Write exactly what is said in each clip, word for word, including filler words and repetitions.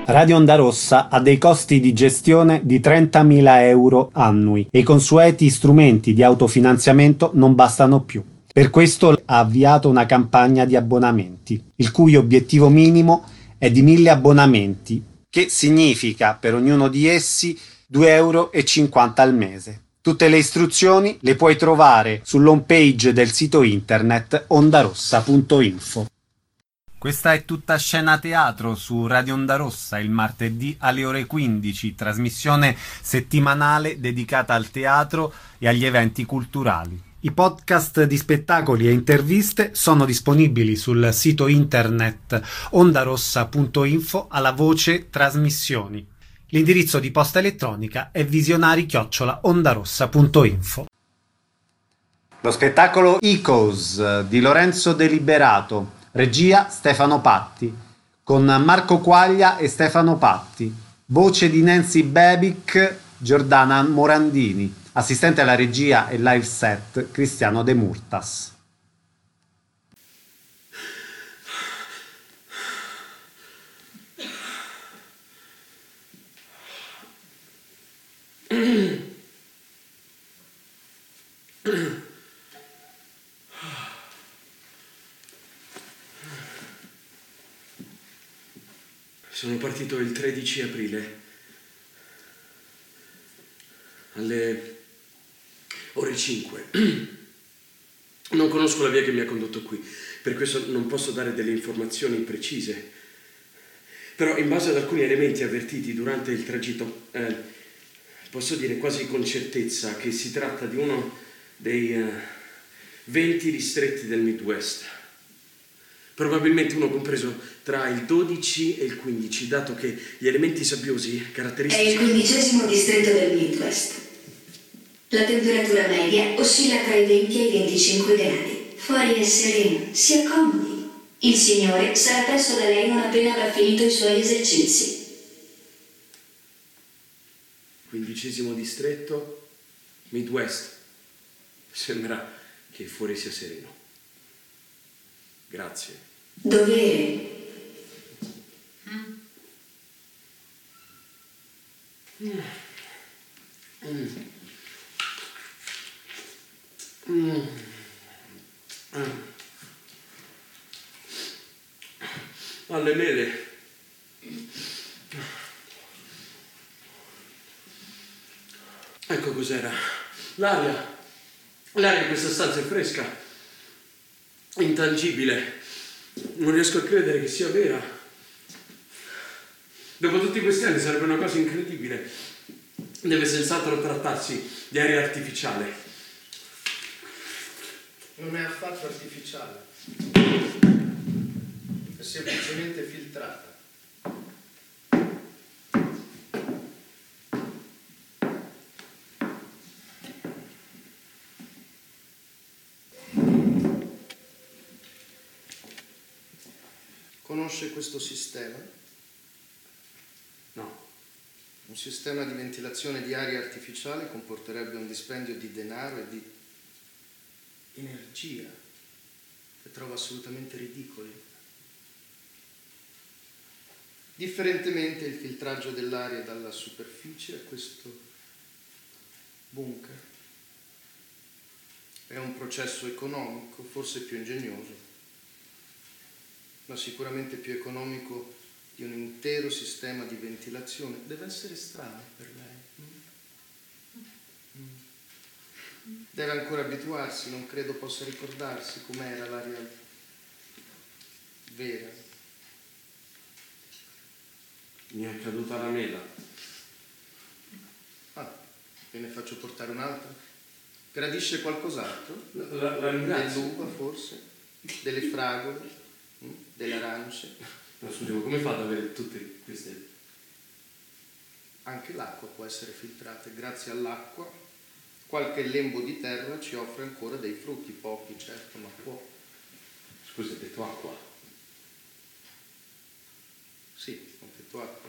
Radio Onda Rossa ha dei costi di gestione di trentamila euro annui e i consueti strumenti di autofinanziamento non bastano più. Per questo ha avviato una campagna di abbonamenti, il cui obiettivo minimo è di mille abbonamenti, che significa per ognuno di essi due euro e cinquanta al mese. Tutte le istruzioni le puoi trovare sull'home page del sito internet ondarossa punto info. Questa è tutta scena teatro su Radio Onda Rossa il martedì alle ore quindici, trasmissione settimanale dedicata al teatro e agli eventi culturali. I podcast di spettacoli e interviste sono disponibili sul sito internet ondarossa punto info alla voce trasmissioni. L'indirizzo di posta elettronica è visionari chiocciola ondarossa punto info. Lo spettacolo Icos di Lorenzo Deliberato, regia Stefano Patti, con Marco Quaglia e Stefano Patti, voce di Nancy Babic, Giordana Morandini, assistente alla regia e live set Cristiano De Murtas. Sono partito il tredici aprile alle ore cinque. Non conosco la via che mi ha condotto qui, per questo non posso dare delle informazioni precise. Però in base ad alcuni elementi avvertiti durante il tragitto, eh, posso dire quasi con certezza che si tratta di uno dei eh, venti distretti del Midwest. Probabilmente uno compreso tra il dodici e il quindici, dato che gli elementi sabbiosi caratteristici... È il quindicesimo distretto del Midwest. La temperatura media oscilla tra i venti e i venticinque gradi. Fuori è sereno, si accomodi. Il signore sarà presto da lei non appena avrà finito i suoi esercizi. Quindicesimo distretto, Midwest. Sembra che fuori sia sereno. Grazie. Dovere. Mm. Mm. Mm. Mm. Alle mele. Ecco cos'era. L'aria. L'aria in questa stanza è fresca. Intangibile. Non riesco a credere che sia vera. Dopo tutti questi anni sarebbe una cosa incredibile. Deve senz'altro trattarsi di aria artificiale. Non è affatto artificiale. È semplicemente filtrata. Conosce questo sistema? No. Un sistema di ventilazione di aria artificiale comporterebbe un dispendio di denaro e di energia che trovo assolutamente ridicoli. Differentemente il filtraggio dell'aria dalla superficie a questo bunker è un processo economico, forse più ingegnoso, ma sicuramente più economico di un intero sistema di ventilazione. Deve essere strano per lei. Mm? Mm. Deve ancora abituarsi, non credo possa ricordarsi com'era l'aria vera. Mi è caduta la mela. Ah, ve ne faccio portare un'altra. Gradisce qualcos'altro? La, la ringrazio. Dell'uva forse? Delle fragole? Delle arance? Ma scusi, come fa ad avere tutte queste? Anche l'acqua può essere filtrata e grazie all'acqua qualche lembo di terra ci offre ancora dei frutti, pochi certo, ma può. Scusi, ha detto acqua? Sì, ho detto acqua.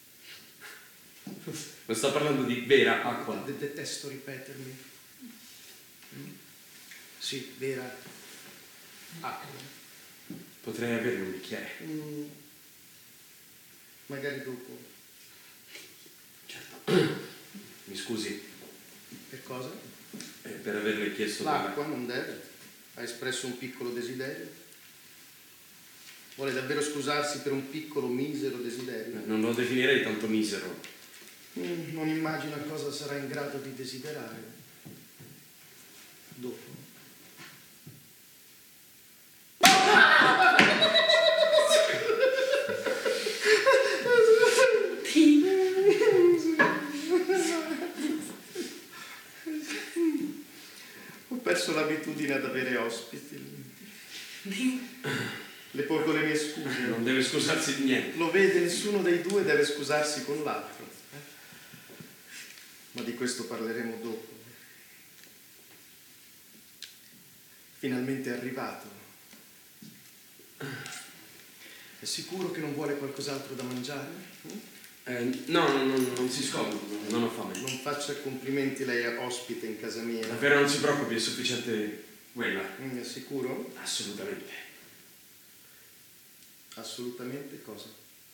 Ma sto parlando di vera acqua. De- detesto ripetermi. Mm? Sì, vera acqua. Potrei avere un bicchiere. Mm. Magari dopo. Certo. Mi scusi. Per cosa? Eh, per averle chiesto L'acqua non deve. Ha espresso un piccolo desiderio. Vuole davvero scusarsi per un piccolo, misero desiderio? Eh, non lo definirei tanto misero. Mm, non immagina cosa sarà in grado di desiderare. Dopo. Ho perso l'abitudine ad avere ospiti. Le porgo le mie scuse. Non deve scusarsi di niente. Lo vede, nessuno dei due deve scusarsi con l'altro. Ma di questo parleremo dopo. Finalmente è arrivato. È sicuro che non vuole qualcos'altro da mangiare? Eh, no, no, no, non si scomodi, non ho fame. Non faccia complimenti, lei è ospite in casa mia. Davvero non si preoccupi, è sufficiente quella. Mm, è sicuro? Assolutamente. Assolutamente cosa?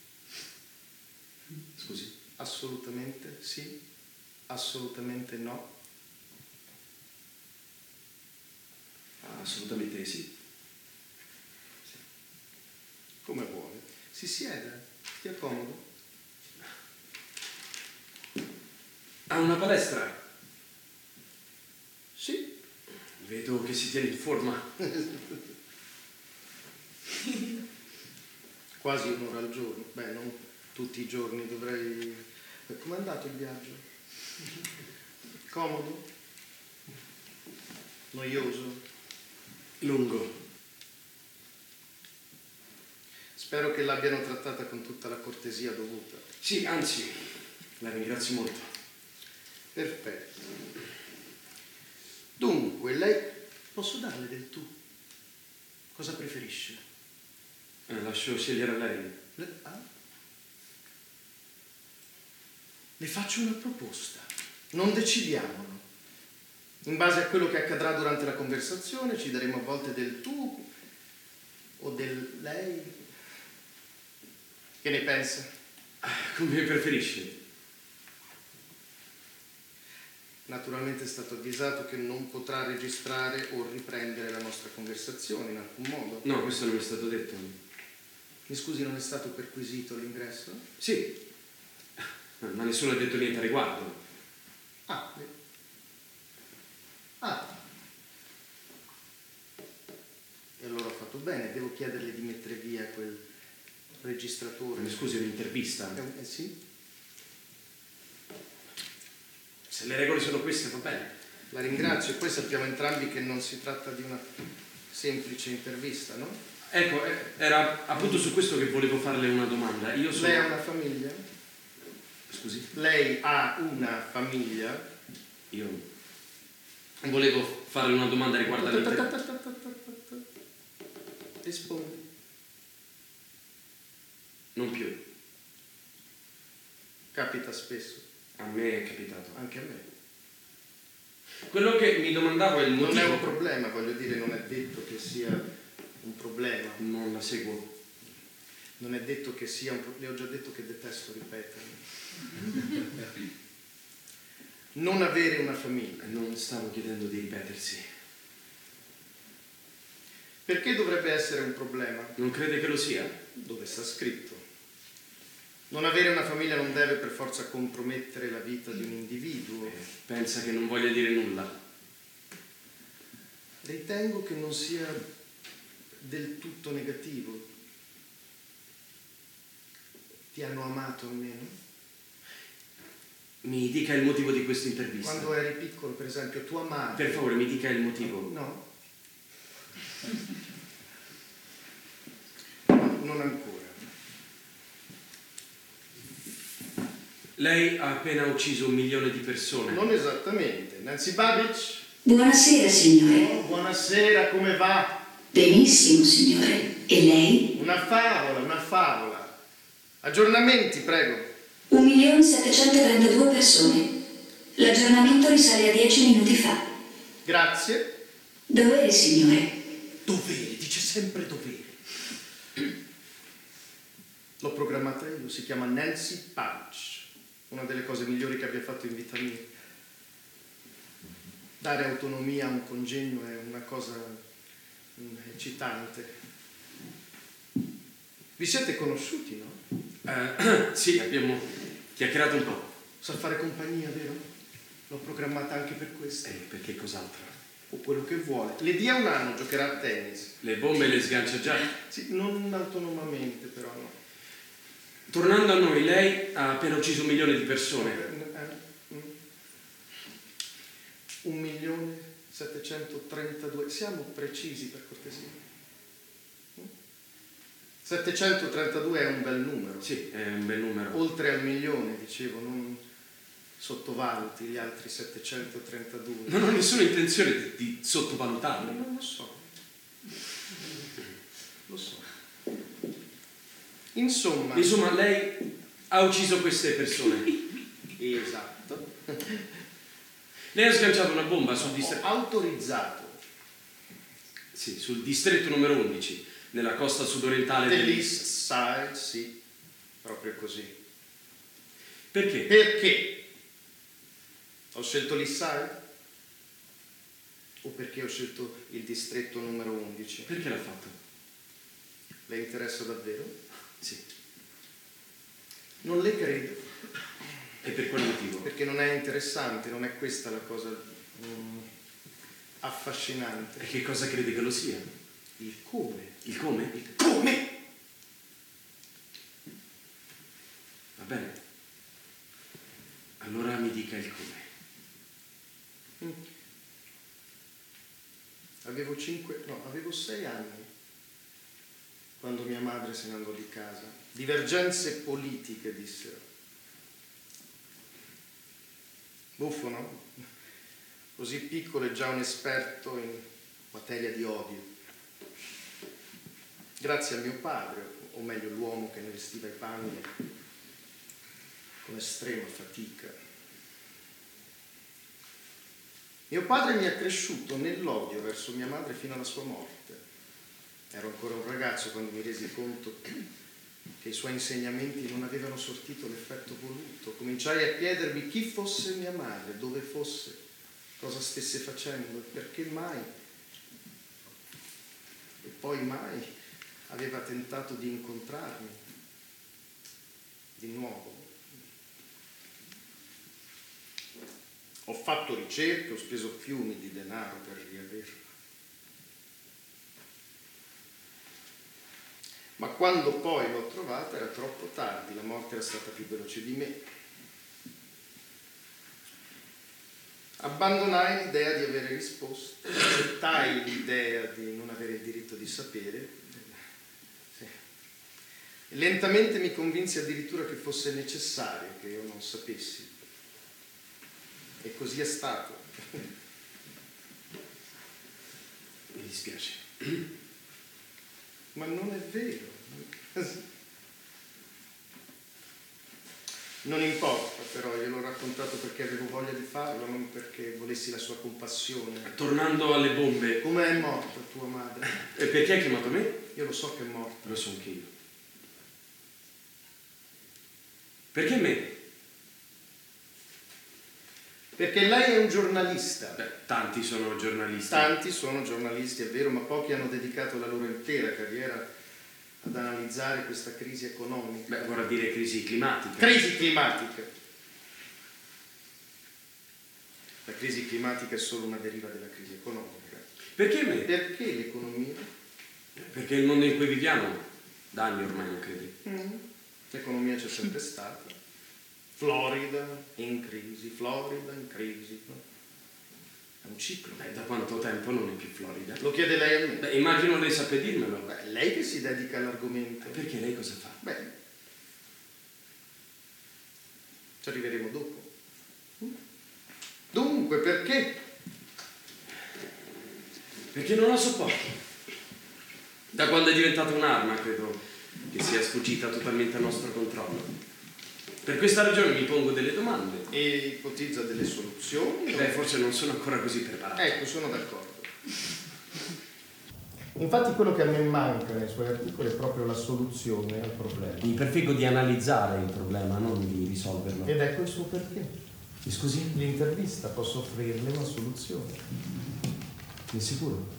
Scusi? Assolutamente sì, assolutamente no. Assolutamente sì. Come vuole. Si sieda, stia comodo. Ha una palestra? Sì. Vedo che si tiene in forma. Quasi un'ora al giorno. Beh, non tutti i giorni, dovrei... Com'è andato il viaggio? Comodo? Noioso? Lungo. Spero che l'abbiano trattata con tutta la cortesia dovuta. Sì, anzi, la ringrazio molto. Perfetto. Dunque, lei... Posso darle del tu? Cosa preferisce? Eh, lascio scegliere a lei. Le... Ah? Le faccio una proposta. Non decidiamo, no? In base a quello che accadrà durante la conversazione ci daremo a volte del tu o del lei. Che ne pensa? Come preferisci? Naturalmente è stato avvisato che non potrà registrare o riprendere la nostra conversazione in alcun modo. No, questo non mi è stato detto. Mi scusi, non è stato perquisito l'ingresso? Sì, ma nessuno ha detto niente a riguardo. Ah, beh. Ah. E allora ho fatto bene, devo chiederle di mettere via quel registratore. Mi scusi, è un'intervista. Eh, eh sì? Se le regole sono queste, va bene. La ringrazio, e poi sappiamo entrambi che non si tratta di una semplice intervista, no? Ecco, eh, era appunto su questo che volevo farle una domanda. Io sono... Lei ha una famiglia? Scusi? Lei ha una famiglia? Io volevo farle una domanda riguardo all'intervista. Rispondi. Non più. Capita spesso. A me è capitato. Anche a me. Quello che mi domandavo è il motivo... Non è un problema, voglio dire, non è detto che sia un problema. Non la seguo. Non è detto che sia un problema. Le ho già detto che detesto ripetermi. Non avere una famiglia. Non stavo chiedendo di ripetersi. Perché dovrebbe essere un problema? Non crede che lo sia? Dove sta scritto? Non avere una famiglia non deve per forza compromettere la vita di un individuo. Eh, pensa che non voglia dire nulla? Ritengo che non sia del tutto negativo. Ti hanno amato almeno? Mi dica il motivo di questa intervista. Quando eri piccolo, per esempio, tu amavi... Per favore, mi dica il motivo. No? No, non ancora. Lei ha appena ucciso un milione di persone. Non esattamente. Nancy Babbage? Buonasera, signore. Oh, buonasera, come va? Benissimo, signore. E lei? Una favola, una favola. Aggiornamenti, prego. un milione settecentotrentadue persone. L'aggiornamento risale a dieci minuti fa. Grazie. Dov'è, signore? Dovere, dice sempre dovere. L'ho programmata io. credo si chiama Nancy Punch, una delle cose migliori che abbia fatto in vita mia. Dare autonomia a un congegno è una cosa eccitante. Vi siete conosciuti, no? Uh, sì, abbiamo chiacchierato un po'. Sa fare compagnia, vero? L'ho programmata anche per questo. Eh, perché cos'altro? O quello che vuole. Le dia un anno, giocherà a tennis. Le bombe le sgancia già? Sì, non autonomamente, però no. Tornando a noi, lei ha appena ucciso un milione di persone. Eh, mm. Un milione settecentotrentadue. Siamo precisi, per cortesia. Mm? settecentotrentadue è un bel numero. Sì, è un bel numero. Oltre al milione, dicevo, non sottovaluti gli altri settecentotrentadue. Non ho nessuna intenzione di, di sottovalutarli. Non lo so. Lo so. Insomma... Insomma, lei ha ucciso queste persone. Esatto. Lei ha sganciato una bomba sul Ho distretto... autorizzato. Sì, sul distretto numero undici, nella costa sudorientale Dell'East Side, sì. Proprio così. Perché? Perché? Ho scelto l'East Side? O perché ho scelto il distretto numero undici? Perché l'ha fatto? Le interessa davvero? Sì. Non le credo. E per quale motivo? Perché non è interessante, non è questa la cosa mm, affascinante. E che cosa crede che lo sia? Il come. Il come? Il come? Va bene. Allora mi dica il come. Mm. Avevo cinque, no, avevo sei anni quando mia madre se ne andò di casa. Divergenze politiche, dissero. Buffo, no? Così piccolo e già un esperto in materia di odio. Grazie a mio padre, o meglio l'uomo che ne vestiva i panni, con estrema fatica. Mio padre mi ha cresciuto nell'odio verso mia madre fino alla sua morte. Ero ancora un ragazzo quando mi resi conto che i suoi insegnamenti non avevano sortito l'effetto voluto. Cominciai a chiedermi chi fosse mia madre, dove fosse, cosa stesse facendo e perché mai. E poi mai aveva tentato di incontrarmi di nuovo. Ho fatto ricerche, ho speso fiumi di denaro per riaverla. Ma quando poi l'ho trovata era troppo tardi, la morte era stata più veloce di me. Abbandonai l'idea di avere risposte, accettai l'idea di non avere il diritto di sapere. Sì. E lentamente mi convinsi addirittura che fosse necessario che io non sapessi. E così è stato. Mi dispiace. Ma non è vero. Non importa, però, gliel'ho raccontato perché avevo voglia di farlo, non perché volessi la sua compassione. Tornando alle bombe... Come è morta tua madre? E perché hai chiamato me? Io lo so che è morta. Lo so anche io. Perché me? Perché lei è un giornalista. Beh, tanti sono giornalisti. Tanti sono giornalisti, è vero, ma pochi hanno dedicato la loro intera carriera ad analizzare questa crisi economica. Beh, vorrà dire crisi climatica. Crisi climatica. La crisi climatica è solo una deriva della crisi economica. Perché me? Perché l'economia? Perché il mondo in cui viviamo, da anni ormai non credi. Mm. L'economia c'è sempre stata. Florida in crisi, Florida in crisi. No? È un ciclo. Beh, da quanto tempo non è più Florida? Lo chiede lei a me? Beh, immagino lei sappia dirmelo. Beh, è lei che si dedica all'argomento. Perché lei cosa fa? Beh, ci arriveremo dopo. Dunque, perché? Perché non la sopporto. Da quando è diventata un'arma, credo che sia sfuggita totalmente al nostro controllo. Per questa ragione mi pongo delle domande. E ipotizza delle soluzioni? Beh, forse non sono ancora così preparato. Ecco, sono d'accordo. Infatti quello che a me manca nei suoi articoli è proprio la soluzione al problema. Mi prefiggo di analizzare il problema, non di risolverlo. Ed ecco il suo perché. Mi scusi? L'intervista posso offrirle una soluzione. Sei sicuro?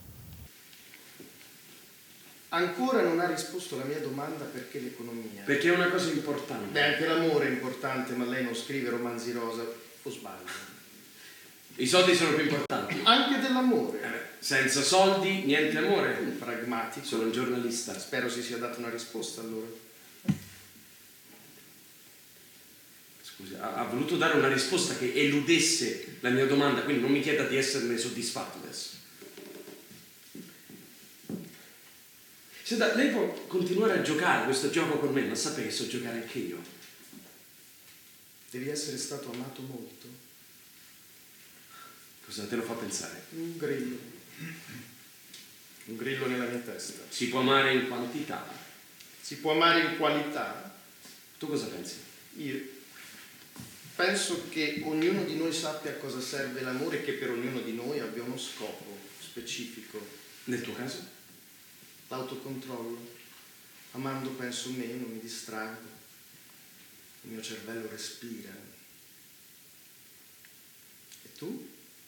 Ancora non ha risposto alla mia domanda perché l'economia. Perché è una cosa importante. Beh, anche l'amore è importante, ma lei non scrive romanzi rosa, o sbaglio? I soldi sono più importanti. Anche dell'amore. Eh, senza soldi, niente amore. Pragmatico. Sono un giornalista. Spero si sia data una risposta allora. Scusi, ha, ha voluto dare una risposta che eludesse la mia domanda, quindi non mi chieda di esserne soddisfatto adesso. Senta, lei può continuare a giocare questo gioco con me, ma sapere che so giocare anche io. Devi essere stato amato molto. Cosa te lo fa pensare? Un grillo. Un grillo nella mia testa. Si può amare in quantità. Si può amare in qualità. Tu cosa pensi? Io penso che ognuno di noi sappia a cosa serve l'amore e che per ognuno di noi abbia uno scopo specifico. Nel tuo caso? L'autocontrollo. Amando penso meno, mi distraggo. Il mio cervello respira. E tu?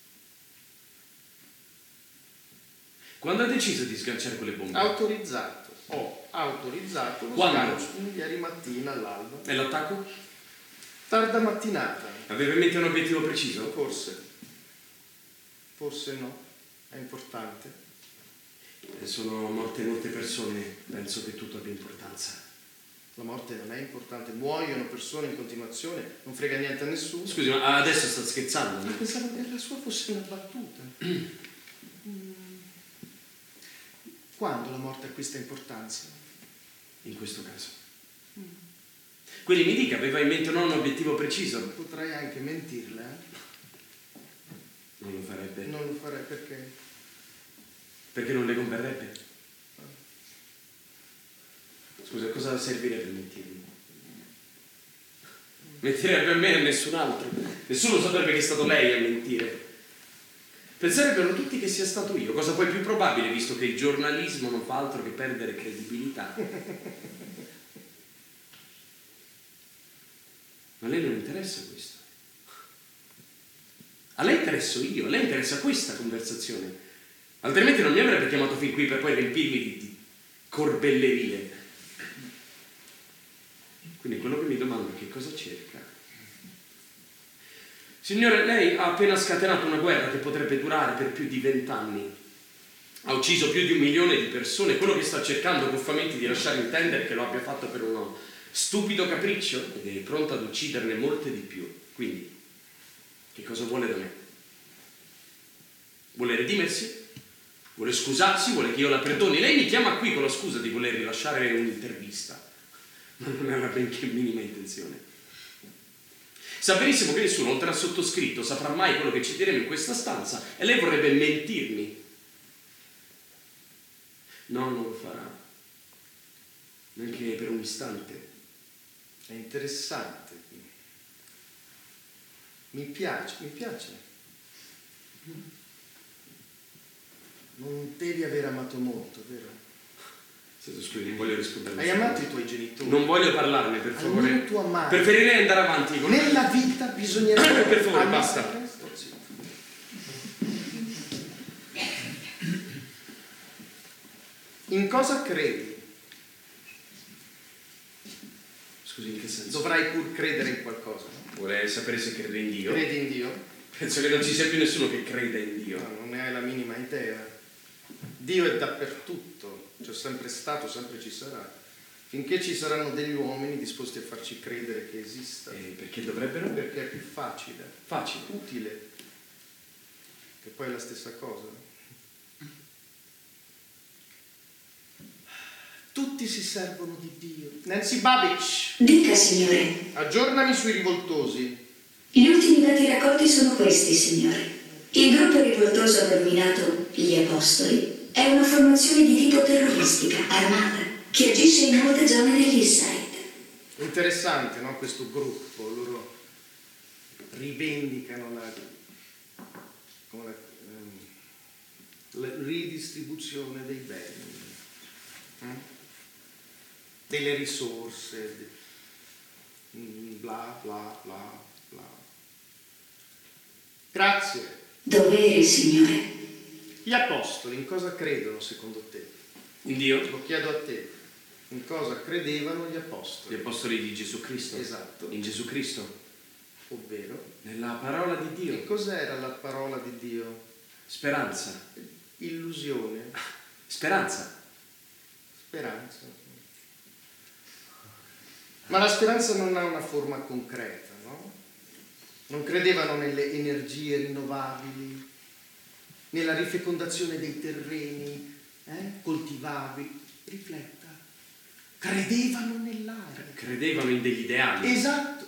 Quando hai deciso di sganciare quelle bombe? Autorizzato. Ho autorizzato lo Quando? sgancio ieri mattina all'alba. E l'attacco? Tarda mattinata. Aveva in mente un obiettivo preciso? Forse. Forse no. È importante. E sono morte molte persone, penso che tutto abbia importanza. La morte non è importante, muoiono persone in continuazione, non frega niente a nessuno. Scusi, ma adesso sta scherzando? Ma pensavo che la sua fosse una battuta. Mm. Quando la morte acquista importanza? In questo caso. Mm. Quindi mi dica, aveva in mente non un obiettivo preciso? Potrei anche mentirle, eh? Non lo farebbe. Non lo farei perché? Perché non le converrebbe? Scusa, cosa servirebbe mentirmi? Mentirebbe a me e a nessun altro. Nessuno saprebbe che è stato lei a mentire. Penserebbero tutti che sia stato io, cosa poi più probabile, visto che il giornalismo non fa altro che perdere credibilità. Ma a lei non interessa questo. A lei interesso io, a lei interessa questa conversazione. Altrimenti non mi avrebbe chiamato fin qui per poi riempirmi di, di corbellerie. Quindi quello che mi domando è che cosa cerca. Signore, lei ha appena scatenato una guerra che potrebbe durare per più di vent'anni. Ha ucciso più di un milione di persone. Quello che sta cercando goffamente di lasciare intendere che lo abbia fatto per uno stupido capriccio ed è pronta ad ucciderne molte di più. Quindi, che cosa vuole da me? Vuole redimersi? Vuole scusarsi, vuole che io la perdoni. Lei mi chiama qui con la scusa di voler rilasciare un'intervista, ma non aveva benché minima intenzione. Sa benissimo che nessuno, oltre al sottoscritto, saprà mai quello che ci diremo in questa stanza e lei vorrebbe mentirmi. No, non lo farà. Neanche per un istante. È interessante. Mi piace, mi piace. Non devi aver amato molto, vero? Scusi, non voglio rispondere. Hai amato i tuoi genitori? Non voglio parlarne, per favore. Almeno tu amavi. Preferirei andare avanti con... Nella vita bisognerebbe... Per favore, amare. basta. Presto, zitto. In cosa credi? Scusi, in che senso? Dovrai pur credere in qualcosa, no? Vuole sapere se credo in Dio? Credi in Dio? Penso che non ci sia più nessuno che creda in Dio. No, non ne hai la minima idea. Dio è dappertutto, c'è sempre stato, sempre ci sarà. Finché ci saranno degli uomini disposti a farci credere che esista. E perché dovrebbero? Perché è più facile. Facile. Utile. Che poi è la stessa cosa. Tutti si servono di Dio. Nancy Babbage. Dica, signore. Aggiornami sui rivoltosi. Gli ultimi dati raccolti sono questi, signore. Il gruppo rivoltoso denominato Gli Apostoli è una formazione di tipo terroristica, armata, che agisce in molte zone dell'Eastside. Interessante, no? Questo gruppo, loro rivendicano la, come la, ehm, la ridistribuzione dei beni, eh? delle risorse, bla bla bla bla. Grazie. Dovere, Signore. Gli apostoli in cosa credono secondo te? In Dio? Lo chiedo a te. In cosa credevano gli apostoli? Gli apostoli di Gesù Cristo. Esatto. In Gesù Cristo. Ovvero? Nella parola di Dio. Che cos'era la parola di Dio? Speranza. Illusione. Speranza. Speranza. Ma la speranza non ha una forma concreta, no? Non credevano nelle energie rinnovabili, nella rifecondazione dei terreni eh, coltivabili. Rifletta. Credevano nell'aria. Credevano in degli ideali. Esatto.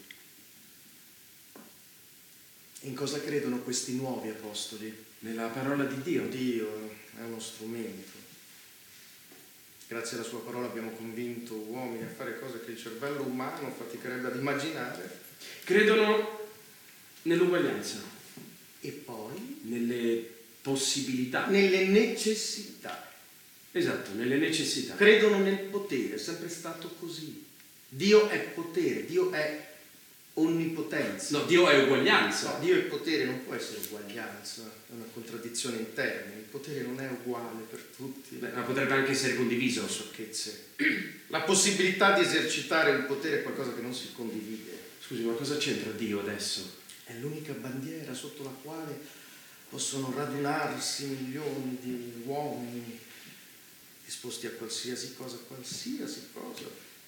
In cosa credono questi nuovi apostoli? Nella parola di Dio. Dio è uno strumento. Grazie alla sua parola abbiamo convinto uomini a fare cose che il cervello umano faticherebbe ad immaginare. Credono nell'uguaglianza. E poi? Nelle possibilità. Nelle necessità. Esatto, nelle necessità. Credono nel potere, è sempre stato così. Dio è potere, Dio è onnipotenza. No, Dio è uguaglianza. No, Dio è potere, non può essere uguaglianza, è una contraddizione in termini. Il potere non è uguale per tutti. Beh, ma potrebbe anche essere condiviso. Sciocchezze. La possibilità di esercitare il potere è qualcosa che non si condivide. Scusi, ma cosa c'entra Dio adesso? È l'unica bandiera sotto la quale possono radunarsi milioni di uomini disposti a qualsiasi cosa, qualsiasi cosa.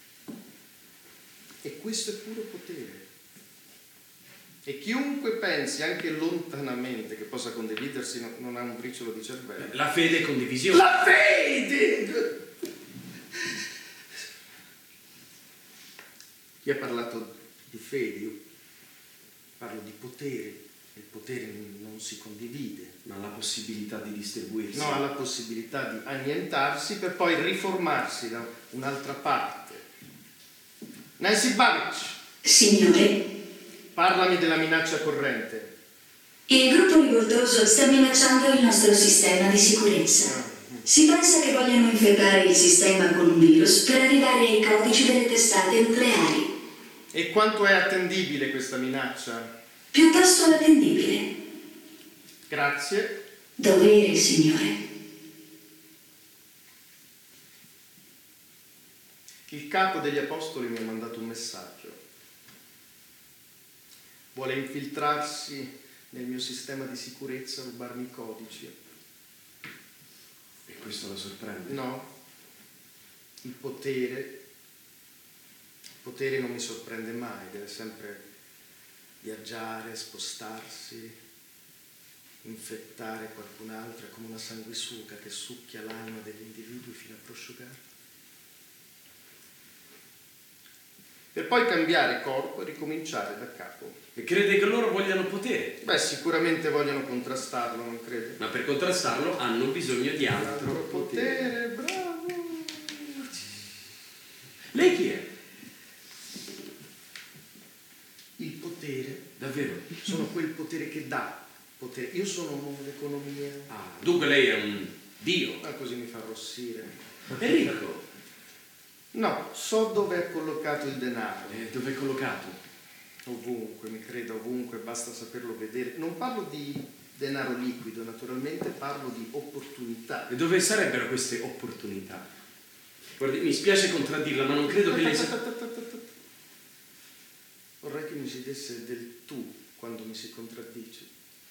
E questo è puro potere. E chiunque pensi anche lontanamente che possa condividersi non, non ha un briciolo di cervello. La fede è condivisione. La fede! Chi ha parlato di fede? Io parlo di potere. Il potere non si condivide. Ma la possibilità di distribuirsi. No, ha la possibilità di annientarsi per poi riformarsi da un'altra parte. Nancy Babbage. Signore. Parlami della minaccia corrente. Il gruppo rivoltoso sta minacciando il nostro sistema di sicurezza. Si pensa che vogliano infettare il sistema con un virus per arrivare ai codici delle testate nucleari. E quanto è attendibile questa minaccia? Piuttosto attendibile. Grazie. Dovere, Signore. Il capo degli apostoli mi ha mandato un messaggio. Vuole infiltrarsi nel mio sistema di sicurezza, rubarmi i codici. E questo la sorprende? No. Il potere, il potere non mi sorprende mai, deve sempre viaggiare, spostarsi, infettare qualcun altro, è come una sanguisuga che succhia l'anima degli individui fino a prosciugare. Per poi cambiare corpo e ricominciare da capo. E crede che loro vogliano potere? Beh, sicuramente vogliono contrastarlo, non crede? Ma per contrastarlo hanno bisogno di altro, altro potere, potere. bravo! Lei chi è? Il potere. Davvero? Sono quel potere che dà potere. Io sono un uomo d'economia. Ah, dunque lei è un dio. Ma così mi fa arrossire. È ricco. No, so dove è collocato il denaro. E dove è collocato? Ovunque, mi creda, ovunque, basta saperlo vedere. Non parlo di denaro liquido, naturalmente parlo di opportunità. E dove sarebbero queste opportunità? Guardi, mi spiace contraddirla, ma non credo che lei sia... Vorrei che mi si desse del tu quando mi si contraddice.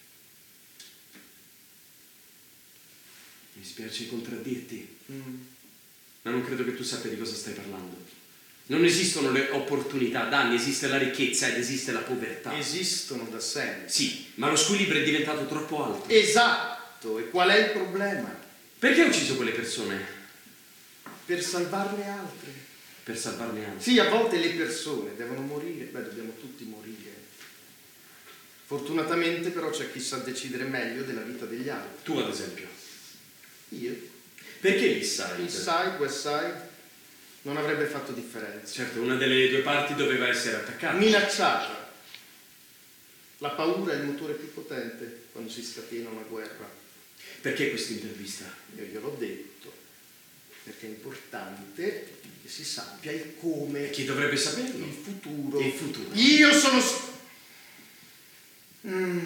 Mi spiace contraddirti, Mm. ma non credo che tu sappia di cosa stai parlando. Non esistono le opportunità, Danny, esiste la ricchezza ed esiste la povertà. Esistono da sempre. Sì, ma lo squilibrio è diventato troppo alto. Esatto, e qual è il problema? Perché ha ucciso quelle persone? Per salvarne altre. Per salvarne altri. Sì, a volte le persone devono morire, beh, dobbiamo tutti morire. Fortunatamente però c'è chi sa decidere meglio della vita degli altri. Tu, ad esempio. Io? Perché gli sai? East Side, West Side, non avrebbe fatto differenza. Certo, una delle due parti doveva essere attaccata. Minacciata. La paura è il motore più potente quando si scatena una guerra. Perché questa intervista? Io gliel'ho detto, perché è importante che si sappia il come. E chi dovrebbe saperlo? Il futuro. Il futuro. Io sono... Mm.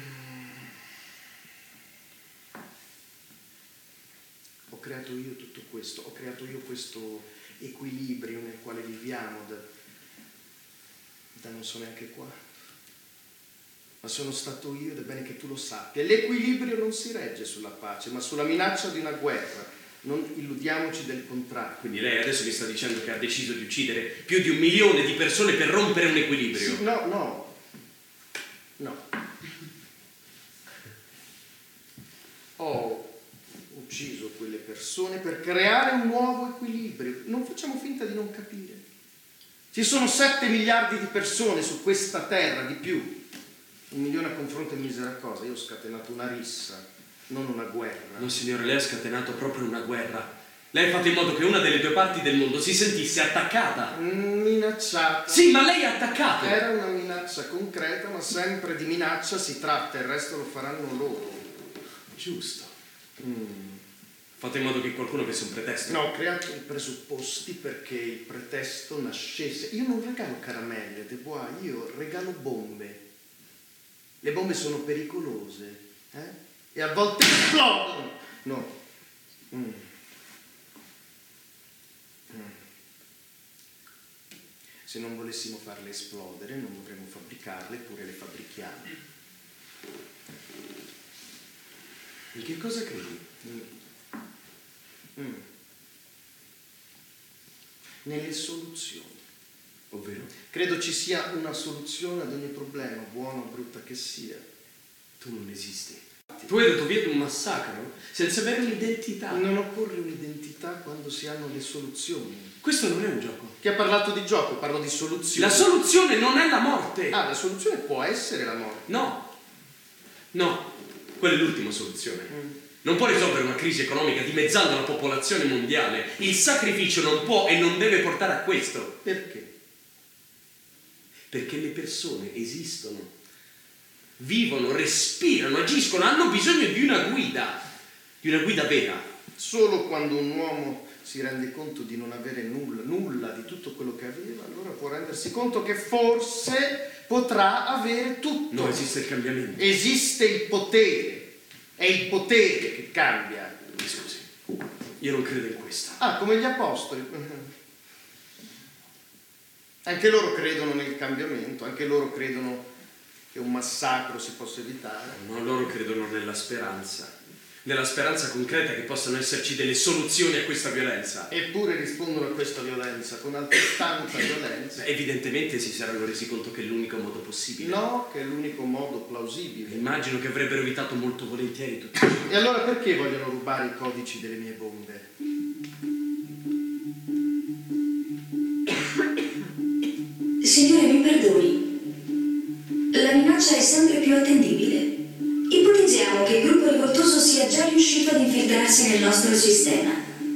Ho creato io tutto questo, ho creato io questo equilibrio nel quale viviamo da, da non so neanche quanto. Ma sono stato io ed è bene che tu lo sappia. L'equilibrio non si regge sulla pace, ma sulla minaccia di una guerra. Non illudiamoci del contrario. Quindi lei adesso mi sta dicendo che ha deciso di uccidere più di un milione di persone per rompere un equilibrio? Sì, no, no. No. Ho ucciso quelle persone per creare un nuovo equilibrio. Non facciamo finta di non capire. Ci sono sette miliardi di persone su questa terra, di più. Un milione a confronto è misera cosa. Io ho scatenato una rissa, non una guerra. No, signore, lei ha scatenato proprio una guerra. Lei ha fatto in modo che una delle due parti del mondo si sentisse attaccata. Minacciata. Sì, ma lei è attaccata. Era una minaccia concreta, ma sempre di minaccia si tratta, il resto lo faranno loro. Giusto. Mm. Fate in modo che qualcuno avesse un pretesto. No, ho creato i presupposti perché il pretesto nascesse. Io non regalo caramelle, De Bois, io regalo bombe. Le bombe sono pericolose, eh? E a volte esplodono. No. Mm. Mm. Se non volessimo farle esplodere, non dovremmo fabbricarle, eppure le fabbrichiamo. In che cosa credi? Mm. Mm. Nelle soluzioni. Ovvero? Credo ci sia una soluzione ad ogni problema, buona o brutta che sia. Tu non esisti. Tu hai dato via ad un massacro senza avere un'identità. Non occorre un'identità quando si hanno le soluzioni. Questo non è un gioco. Chi ha parlato di gioco? Parlo di soluzione. La soluzione non è la morte. Ah, la soluzione può essere la morte. No. No. Quella è l'ultima soluzione. Mm. Non può risolvere una crisi economica dimezzando la popolazione mondiale. Il sacrificio non può e non deve portare a questo. Perché? Perché le persone esistono, vivono, respirano, agiscono, hanno bisogno di una guida, di una guida vera. Solo quando un uomo si rende conto di non avere nulla, nulla di tutto quello che aveva, allora può rendersi conto che forse potrà avere tutto. Non esiste il cambiamento. Esiste il potere. È il potere che cambia. Mi scusi, io non credo in questo. Ah, come gli apostoli. Anche loro credono nel cambiamento, anche loro credono che un massacro si possa evitare. No, loro credono nella speranza, nella speranza concreta che possano esserci delle soluzioni a questa violenza. Eppure rispondono a questa violenza con altrettanta violenza. Evidentemente si saranno resi conto che è l'unico modo possibile. No, che è l'unico modo plausibile. Immagino che avrebbero evitato molto volentieri tutto. E allora perché vogliono rubare i codici delle mie bombe? Signore, mi perdoni. La minaccia è sempre più attendibile. Ipotizziamo che il gruppo rivoltoso sia già riuscito ad infiltrarsi nel nostro sistema.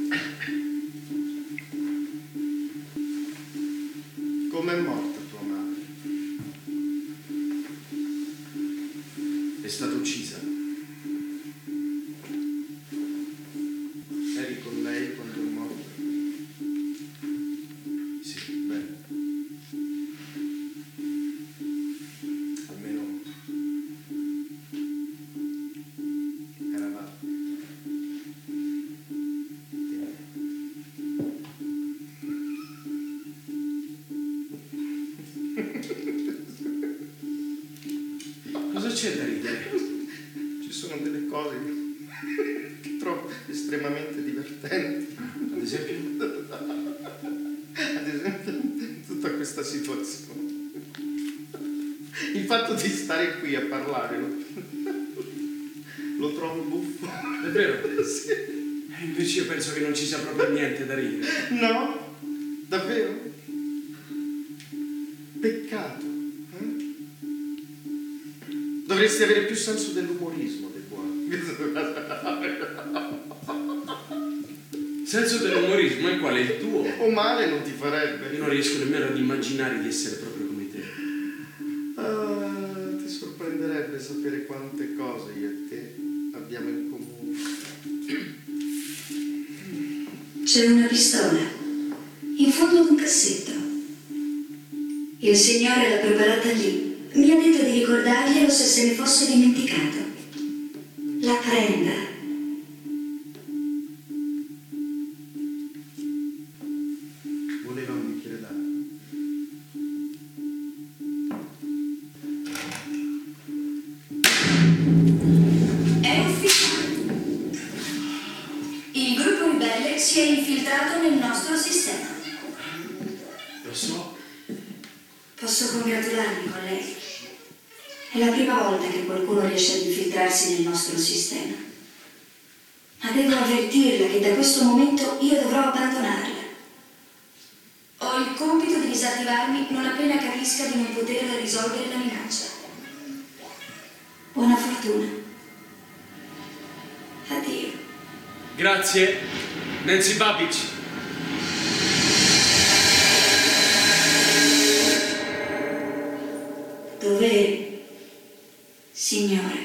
Com'è morta tua madre? È stata uccisa. Eri con lei quando è morta? Sì. Beh. Almeno eravate. Cosa c'è da ridere? Ci sono delle cose che trovo estremamente divertenti. Ad esempio? Ad esempio, tutta questa situazione. Il fatto di stare qui a parlare lo, lo trovo buffo. È vero? Sì. E invece io penso che non ci sia proprio niente da ridere. No? Davvero? Peccato. Eh? Dovresti avere più senso dell'umorismo, De Bois. Senso dell'umorismo è quale il tuo. O male non ti farebbe. Io non riesco nemmeno ad immaginare di essere proprio come te. Ah, ti sorprenderebbe sapere quante cose io e te abbiamo in comune. C'è una pistola in fondo ad un cassetto. Il signore l'ha preparata lì. Mi ha detto di ricordarglielo se se ne fosse dimenticato. La prenda. Voleva un bicchiere d'acqua. È ufficiale. Il gruppo ribelle si è infiltrato nel nostro sistema. Lo so. Posso congratularmi con lei. È la prima volta che qualcuno riesce ad infiltrarsi nel nostro sistema. Ma devo avvertirla che da questo momento io dovrò abbandonarla. Ho il compito di disattivarmi non appena capisca di non poter risolvere la minaccia. Buona fortuna. Addio. Grazie, Nancy Babbage. Dovere, signore.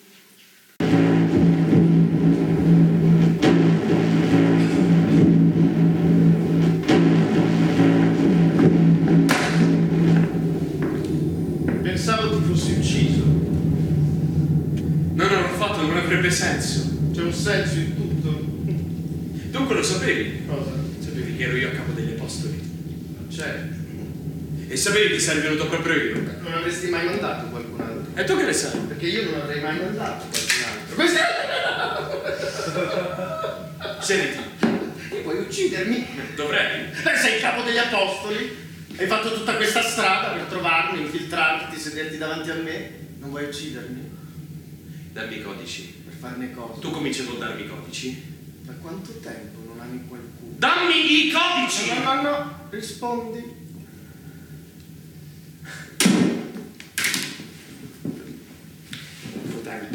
Pensavo ti fossi ucciso. No, non l'ho fatto, non avrebbe senso. C'è un senso in tutto. Dunque lo sapevi? Cosa? Sapevi che ero io a capo degli apostoli? Certo. E sapevi che sarei venuto proprio io? Non avresti mai mandato qualcun altro. E tu che ne sai? Perché io non avrei mai mandato qualcun altro. Questo Siediti. E vuoi uccidermi? Dovrei. Beh, sei il capo degli apostoli. Hai fatto tutta questa strada per trovarmi, infiltrarti, sederti davanti a me. Non vuoi uccidermi? Dammi i codici. Per farne cosa? Tu cominci a non darmi i codici? Da quanto tempo non ami qualcuno? Dammi i codici! No, no, no, no. Rispondi. Troppo tempo.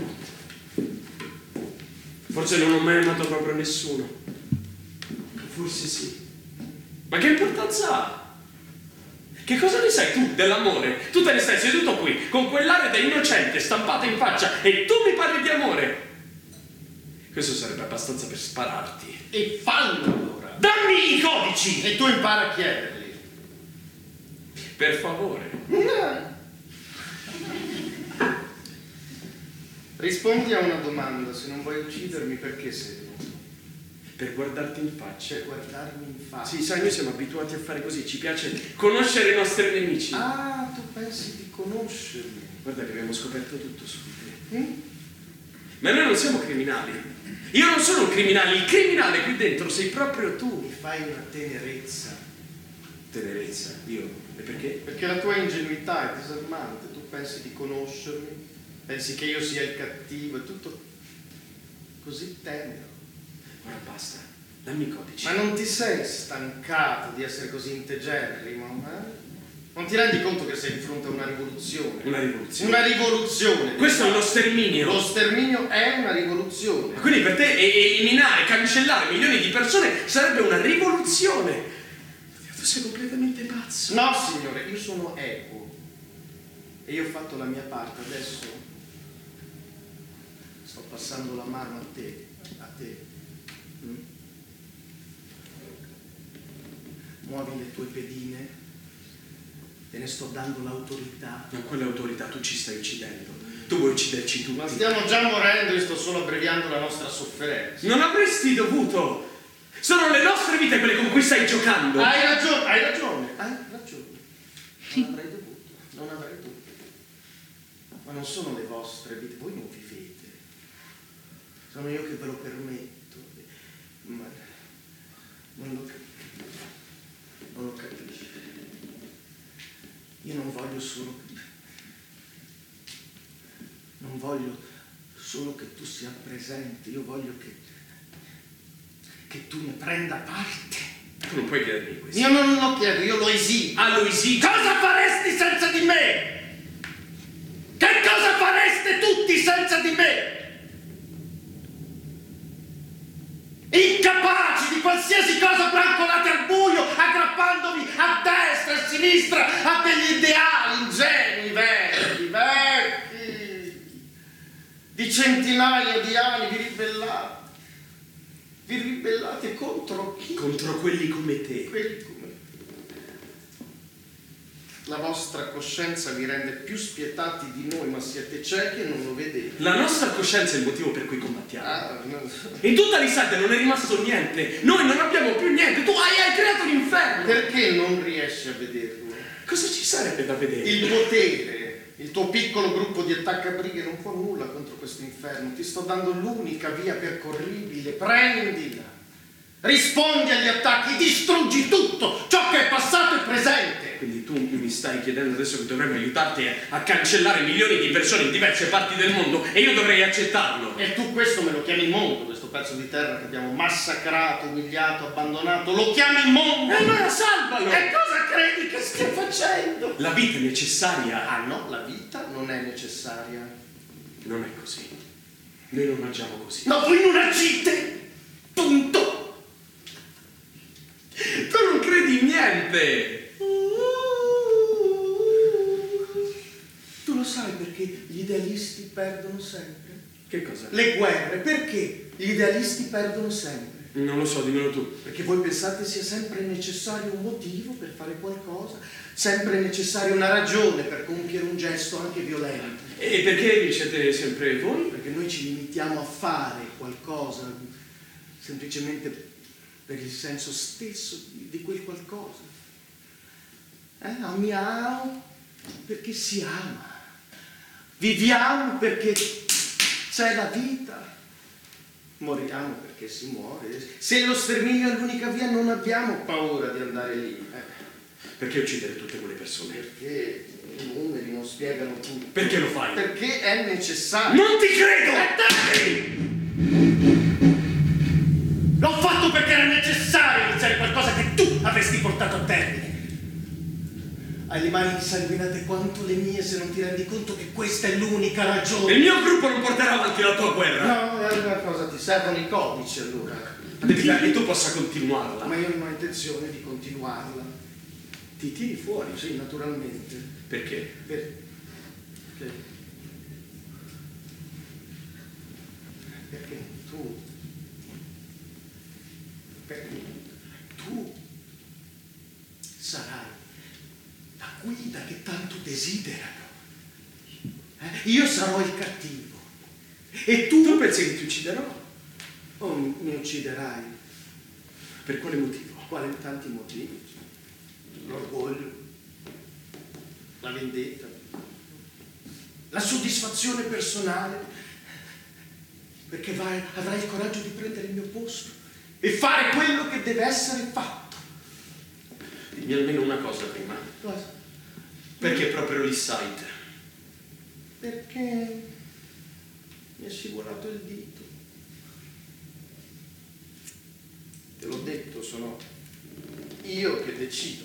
Forse non ho mai amato proprio nessuno. Forse sì. Ma che importanza ha? Che cosa ne sai tu dell'amore? Tu te ne stai seduto qui con quell'aria da innocente stampata in faccia e tu mi parli di amore. Questo sarebbe abbastanza per spararti. E fallo allora. Dammi i codici! E tu impara a chiederli. Per favore. Rispondi a una domanda. Se non vuoi uccidermi, perché sei venuto? Per guardarti in faccia. Per guardarmi in faccia. Sì, sai, noi siamo abituati a fare così. Ci piace conoscere i nostri nemici. Ah, tu pensi di conoscermi. Guarda che abbiamo scoperto tutto su di te. Mm? Ma noi non siamo criminali. Io non sono un criminale. Il criminale qui dentro sei proprio tu. Mi fai una tenerezza. Tenerezza. Io. E perché? Perché la tua ingenuità è disarmante. Tu pensi di conoscermi. Pensi che io sia il cattivo. È tutto così tenero. Ora basta. Dammi i codici. Ma non ti sei stancato di essere così integerrimo? Eh? Non ti rendi conto che sei di fronte a una rivoluzione? Una rivoluzione. Una rivoluzione. Questo è uno sterminio. Lo sterminio è una rivoluzione. Quindi per te e- eliminare, cancellare milioni di persone sarebbe una rivoluzione. Tu sei completamente pazzo. No, signore, io sono equo. E io ho fatto la mia parte. Adesso sto passando la mano a te. A te. Mm? Muovi le tue pedine. Te ne sto dando l'autorità. Ma quelle autorità tu ci stai uccidendo. Tu vuoi ucciderci tu. Ma stiamo già morendo e sto solo abbreviando la nostra sofferenza. Non avresti dovuto. Sono le nostre vite quelle con cui stai giocando. Hai ragione, hai ragione, hai ragione. Non avrei dovuto, non avrei dovuto. Ma non sono le vostre vite, voi non vivete. Sono io che ve lo permetto. Ma non lo capisco. Non lo capisco. Io non voglio solo che... Non voglio solo che tu sia presente, io voglio che... che tu ne prenda parte. Tu non puoi chiedermi questo. Io non lo chiedo, io lo esigo. Ah, lo esigo. Cosa faresti senza di me? Che cosa fareste tutti senza di me? Incapaci di qualsiasi cosa, brancolate al buio, aggrappandovi a destra e a sinistra a degli ideali ingenui, vecchi, vecchi. Di centinaia di anni vi ribellate. Vi ribellate contro chi? Contro quelli come te. Quelli come La vostra coscienza vi rende più spietati di noi, ma siete ciechi e non lo vedete. La nostra coscienza è il motivo per cui combattiamo. Ah, no. In tutta l'Isarde non è rimasto niente. Noi non abbiamo più niente. Tu hai, hai creato l'inferno. Perché non riesci a vederlo? Cosa ci sarebbe da vedere? Il potere, il tuo piccolo gruppo di attaccabrighe non può nulla contro questo inferno. Ti sto dando l'unica via percorribile. Prendila. Rispondi agli attacchi, distruggi tutto, ciò che è passato e presente. Quindi tu mi stai chiedendo adesso che dovremmo aiutarti a cancellare milioni di persone in diverse parti del mondo e io dovrei accettarlo. E tu questo me lo chiami mondo, questo pezzo di terra che abbiamo massacrato, umiliato, abbandonato, lo chiami mondo? E allora salvalo! E cosa credi che stia facendo? La vita è necessaria. Ah no, la vita non è necessaria. Non è così. Noi non mangiamo così. No, voi non agite! Punto! Tu non credi in niente! Tu lo sai perché gli idealisti perdono sempre? Che cosa? Le guerre, perché gli idealisti perdono sempre? Non lo so, dimmelo tu. Perché voi pensate sia sempre necessario un motivo per fare qualcosa, sempre necessaria una ragione per compiere un gesto anche violento. E perché vincete sempre voi? Perché noi ci limitiamo a fare qualcosa semplicemente per il senso stesso di quel qualcosa. Eh? Amiamo perché si ama. Viviamo perché c'è la vita. Moriamo perché si muore. Se lo sterminio è l'unica via non abbiamo paura di andare lì. Eh. Perché uccidere tutte quelle persone? Perché i numeri non spiegano tutto. Perché lo fai? Perché è necessario. Non ti credo! E L'ho fatto perché era necessario iniziare qualcosa che tu avresti portato a termine. Hai le mani insanguinate quanto le mie se non ti rendi conto che questa è l'unica ragione. Il mio gruppo non porterà avanti la tua guerra. No, è una cosa, ti servono i codici allora. Che tu possa continuarla. Ma io non ho intenzione di continuarla. Ti tiri fuori? Sì, naturalmente. Perché? Per... Perché? Perché tu... Perché tu sarai la guida che tanto desiderano. Eh? Io sarò il cattivo. E tu... Tu pensi che ti ucciderò? Oh, mi, mi ucciderai. Per quale motivo? Quali tanti motivi? L'orgoglio, la vendetta, la soddisfazione personale, perché vai, avrai il coraggio di prendere il mio posto e fare quello che deve essere fatto. Dimmi almeno una cosa prima. Cosa? Perché proprio l'Eastside? Perché mi è scivolato il dito. Te l'ho detto, sono io che decido.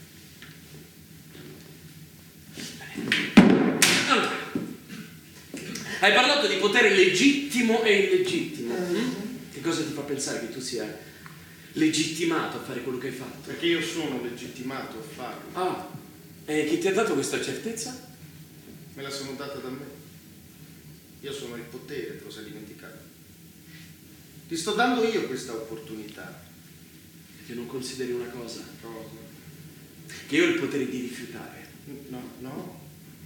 Allora, hai parlato di potere legittimo e illegittimo. Mm-hmm. Che cosa ti fa pensare che tu sia legittimato a fare quello che hai fatto? Perché io sono legittimato a farlo. Ah, e chi ti ha dato questa certezza? Me la sono data da me. Io sono il potere, te lo sei dimenticato. Ti sto dando io questa opportunità. Che non consideri una cosa? Cosa? Che io ho il potere di rifiutare. No, no.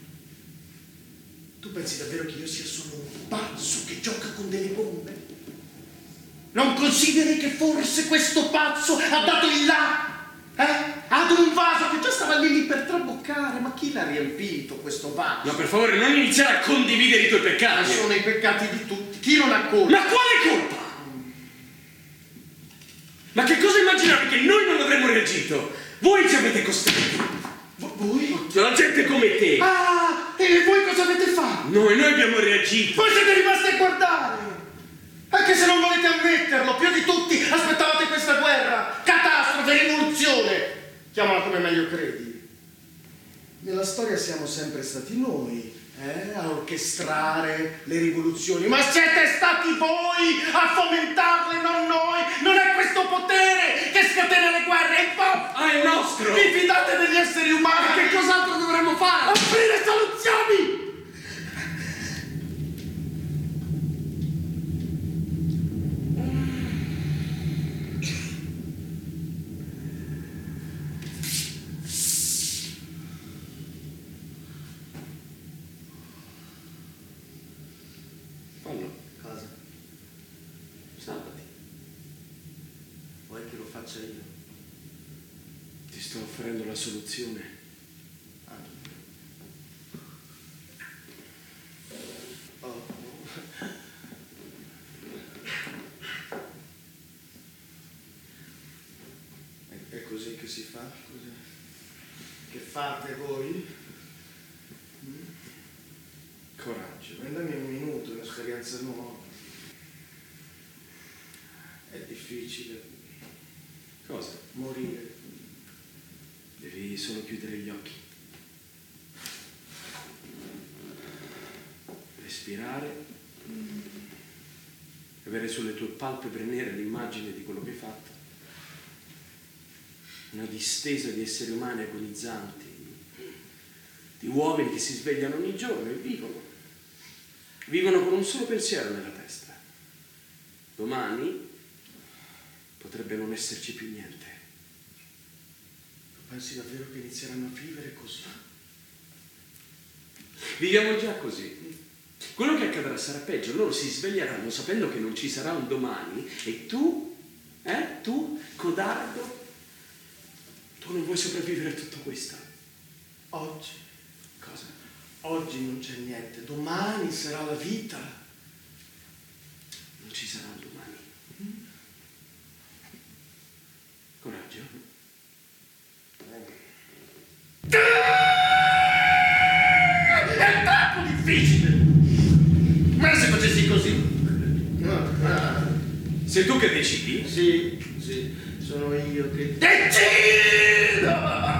Tu pensi davvero che io sia solo un pazzo che gioca con delle bombe? Non consideri che forse questo pazzo ha dato il là? Eh? Ad un vaso che già stava lì lì per traboccare. Ma chi l'ha riempito questo vaso? No, per favore, non iniziare a condividere i tuoi peccati. Sono i peccati di tutti. Chi non ha colpa? Ma quale colpa? Ma che cosa immaginavi che noi non avremmo reagito? Voi ci avete costretto. Voi? La gente come te. Ah, e voi cosa avete fatto? Noi, noi abbiamo reagito. Voi siete rimasti a guardare. Anche se non volete ammetterlo, più di tutti aspettavate questa guerra, catastrofe, rivoluzione. Chiamala come meglio credi. Nella storia siamo sempre stati noi, eh, a orchestrare le rivoluzioni, ma siete stati voi a fomentarle, non noi. Non è questo potere che scatena le guerre, è il vostro. Ah, è il nostro. Vi fidate degli esseri umani? Ma che cos'altro dovremmo fare? Offrire soluzioni. faccia io. Ti sto offrendo la soluzione. Ah. Oh. È, è così che si fa? Così. Che fate voi? Mm? Coraggio. Prendami un minuto, è un'esperienza nuova. È difficile. Cosa? Morire. Devi solo chiudere gli occhi. Respirare. Avere sulle tue palpebre nere l'immagine di quello che hai fatto. Una distesa di esseri umani agonizzanti, di uomini che si svegliano ogni giorno e vivono. Vivono con un solo pensiero nella testa. Domani potrebbe non esserci più niente. Pensi davvero che inizieranno a vivere così? Viviamo già così. Quello che accadrà sarà peggio. Loro si sveglieranno sapendo che non ci sarà un domani e tu, eh, tu, codardo, tu non vuoi sopravvivere a tutto questo. Oggi. Cosa? Oggi non c'è niente, domani sarà la vita. Non ci sarà un domani. Coraggio. È troppo difficile! Ma se facessi così? No, ah. Sei tu che decidi? Sì, sì, sono io che decido!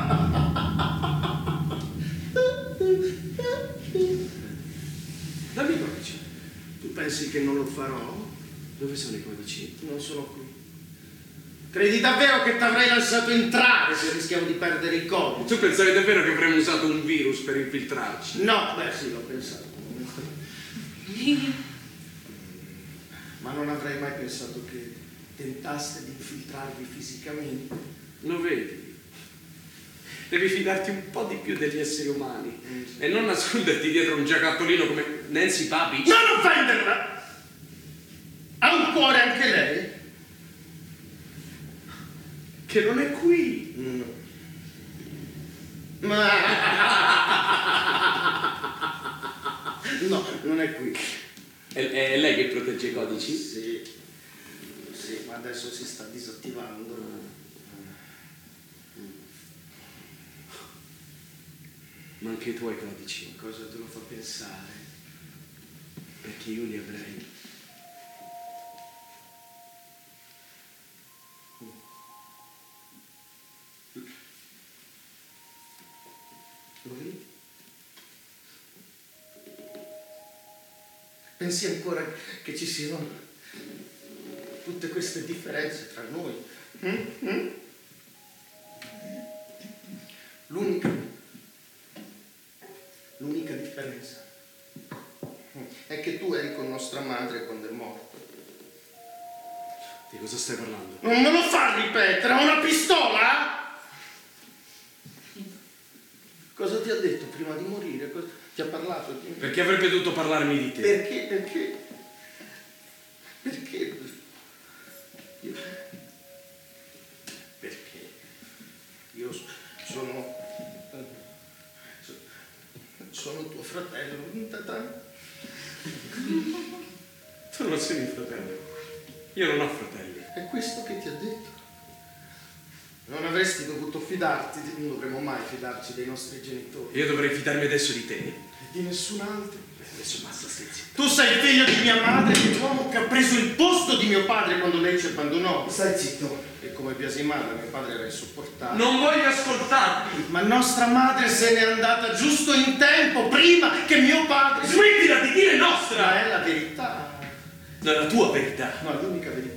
Dammi i codici. Tu pensi che non lo farò? Dove sono i codici? Non sono qui. Credi davvero che ti avrei lasciato entrare se rischiamo di perdere i codici? Tu pensavi davvero che avremmo usato un virus per infiltrarci? No, beh sì, l'ho pensato. Ma non avrei mai pensato che tentaste di infiltrarvi fisicamente. Lo vedi? Devi fidarti un po' di più degli esseri umani mm. e non nasconderti dietro un giocattolino come Nancy Papi. Non offenderla! Ha un cuore anche lei? Che non è qui. No. Ma... no, non è qui. È, è lei che protegge i codici? Sì. Sì, ma adesso si sta disattivando. Ma anche i tuoi codici. Cosa te lo fa pensare? Perché io li avrei. Lo vedi? Pensi ancora che ci siano tutte queste differenze tra noi? Mm? Mm? L'unica, l'unica differenza è che tu eri con nostra madre quando è morta. Di cosa stai parlando? Non me lo fa ripetere, ha una pistola? Cosa ti ha detto prima di morire? Cosa... Ti ha parlato? Perché avrebbe dovuto parlarmi di te? Perché? Perché? Perché? Io... Perché? Io sono... Sono tuo fratello. Tu non sei mio fratello. Io non ho fratelli. È questo che ti ha detto? Non avresti dovuto fidarti, non dovremmo mai fidarci dei nostri genitori. Io dovrei fidarmi adesso di te. E di nessun altro. Adesso basta, stai zitto. Tu sei il figlio di mia madre, l'uomo che ha preso il posto di mio padre quando lei ci abbandonò. Stai zitto. E come biasimata mio padre era insopportabile. Non voglio ascoltarti. Ma nostra madre se n'è andata giusto in tempo, prima che mio padre... Smettila di dire nostra! Ma è la verità. Non è la tua verità. No, è l'unica verità.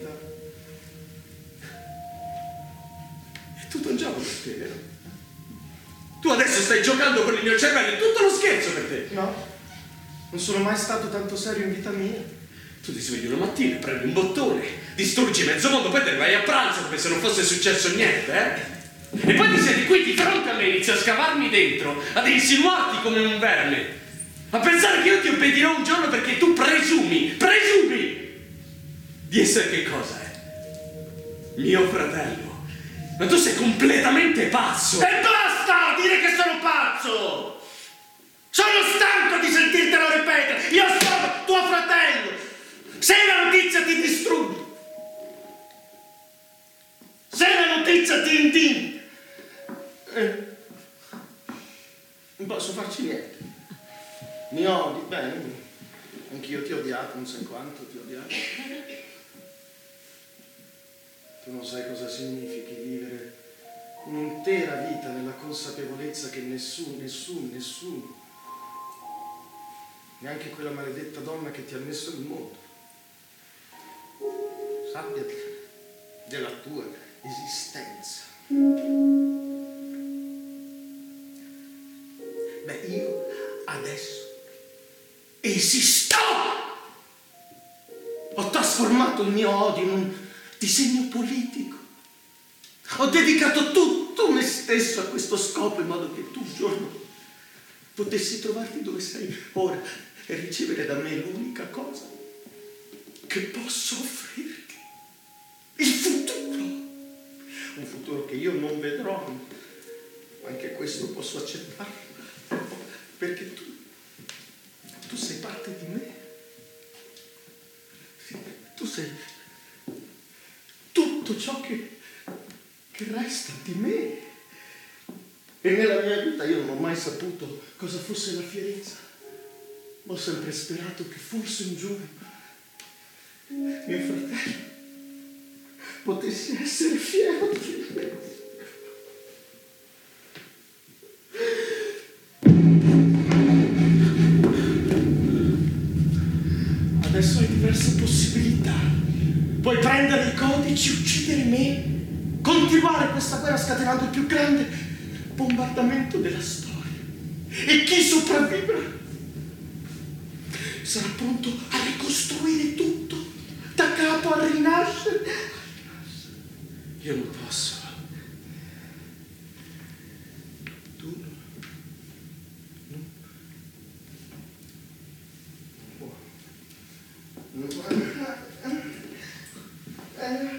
È tutto un gioco per te, vero? Tu adesso stai giocando con il mio cervello, è tutto uno scherzo per te. No, non sono mai stato tanto serio in vita mia. Tu ti svegli una mattina, prendi un bottone, distruggi mezzo mondo, poi te ne vai a pranzo come se non fosse successo niente, eh? E poi ti siedi qui di fronte a me, inizi a scavarmi dentro, ad insinuarti come un verme, a pensare che io ti obbedirò un giorno perché tu presumi, presumi di essere che cosa è? Mio fratello. Ma tu sei completamente pazzo! E basta dire che sono pazzo! Sono stanco di sentirtelo ripetere! Io sono tuo fratello! Se la notizia ti distrugge, se la notizia ti indigna, eh, non posso farci niente. Mi odi, bene, anch'io ti ho odiato, non sai quanto ti ho odiato. Tu non sai cosa significhi vivere un'intera vita nella consapevolezza che nessuno, nessuno, nessuno, neanche quella maledetta donna che ti ha messo nel mondo, sappia della tua esistenza. Beh, io adesso esisto! Ho trasformato il mio odio in un disegno politico. Ho dedicato tutto me stesso a questo scopo in modo che tu un giorno potessi trovarti dove sei ora e ricevere da me l'unica cosa che posso offrirti. Il futuro. Un futuro che io non vedrò, ma anche questo posso accettarlo. Perché tu, tu sei parte di me. Tu sei tutto ciò che, che resta di me. E nella mia vita io non ho mai saputo cosa fosse la fierezza. Ho sempre sperato che forse un giorno mio fratello potessi essere fiero di me. Adesso hai diverse possibilità. Puoi prendere i codici, uccidere me, continuare questa guerra scatenando il più grande bombardamento della storia. E chi sopravvivrà sarà pronto a ricostruire tutto, da capo, a rinascere. Io non posso. Tu non, non, non puoi. Eh,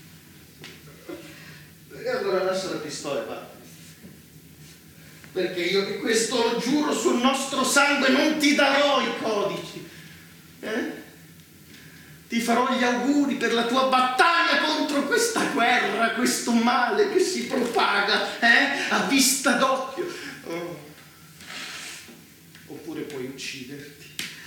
e allora lascia la pistola, va. Perché io che questo lo giuro sul nostro sangue non ti darò i codici. Eh? Ti farò gli auguri per la tua battaglia contro questa guerra, questo male che si propaga, eh? A vista d'occhio. Oh. Oppure puoi ucciderti.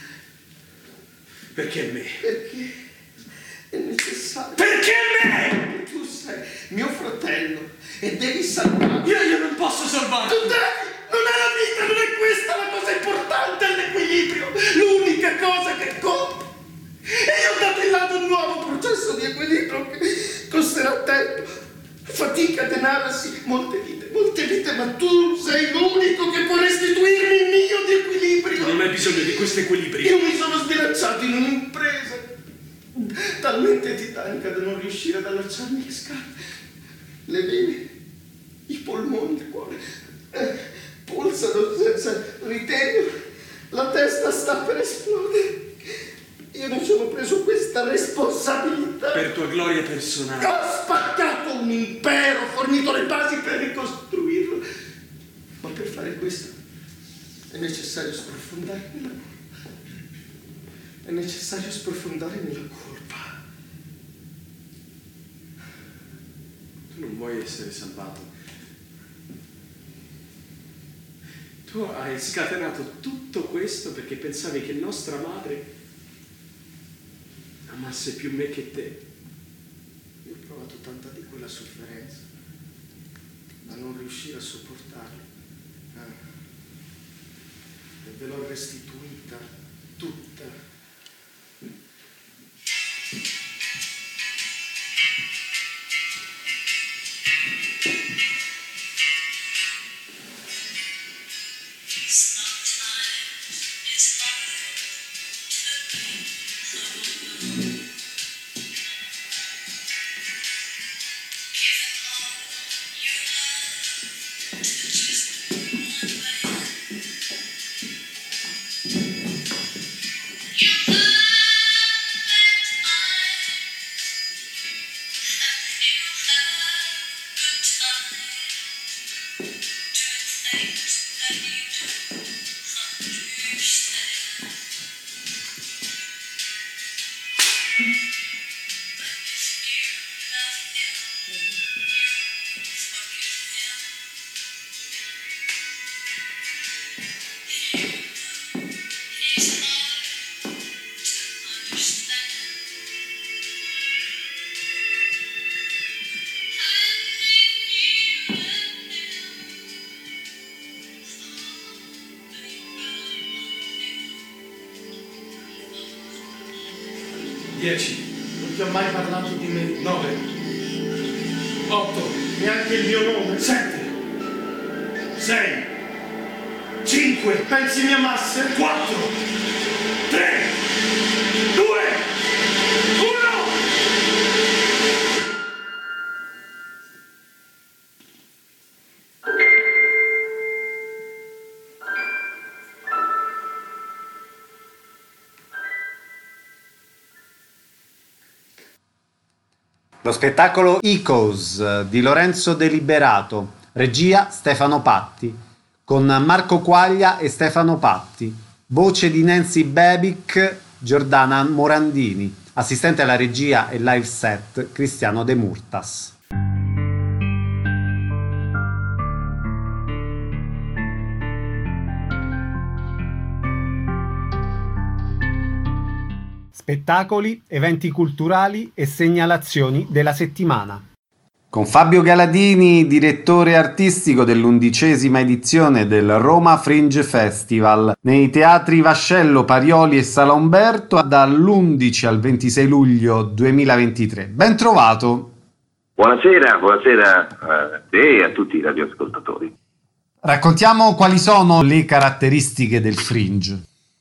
Perché me? Perché è necessario. Perché me? Perché tu sei mio fratello e devi salvarmi. Io, io non posso salvarti. Tu devi! Non è la vita, non è questa la cosa importante, è l'equilibrio. L'unica cosa che conta. E io ho dato in là ad un nuovo processo di equilibrio che costerà tempo, fatica, denaro, sì, molte vite, molte vite, ma tu sei l'unico che può restituirmi il mio di equilibrio. Non hai bisogno di questo equilibrio. Io mi sono sbilanciato in un'impresa talmente titanica da non riuscire ad allacciarmi le scarpe, le vene, i polmoni, il cuore eh, pulsano senza ritegno, la testa sta per esplodere. Io non sono preso questa responsabilità. Per tua gloria personale. Ho spaccato un impero, fornito le basi per ricostruirlo. Ma per fare questo è necessario sprofondare nella colpa. È necessario sprofondare nella colpa. Tu non vuoi essere salvato. Tu hai scatenato tutto questo perché pensavi che nostra madre amasse più me che te. Io ho provato tanta di quella sofferenza da non riuscire a sopportarla. Ah. E ve l'ho restituita tutta. You Dieci. Non ti ho mai parlato di me. Nove. Otto. Neanche il mio nome. Sette. Sei. Cinque. Pensi mi amasse? Quattro. Tre. Due. Uno. Lo spettacolo Icos di Lorenzo Deliberato, regia Stefano Patti, con Marco Quaglia e Stefano Patti, voce di Nancy Babic, Giordana Morandini, assistente alla regia e live set Cristiano De Murtas. Spettacoli, eventi culturali e segnalazioni della settimana. Con Fabio Galadini, direttore artistico dell'undicesima edizione del Roma Fringe Festival, nei teatri Vascello, Parioli e Sala Umberto dall'undici al ventisei luglio duemilaventitré. Ben trovato! Buonasera, buonasera a te e a tutti i radioascoltatori. Raccontiamo quali sono le caratteristiche del Fringe.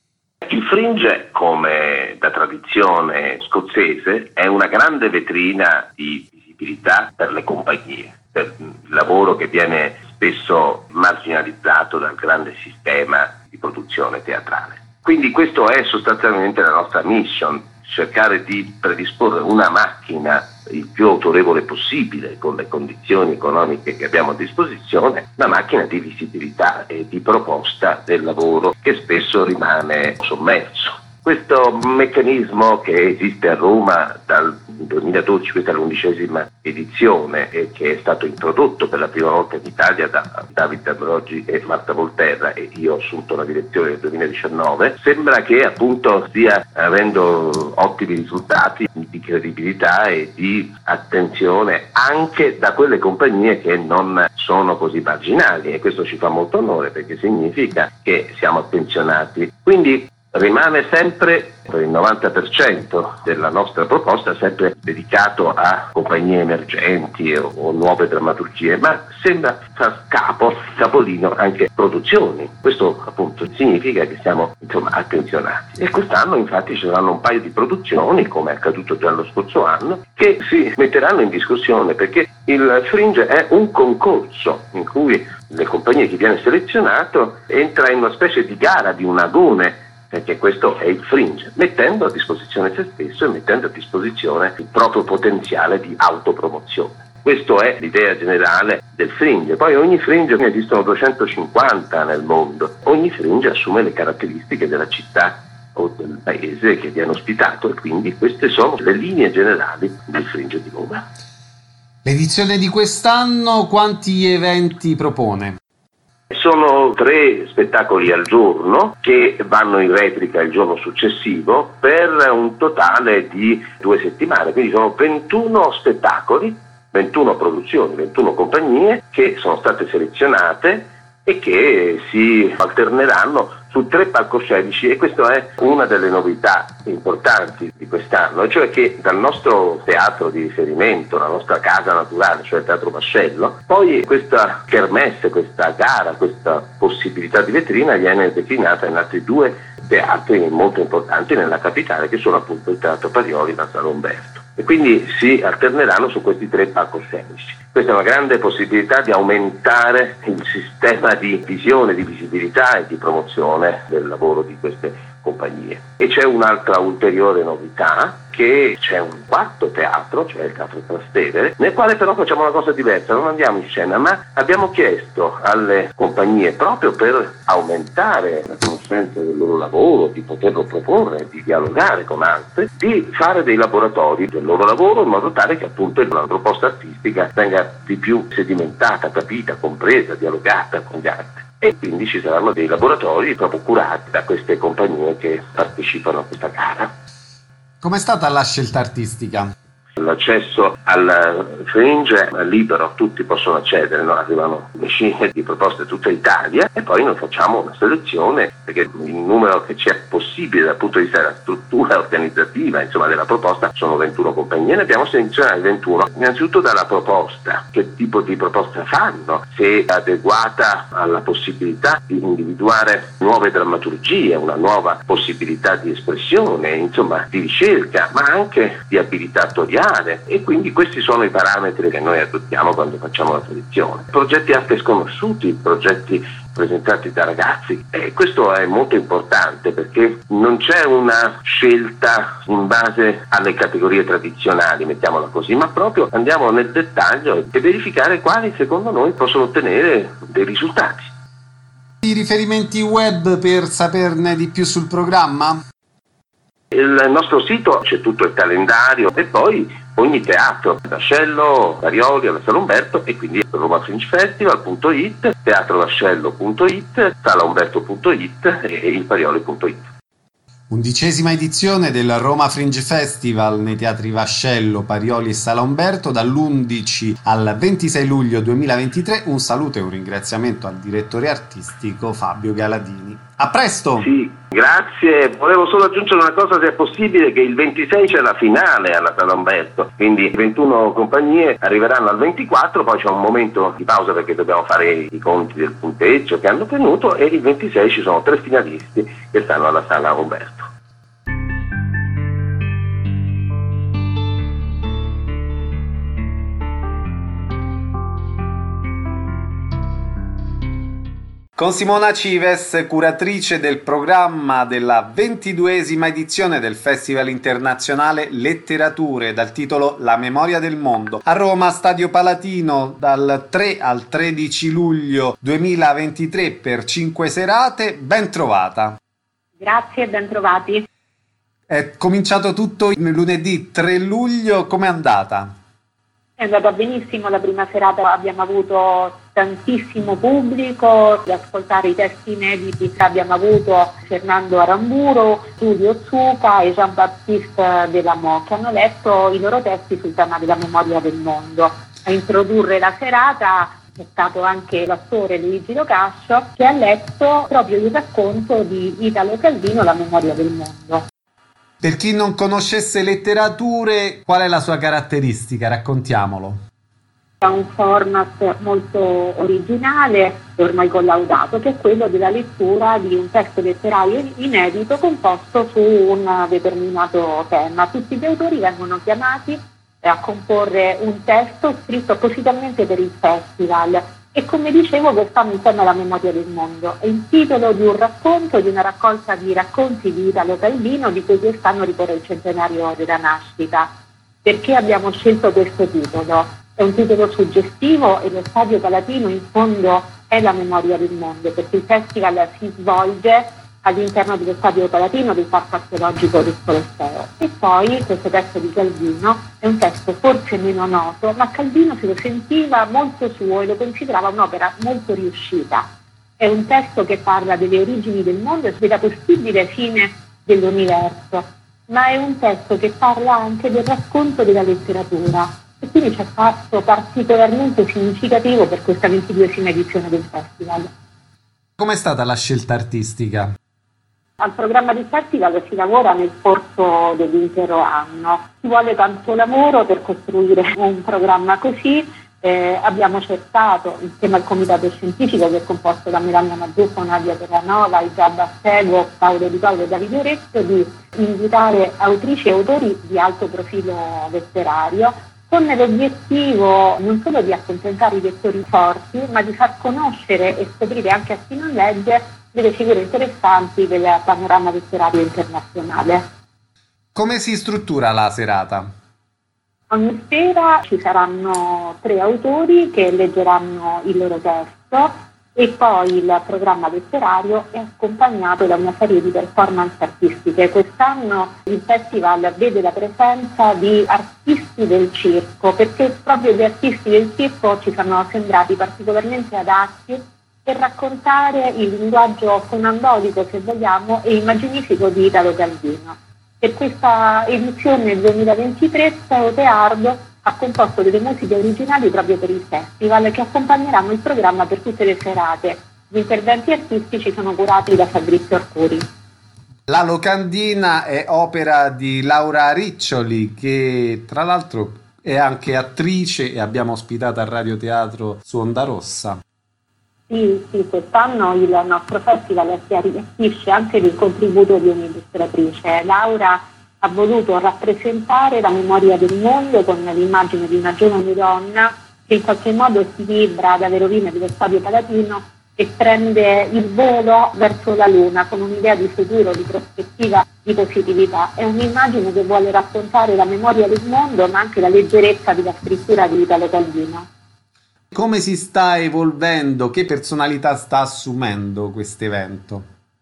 Il Fringe, come da tradizione scozzese, è una grande vetrina di visibilità per le compagnie, per il lavoro che viene spesso marginalizzato dal grande sistema di produzione teatrale. Quindi questo è sostanzialmente la nostra mission, cercare di predisporre una macchina il più autorevole possibile con le condizioni economiche che abbiamo a disposizione, una macchina di visibilità e di proposta del lavoro che spesso rimane sommerso. Questo meccanismo che esiste a Roma dal duemiladodici, questa è l'undicesima edizione, e che è stato introdotto per la prima volta in Italia da Davide Ambroggi e Marta Volterra, e io ho assunto la direzione nel duemiladiciannove, sembra che appunto stia avendo ottimi risultati di credibilità e di attenzione anche da quelle compagnie che non sono così marginali, e questo ci fa molto onore perché significa che siamo attenzionati. Quindi rimane sempre per il novanta per cento della nostra proposta sempre dedicato a compagnie emergenti o, o nuove drammaturgie, ma sembra far capo, capolino anche produzioni. Questo appunto significa che siamo insomma attenzionati. E quest'anno infatti ci saranno un paio di produzioni, come è accaduto già lo scorso anno, che si metteranno in discussione, perché il Fringe è un concorso in cui le compagnie, chi viene selezionato, entra in una specie di gara, di un agone, perché questo è il Fringe, mettendo a disposizione se stesso e mettendo a disposizione il proprio potenziale di autopromozione. Questa è l'idea generale del Fringe. Poi ogni Fringe, ne esistono duecentocinquanta nel mondo, ogni Fringe assume le caratteristiche della città o del paese che viene ospitato, e quindi queste sono le linee generali del Fringe di Roma. L'edizione di quest'anno quanti eventi propone? Sono tre spettacoli al giorno che vanno in replica il giorno successivo per un totale di due settimane, quindi sono ventuno spettacoli, ventuno produzioni, ventuno compagnie che sono state selezionate e che si alterneranno su tre palcoscenici, e questa è una delle novità importanti di quest'anno, cioè che dal nostro teatro di riferimento, la nostra casa naturale, cioè il Teatro Vascello, poi questa kermesse, questa gara, questa possibilità di vetrina viene declinata in altri due teatri molto importanti nella capitale, che sono appunto il Teatro Parioli e la Sala Umberto. E quindi si alterneranno su questi tre palcoscenici. Questa è una grande possibilità di aumentare il sistema di visione, di visibilità e di promozione del lavoro di queste compagnie. E c'è un'altra ulteriore novità, che c'è un quarto teatro, cioè il Teatro Trastevere, nel quale però facciamo una cosa diversa, non andiamo in scena, ma abbiamo chiesto alle compagnie, proprio per aumentare la conoscenza del loro lavoro, di poterlo proporre, di dialogare con altre, di fare dei laboratori del loro lavoro, in modo tale che appunto la proposta artistica venga di più sedimentata, capita, compresa, dialogata con gli altri. E quindi ci saranno dei laboratori proprio curati da queste compagnie che partecipano a questa gara. Com'è stata la scelta artistica? L'accesso al Fringe è libero, tutti possono accedere, no? Arrivano decine di proposte da tutta Italia e poi noi facciamo una selezione, perché il numero che ci è possibile dal punto di vista della struttura organizzativa, insomma, della proposta, sono ventuno compagnie, ne abbiamo selezionate ventuno. Innanzitutto dalla proposta, che tipo di proposta fanno, se è adeguata alla possibilità di individuare nuove drammaturgie, una nuova possibilità di espressione, insomma di ricerca, ma anche di abilità attoriale. E quindi questi sono i parametri che noi adottiamo quando facciamo la selezione. Progetti arte sconosciuti, progetti presentati da ragazzi, e questo è molto importante perché non c'è una scelta in base alle categorie tradizionali, mettiamola così, ma proprio andiamo nel dettaglio e verificare quali secondo noi possono ottenere dei risultati. I riferimenti web per saperne di più sul programma? Il nostro sito c'è tutto il calendario e poi ogni teatro, Vascello, Parioli, alla Sala Umberto, e quindi roma fringe festival punto it, teatro vascello punto it, sala umberto punto it e il parioli punto it. Undicesima edizione del Roma Fringe Festival nei teatri Vascello, Parioli e Sala Umberto dall'undici al ventisei luglio duemilaventitré. Un saluto e un ringraziamento al direttore artistico Fabio Galadini. A presto! Sì, grazie. Volevo solo aggiungere una cosa, se è possibile, che il ventisei c'è la finale alla Sala Umberto, quindi ventuno compagnie arriveranno al ventiquattro, poi c'è un momento di pausa perché dobbiamo fare i conti del punteggio che hanno ottenuto, e il ventisei ci sono tre finalisti che stanno alla Sala Umberto. Con Simona Cives, curatrice del programma della ventiduesima edizione del Festival Internazionale Letterature dal titolo La memoria del mondo, a Roma, Stadio Palatino, dal tre al tredici luglio duemilaventitré per cinque serate. Ben trovata. Grazie, ben trovati. È cominciato tutto il lunedì tre luglio, com'è andata? È andata benissimo, la prima serata abbiamo avuto tantissimo pubblico, ad ascoltare i testi inediti abbiamo avuto Fernando Aramburo, Giulio Zucca e Jean-Baptiste Delamont, che hanno letto i loro testi sul tema della memoria del mondo. A introdurre la serata è stato anche l'attore Luigi Locascio, che ha letto proprio il racconto di Italo Calvino, La memoria del mondo. Per chi non conoscesse letterature, qual è la sua caratteristica? Raccontiamolo. È un format molto originale e ormai collaudato, che è quello della lettura di un testo letterario inedito composto su un determinato tema. Tutti gli autori vengono chiamati a comporre un testo scritto appositamente per il festival. E come dicevo, quest'anno il tema è la memoria del mondo. È il titolo di un racconto, di una raccolta di racconti di Italo Calvino, di cui quest'anno ricorre il centenario della nascita. Perché abbiamo scelto questo titolo? È un titolo suggestivo e lo Stadio Palatino in fondo è la memoria del mondo, perché il festival si svolge all'interno dello Stadio Palatino del Parco Archeologico del Colosseo. E poi questo testo di Calvino è un testo forse meno noto, ma Calvino se lo sentiva molto suo e lo considerava un'opera molto riuscita. È un testo che parla delle origini del mondo e della possibile fine dell'universo, ma è un testo che parla anche del racconto della letteratura, e quindi ci ha fatto particolarmente significativo per questa ventiduesima edizione del festival. Com'è stata la scelta artistica? Al programma del festival si lavora nel corso dell'intero anno. Ci vuole tanto lavoro per costruire un programma così. Eh, abbiamo cercato, insieme al comitato scientifico che è composto da Melania Mazzucco, Nadia Terranova, Isabella Stego, Paolo Di Paolo e Davide Orecchio, di invitare autrici e autori di alto profilo letterario, con l'obiettivo non solo di accontentare i lettori forti, ma di far conoscere e scoprire anche a chi non legge delle figure interessanti del panorama letterario internazionale. Come si struttura la serata? Ogni sera ci saranno tre autori che leggeranno il loro testo e poi il programma letterario è accompagnato da una serie di performance artistiche. Quest'anno il festival vede la presenza di artisti del circo, perché proprio gli artisti del circo ci sono sembrati particolarmente adatti per raccontare il linguaggio funambolico, se vogliamo, e immaginifico di Italo Calvino. Per questa edizione duemilaventitré Teo Teardo ha composto delle musiche originali proprio per il festival che accompagneranno il programma per tutte le serate. Gli interventi artistici sono curati da Fabrizio Arcuri. La locandina è opera di Laura Riccioli, che tra l'altro è anche attrice e abbiamo ospitato al Radioteatro su Onda Rossa. Sì, sì, quest'anno il nostro festival si arricchisce anche del contributo di un'illustratrice. Laura ha voluto rappresentare la memoria del mondo con l'immagine di una giovane donna che in qualche modo si libera dalle rovine dello Stadio Palatino e prende il volo verso la Luna con un'idea di futuro, di prospettiva, di positività. È un'immagine che vuole raccontare la memoria del mondo, ma anche la leggerezza della scrittura di Italo Calvino. Come si sta evolvendo? Che personalità sta assumendo questo evento?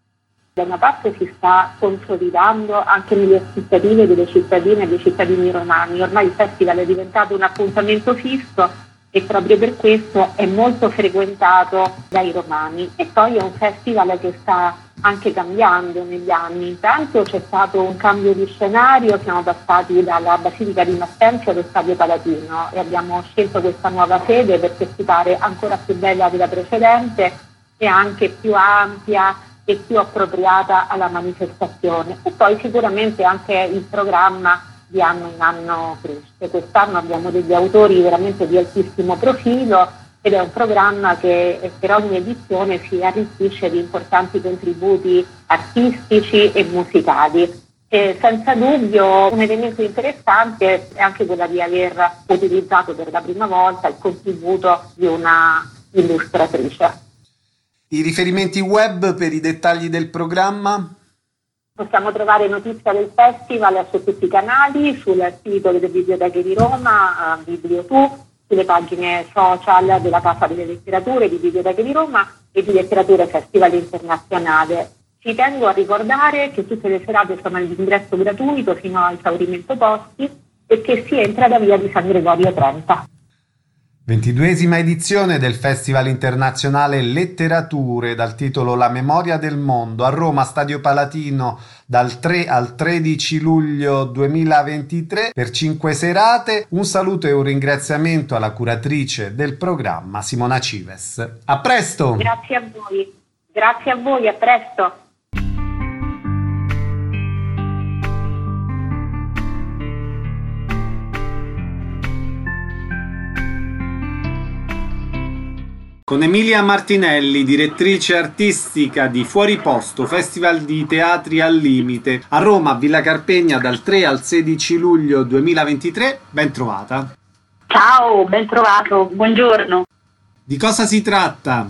Da una parte si sta consolidando anche nelle aspettative delle cittadine e dei cittadini romani. Ormai il festival è diventato un appuntamento fisso e proprio per questo è molto frequentato dai romani. E poi è un festival che sta anche cambiando negli anni. Intanto c'è stato un cambio di scenario, siamo passati dalla Basilica di Massenzio allo Stadio Palatino e abbiamo scelto questa nuova sede perché si pare ancora più bella della precedente e anche più ampia e più appropriata alla manifestazione. E poi sicuramente anche il programma di anno in anno cresce. Quest'anno abbiamo degli autori veramente di altissimo profilo ed è un programma che per ogni edizione si arricchisce di importanti contributi artistici e musicali. E senza dubbio un elemento interessante è anche quello di aver utilizzato per la prima volta il contributo di una illustratrice. I riferimenti web per i dettagli del programma? Possiamo trovare notizie del festival su tutti i canali, sul sito delle Biblioteche di Roma, BiblioTu, sulle pagine social della Casa delle Letterature di Biblioteche di Roma e di Letterature Festival Internazionale. Ci tengo a ricordare che tutte le serate sono all'ingresso gratuito fino a esaurimento posti e che si entra da via di San Gregorio trenta. ventiduesima edizione del Festival Internazionale Letterature dal titolo La Memoria del Mondo a Roma, Stadio Palatino, dal tre al tredici luglio duemilaventitré per cinque serate. Un saluto e un ringraziamento alla curatrice del programma, Simona Cives. A presto! Grazie a voi, grazie a voi, a presto! Con Emilia Martinelli, direttrice artistica di Fuori Posto, Festival di Teatri al Limite, a Roma, Villa Carpegna, dal tre al sedici luglio duemilaventitré. Ben trovata. Ciao, ben trovato, buongiorno. Di cosa si tratta?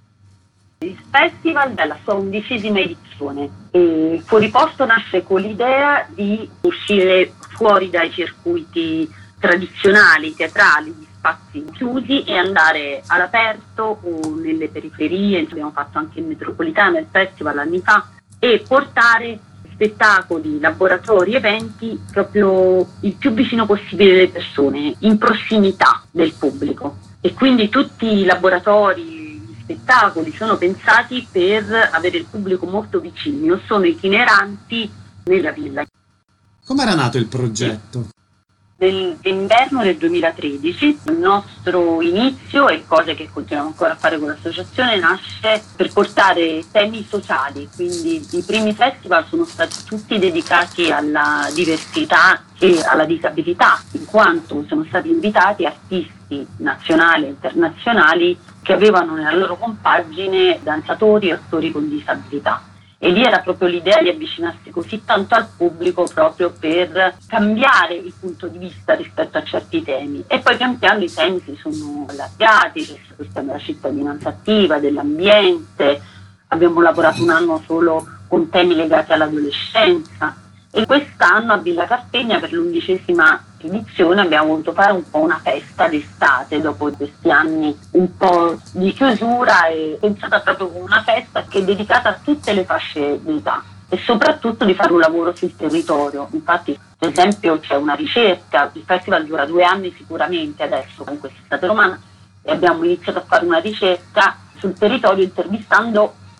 Il festival della sua undicesima edizione. E Fuori Posto nasce con l'idea di uscire fuori dai circuiti tradizionali, teatrali, spazi chiusi e andare all'aperto o nelle periferie. Abbiamo fatto anche in metropolitana il festival anni fa, e portare spettacoli, laboratori, eventi proprio il più vicino possibile alle persone, in prossimità del pubblico. E quindi tutti i laboratori, gli spettacoli sono pensati per avere il pubblico molto vicino, sono itineranti nella villa. Come era nato il progetto? Nell'inverno del duemilatredici il nostro inizio, e cose che continuiamo ancora a fare con l'associazione, nasce per portare temi sociali, quindi i primi festival sono stati tutti dedicati alla diversità e alla disabilità, in quanto sono stati invitati artisti nazionali e internazionali che avevano nella loro compagine danzatori e attori con disabilità. E lì era proprio l'idea di avvicinarsi così tanto al pubblico proprio per cambiare il punto di vista rispetto a certi temi. E poi pian piano i temi si sono allargati, c'è stato il tema della cittadinanza attiva, dell'ambiente, abbiamo lavorato un anno solo con temi legati all'adolescenza. E quest'anno a Villa Carpegna, per l'undicesima edizione, abbiamo voluto fare un po' una festa d'estate dopo questi anni un po' di chiusura, e pensata proprio come una festa che è dedicata a tutte le fasce d'età e soprattutto di fare un lavoro sul territorio. Infatti, per esempio, c'è una ricerca, il festival dura due anni sicuramente adesso con quest'estate romana, e abbiamo iniziato a fare una ricerca sul territorio intervistando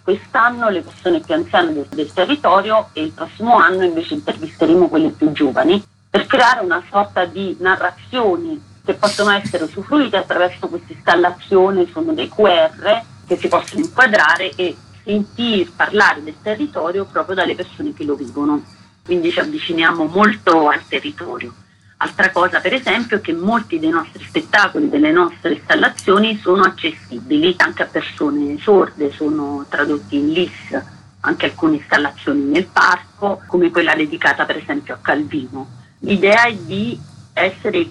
quest'anno le persone più anziane del, del territorio e il prossimo anno invece intervisteremo quelle più giovani per creare una sorta di narrazioni che possono essere usufruite attraverso questa installazione. Sono dei Q R che si possono inquadrare e sentir parlare del territorio proprio dalle persone che lo vivono, quindi ci avviciniamo molto al territorio. Altra cosa, per esempio, è che molti dei nostri spettacoli, delle nostre installazioni sono accessibili anche a persone sorde, sono tradotti in L I S, anche alcune installazioni nel parco, come quella dedicata per esempio a Calvino. L'idea è di essere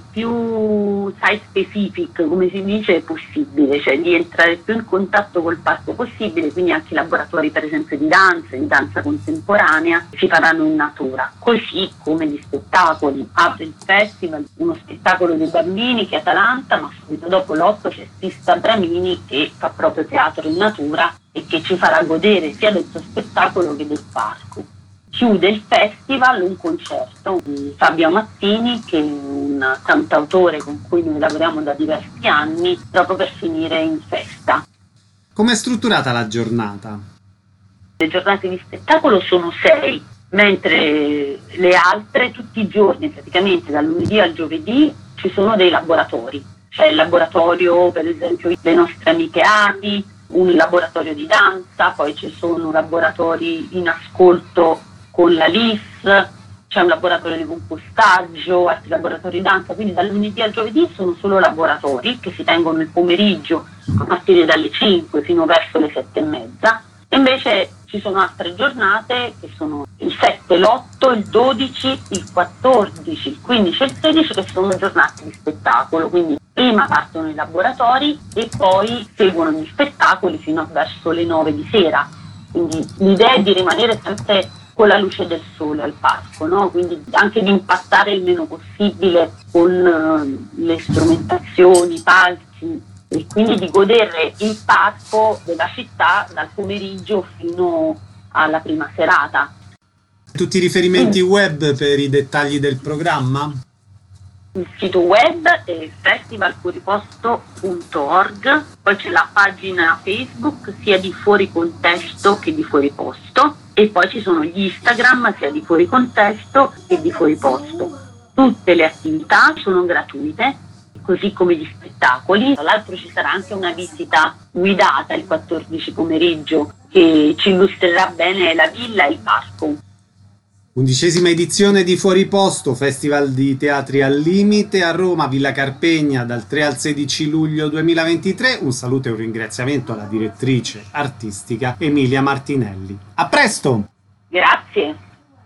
più site specific, come si dice, possibile, cioè di entrare più in contatto col parco possibile, quindi anche i laboratori per esempio di danza, di danza contemporanea si faranno in natura, così come gli spettacoli. Apre il festival uno spettacolo dei bambini che è Atalanta, ma subito dopo l'otto c'è Sista Bramini che fa proprio teatro in natura e che ci farà godere sia del suo spettacolo che del parco. Chiude il festival un concerto di Fabio Mazzini, che è un cantautore con cui noi lavoriamo da diversi anni, proprio per finire in festa. Com'è strutturata la giornata? Le giornate di spettacolo sono sei, mentre le altre tutti i giorni, praticamente dal lunedì al giovedì, ci sono dei laboratori. C'è il laboratorio, per esempio, delle nostre amiche Api, un laboratorio di danza, poi ci sono laboratori in ascolto con la L I S, c'è un laboratorio di compostaggio, altri laboratori di danza, quindi dal lunedì al giovedì sono solo laboratori che si tengono il pomeriggio a partire dalle cinque fino verso le sette e mezza, e invece ci sono altre giornate che sono il sette, l'otto, il dodici, il quattordici, il quindici e il sedici, che sono giornate di spettacolo, quindi prima partono i laboratori e poi seguono gli spettacoli fino a verso le nove di sera, quindi l'idea è di rimanere sempre con la luce del sole al parco, no? Quindi anche di impattare il meno possibile con uh, le strumentazioni, i palchi, e quindi di godere il parco della città dal pomeriggio fino alla prima serata. Tutti i riferimenti mm. web per i dettagli del programma? Il sito web è festival fuoriposto punto org, poi c'è la pagina Facebook sia di Fuori Contesto che di Fuori Posto, e poi ci sono gli Instagram sia di Fuori Contesto che di Fuori Posto. Tutte le attività sono gratuite, così come gli spettacoli. Tra l'altro ci sarà anche una visita guidata il quattordici pomeriggio che ci illustrerà bene la villa e il parco. Undicesima edizione di Fuori Posto, Festival di Teatri al Limite a Roma, Villa Carpegna, dal tre al sedici luglio duemilaventitré. Un saluto e un ringraziamento alla direttrice artistica Emilia Martinelli. A presto! Grazie!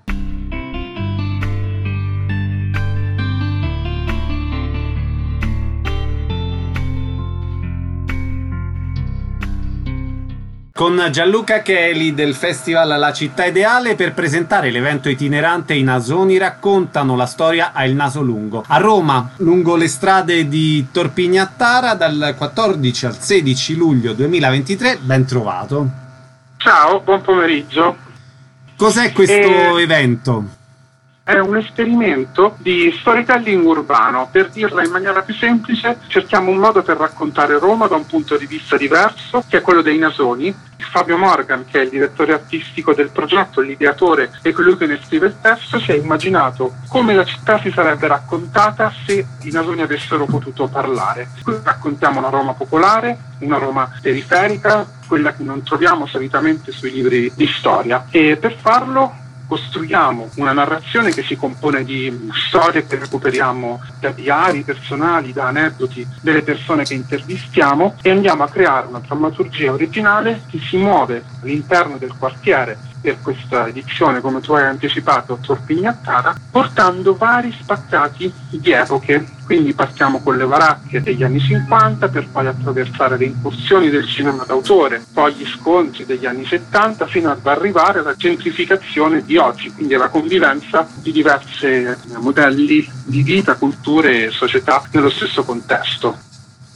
Con Gianluca Cheli del Festival La Città Ideale per presentare l'evento itinerante I Nasoni raccontano la storia a Il Naso Lungo. A Roma, lungo le strade di Torpignattara, dal quattordici al sedici luglio duemilaventitré. Ben trovato. Ciao, buon pomeriggio. Cos'è questo eh... evento? È un esperimento di storytelling urbano. Per dirla in maniera più semplice, cerchiamo un modo per raccontare Roma da un punto di vista diverso, che è quello dei Nasoni. Fabio Morgan, che è il direttore artistico del progetto, l'ideatore e colui che ne scrive il testo, si è immaginato come la città si sarebbe raccontata se i Nasoni avessero potuto parlare. Qui raccontiamo una Roma popolare, una Roma periferica, quella che non troviamo solitamente sui libri di storia, e per farlo costruiamo una narrazione che si compone di storie che recuperiamo da diari personali, da aneddoti delle persone che intervistiamo, e andiamo a creare una drammaturgia originale che si muove all'interno del quartiere, per questa edizione, come tu hai anticipato, Torpignattara, portando vari spaccati di epoche. Quindi partiamo con le baracche degli anni cinquanta per poi attraversare le incursioni del cinema d'autore, poi gli scontri degli anni settanta, fino ad arrivare alla gentrificazione di oggi, quindi alla convivenza di diversi modelli di vita, culture e società nello stesso contesto.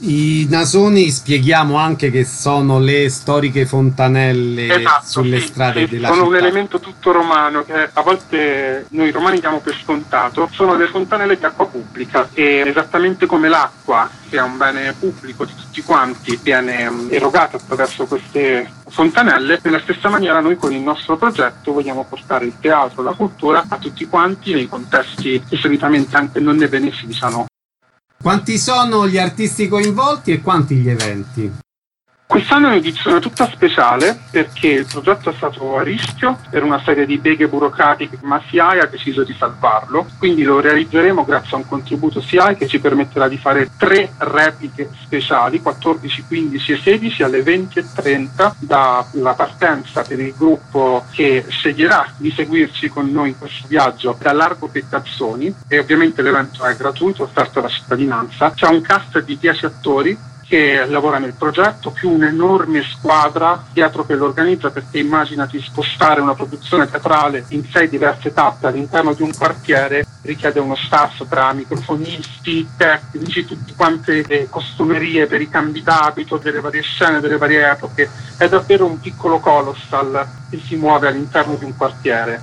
I nasoni spieghiamo anche che sono le storiche fontanelle esatto, sulle sì, strade sì, della sono città. un elemento tutto romano che a volte noi romani diamo per scontato. Sono le fontanelle di acqua pubblica e esattamente come l'acqua, che è un bene pubblico di tutti quanti, viene erogata attraverso queste fontanelle, nella stessa maniera noi con il nostro progetto vogliamo portare il teatro, la cultura a tutti quanti nei contesti che solitamente anche non ne beneficiano. Quanti sono gli artisti coinvolti e quanti gli eventi? Quest'anno è un'edizione tutta speciale perché il progetto è stato a rischio per una serie di beghe burocratiche, ma S I A E ha deciso di salvarlo, quindi lo realizzeremo grazie a un contributo S I A E che ci permetterà di fare tre repliche speciali, quattordici, quindici e sedici alle venti e trenta, dalla partenza per il gruppo che sceglierà di seguirci con noi in questo viaggio da Largo Pettazzoni, e ovviamente l'evento è gratuito, offerto alla cittadinanza. C'è un cast di dieci attori che lavora nel progetto, più un'enorme squadra dietro che lo organizza, perché immaginati spostare una produzione teatrale in sei diverse tappe all'interno di un quartiere richiede uno staff tra microfonisti, tecnici, tutte quante le costumerie per i cambi d'abito, delle varie scene, delle varie epoche. È davvero un piccolo colossal che si muove all'interno di un quartiere.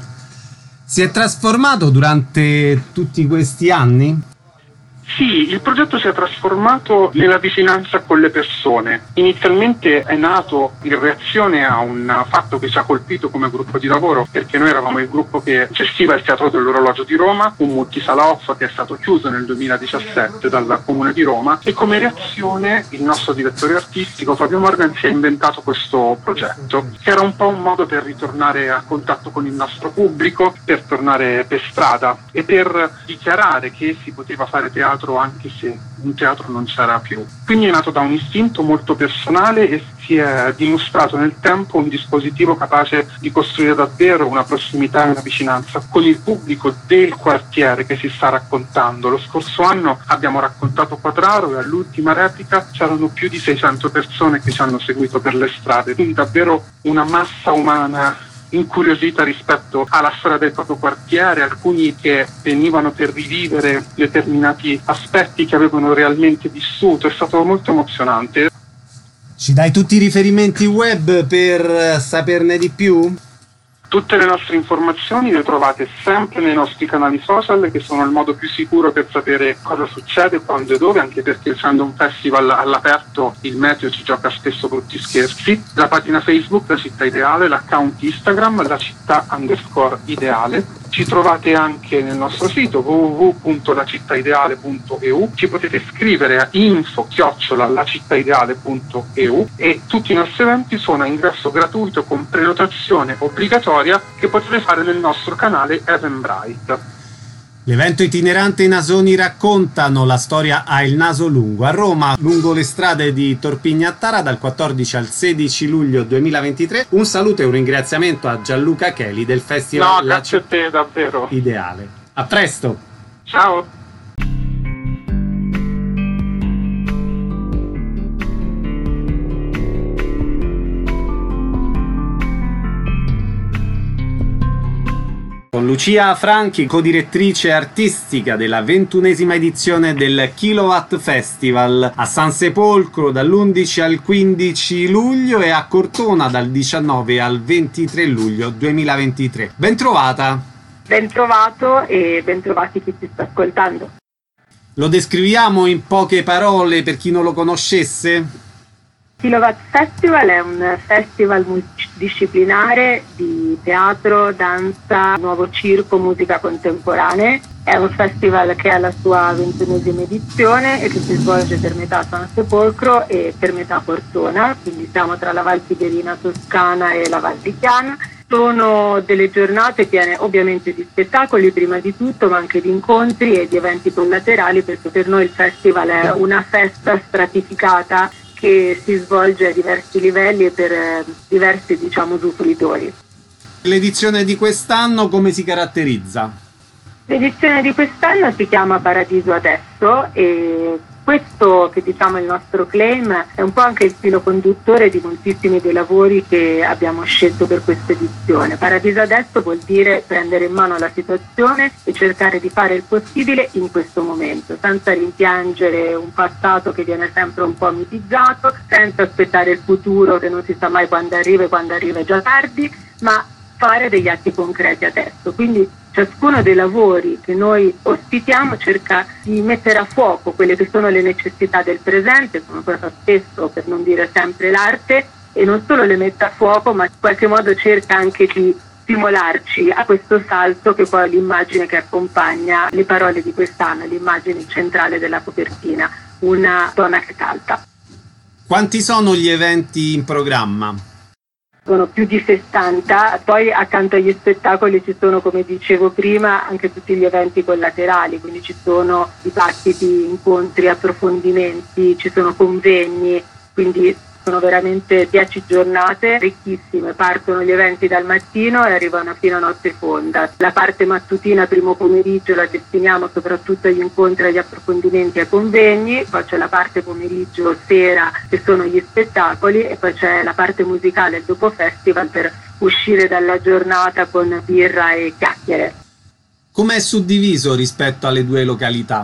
Si è trasformato durante tutti questi anni? Sì, il progetto si è trasformato nella vicinanza con le persone. Inizialmente è nato in reazione a un fatto che ci ha colpito come gruppo di lavoro, perché noi eravamo il gruppo che gestiva il Teatro dell'Orologio di Roma, un multisala off che è stato chiuso nel duemiladiciassette dal Comune di Roma, e come reazione il nostro direttore artistico Fabio Morgan si è inventato questo progetto, che era un po' un modo per ritornare a contatto con il nostro pubblico, per tornare per strada e per dichiarare che si poteva fare teatro anche se un teatro non c'era più. Quindi è nato da un istinto molto personale e si è dimostrato nel tempo un dispositivo capace di costruire davvero una prossimità e una vicinanza con il pubblico del quartiere che si sta raccontando. Lo scorso anno abbiamo raccontato Quadraro e all'ultima replica c'erano più di seicento persone che ci hanno seguito per le strade, quindi davvero una massa umana incuriosita rispetto alla storia del proprio quartiere, alcuni che venivano per rivivere determinati aspetti che avevano realmente vissuto. È stato molto emozionante. Ci dai tutti i riferimenti web per saperne di più? Tutte le nostre informazioni le trovate sempre nei nostri canali social, che sono il modo più sicuro per sapere cosa succede, quando e dove, anche perché essendo un festival all'aperto il meteo ci gioca spesso brutti scherzi. La pagina Facebook La Città Ideale, l'account Instagram La Città underscore Ideale. Ci trovate anche nel nostro sito w w w punto la città ideale punto e u, ci potete scrivere a info chiocciola la città ideale punto e u e tutti i nostri eventi sono a ingresso gratuito con prenotazione obbligatoria che potete fare nel nostro canale Eventbrite. L'evento itinerante I Nasoni raccontano la storia a Il Naso Lungo a Roma, lungo le strade di Torpignattara dal quattordici al sedici luglio duemilaventitré. Un saluto e un ringraziamento a Gianluca Cheli del Festival No, grazie a te davvero. Ideale. A presto. Ciao. Con Lucia Franchi, codirettrice artistica della ventunesima edizione del Kilowatt Festival a San Sepolcro dall'undici al quindici luglio e a Cortona dal diciannove al ventitré luglio duemilaventitré. Ben trovata! Ben trovato e ben trovati chi ci sta ascoltando. Lo descriviamo in poche parole per chi non lo conoscesse? Kilowatt Festival è un festival multidisciplinare di teatro, danza, nuovo circo, musica contemporanea. È un festival che ha la sua ventunesima edizione e che si svolge per metà San Sepolcro e per metà Cortona, quindi siamo tra la Val Tiberina toscana e la Val di Chiana. Sono delle giornate piene ovviamente di spettacoli prima di tutto, ma anche di incontri e di eventi collaterali, perché per noi il festival è una festa stratificata che si svolge a diversi livelli e per eh, diversi, diciamo, usufruitori. L'edizione di quest'anno come si caratterizza? L'edizione di quest'anno si chiama Paradiso Adesso e questo, che diciamo è il nostro claim, è un po' anche il filo conduttore di moltissimi dei lavori che abbiamo scelto per questa edizione. Paradiso adesso vuol dire prendere in mano la situazione e cercare di fare il possibile in questo momento, senza rimpiangere un passato che viene sempre un po' mitizzato, senza aspettare il futuro che non si sa mai quando arriva e quando arriva è già tardi, ma fare degli atti concreti adesso. Quindi ciascuno dei lavori che noi ospitiamo cerca di mettere a fuoco quelle che sono le necessità del presente, come poi fa spesso, per non dire sempre, l'arte, e non solo le mette a fuoco, ma in qualche modo cerca anche di stimolarci a questo salto che poi è l'immagine che accompagna le parole di quest'anno, l'immagine centrale della copertina, una donna che salta. Quanti sono gli eventi in programma? Sono più di sessanta, poi accanto agli spettacoli ci sono, come dicevo prima, anche tutti gli eventi collaterali, quindi ci sono dibattiti, incontri, approfondimenti, ci sono convegni, quindi sono veramente dieci giornate ricchissime. Partono gli eventi dal mattino e arrivano fino a notte fonda. La parte mattutina, primo pomeriggio, la destiniamo soprattutto agli incontri, agli approfondimenti e ai convegni, poi c'è la parte pomeriggio, sera, che sono gli spettacoli, e poi c'è la parte musicale, il dopo festival, per uscire dalla giornata con birra e chiacchiere. Com'è suddiviso rispetto alle due località?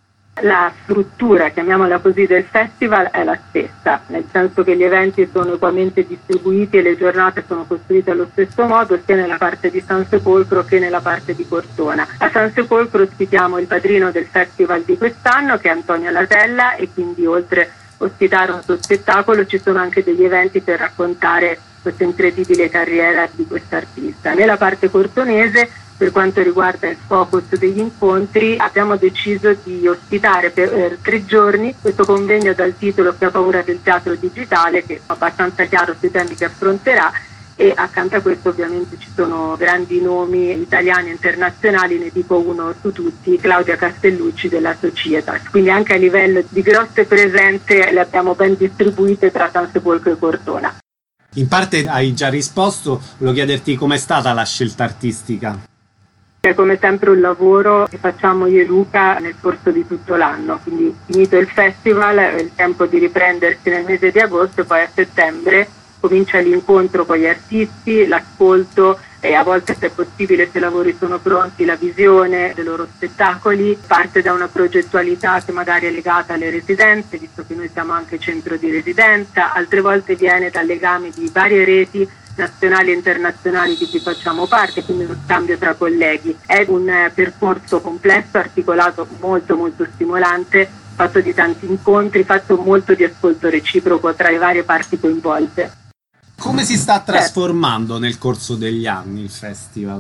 La struttura, chiamiamola così, del festival è la stessa, nel senso che gli eventi sono ugualmente distribuiti e le giornate sono costruite allo stesso modo, sia nella parte di San Sepolcro che nella parte di Cortona. A San Sepolcro ospitiamo il padrino del festival di quest'anno, che è Antonio Latella, e quindi oltre a ospitare un suo spettacolo ci sono anche degli eventi per raccontare questa incredibile carriera di quest'artista. Nella parte cortonese, per quanto riguarda il focus degli incontri, abbiamo deciso di ospitare per, per tre giorni questo convegno dal titolo Chi ha paura del teatro digitale, che è abbastanza chiaro sui temi che affronterà, e accanto a questo ovviamente ci sono grandi nomi italiani e internazionali, ne dico uno su tutti, Claudia Castellucci della Societas. Quindi anche a livello di grosse presenze le abbiamo ben distribuite tra San Sepolcro e Cortona. In parte hai già risposto, volevo chiederti com'è stata la scelta artistica. È come sempre un lavoro che facciamo io e Luca nel corso di tutto l'anno, quindi finito il festival è il tempo di riprendersi nel mese di agosto, e poi a settembre comincia l'incontro con gli artisti, l'ascolto e a volte, se è possibile, se i lavori sono pronti, la visione dei loro spettacoli. Parte da una progettualità che magari è legata alle residenze, visto che noi siamo anche centro di residenza, altre volte viene dal legame di varie reti nazionali e internazionali di cui facciamo parte, quindi uno scambio tra colleghi. È un eh, percorso complesso, articolato, molto molto stimolante, fatto di tanti incontri, fatto molto di ascolto reciproco tra le varie parti coinvolte. Come si sta trasformando nel corso degli anni il festival?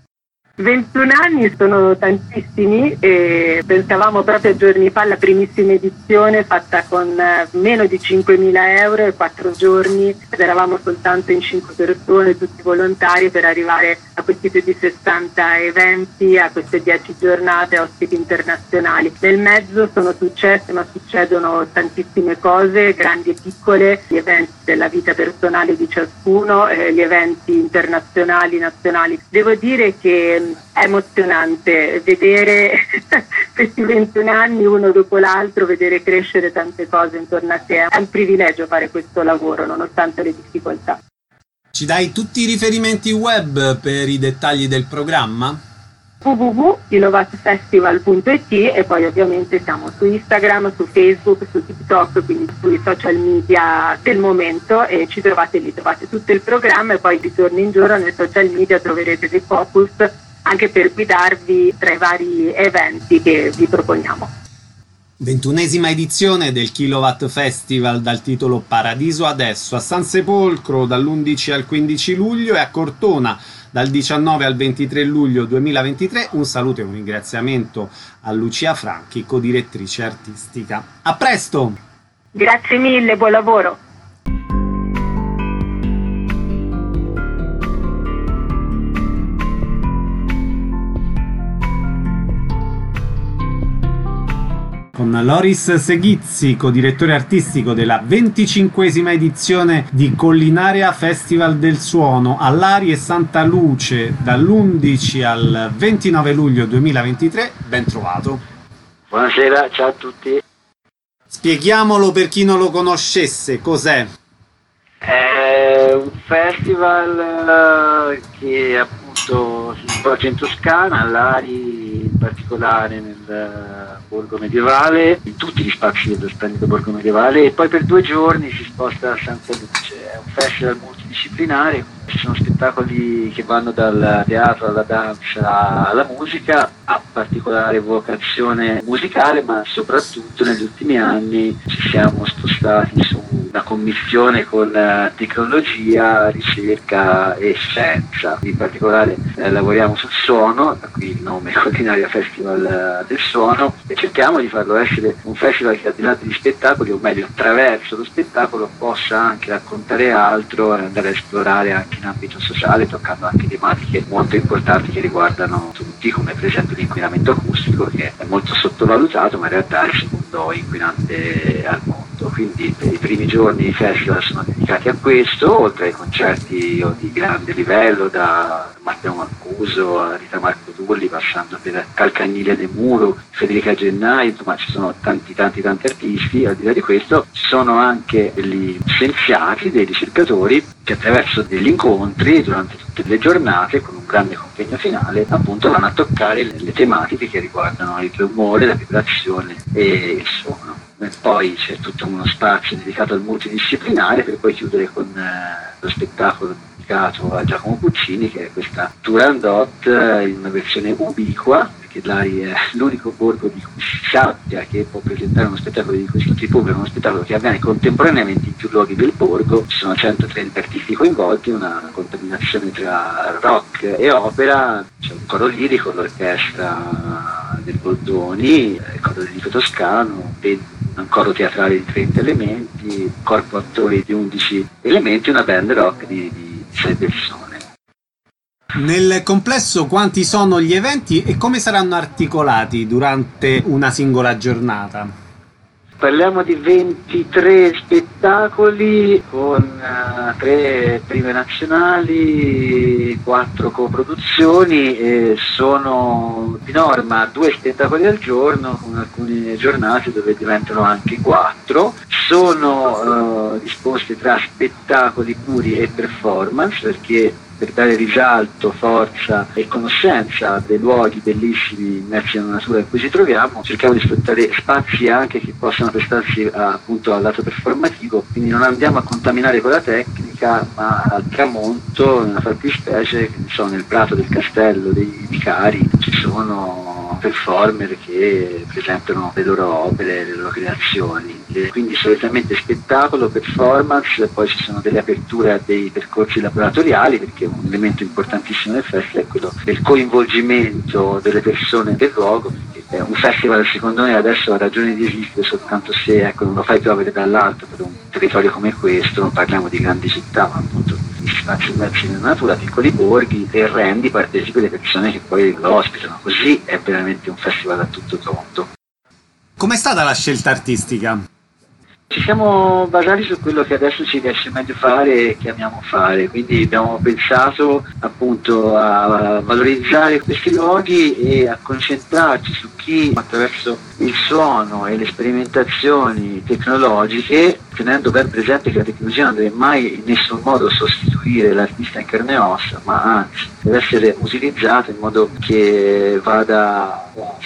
ventuno anni sono tantissimi, e pensavamo proprio a giorni fa alla primissima edizione fatta con meno di cinquemila euro e quattro giorni, ed eravamo soltanto in cinque persone, tutti volontari, per arrivare a questi più di sessanta eventi, a queste dieci giornate, ospiti internazionali. Nel mezzo sono successe, ma succedono tantissime cose, grandi e piccole, gli eventi della vita personale di ciascuno, eh, gli eventi internazionali, nazionali. Devo dire che è emozionante vedere questi ventuno anni uno dopo l'altro, vedere crescere tante cose intorno a te. È un privilegio fare questo lavoro nonostante le difficoltà. Ci dai tutti i riferimenti web per i dettagli del programma? w w w punto kilowattfestival punto i t, e poi ovviamente siamo su Instagram, su Facebook, su TikTok, quindi sui social media del momento, e ci trovate lì, trovate tutto il programma, e poi di giorno in giorno nei social media troverete dei focus anche per guidarvi tra i vari eventi che vi proponiamo. ventunesima edizione del Kilowatt Festival dal titolo Paradiso adesso, a San Sepolcro dall'undici al quindici luglio e a Cortona dal diciannove al ventitré luglio duemilaventitré. Un saluto e un ringraziamento a Lucia Franchi, co-direttrice artistica. A presto! Grazie mille, buon lavoro! Con Loris Seghizzi, co-direttore artistico della venticinquesima edizione di Collinarea Festival del Suono a Lari e Santa Luce dall'undici al ventinove luglio duemilaventitré. Ben trovato. Buonasera, ciao a tutti. Spieghiamolo per chi non lo conoscesse, cos'è? È un festival che appunto si svolge in Toscana, all'Ari in particolare nel borgo medievale, in tutti gli spazi dello splendido borgo medievale, e poi per due giorni si sposta a Santa Luce. È un festival multidisciplinare, ci sono spettacoli che vanno dal teatro alla danza alla musica, a particolare vocazione musicale, ma soprattutto negli ultimi anni ci siamo spostati su una commissione con tecnologia, ricerca e scienza. In particolare eh, lavoriamo sul suono, da qui il nome Colinaria Festival eh, del Suono, e cerchiamo di farlo essere un festival che al di là degli spettacoli, o meglio attraverso lo spettacolo, possa anche raccontare altro e andare a esplorare anche in ambito sociale, toccando anche tematiche molto importanti che riguardano tutti, come per esempio l'inquinamento acustico, che è molto sottovalutato, ma in realtà è il secondo inquinante al mondo. Quindi i primi giorni di festival sono dedicati a questo, oltre ai concerti di grande livello, da Matteo Mancuso a Rita Marco Tulli, passando per Calcagnile De Muro, Federica Gennai, insomma ci sono tanti tanti tanti artisti. Al di là di questo ci sono anche degli scienziati, dei ricercatori che attraverso degli incontri durante tutte le giornate, con un grande convegno finale, appunto vanno a toccare le, le tematiche che riguardano il rumore, la vibrazione e il suono. E poi c'è tutto uno spazio dedicato al multidisciplinare, per poi chiudere con eh, lo spettacolo dedicato a Giacomo Puccini, che è questa Turandot eh, in una versione ubiqua, perché Lari è l'unico borgo di cui si sappia che può presentare uno spettacolo di questo tipo, per uno spettacolo che avviene contemporaneamente in più luoghi del borgo. Ci sono centotrenta artisti coinvolti, una contaminazione tra rock e opera, c'è un coro lirico, l'orchestra del Boldoni, il coro lirico toscano, un coro teatrale di trenta elementi, un corpo attori di undici elementi, una band rock di, di sei persone. Nel complesso quanti sono gli eventi e come saranno articolati durante una singola giornata? Parliamo di ventitré spettacoli con uh, tre prime nazionali, quattro coproduzioni, e sono di norma due spettacoli al giorno, con alcune giornate dove diventano anche quattro. Sono uh, disposti tra spettacoli puri e performance, perché per dare risalto, forza e conoscenza dei luoghi bellissimi immersi nella natura in cui ci troviamo, cerchiamo di sfruttare spazi anche che possano prestarsi appunto al lato performativo, quindi non andiamo a contaminare con la tecnica, ma al tramonto, nella fattispecie, che so, nel prato del castello dei Vicari ci sono performer che presentano le loro opere, le loro creazioni. Quindi solitamente spettacolo, performance, poi ci sono delle aperture a dei percorsi laboratoriali, perché un elemento importantissimo del festival è quello del coinvolgimento delle persone del luogo, perché un festival secondo me adesso ha ragione di esistere soltanto se ecco, non lo fai piovere dall'alto per un territorio come questo, non parliamo di grandi città, ma appunto di spazi immersi nella natura, piccoli borghi, e rendi partecipi le persone che poi lo ospitano. Così è veramente un festival a tutto tondo. Com'è stata la scelta artistica? Ci siamo basati su quello che adesso ci riesce meglio fare e che amiamo fare, quindi abbiamo pensato appunto a valorizzare questi luoghi e a concentrarci su chi attraverso il suono e le sperimentazioni tecnologiche, tenendo ben presente che la tecnologia non deve mai in nessun modo sostituire l'artista in carne e ossa, ma anzi deve essere utilizzata in modo che vada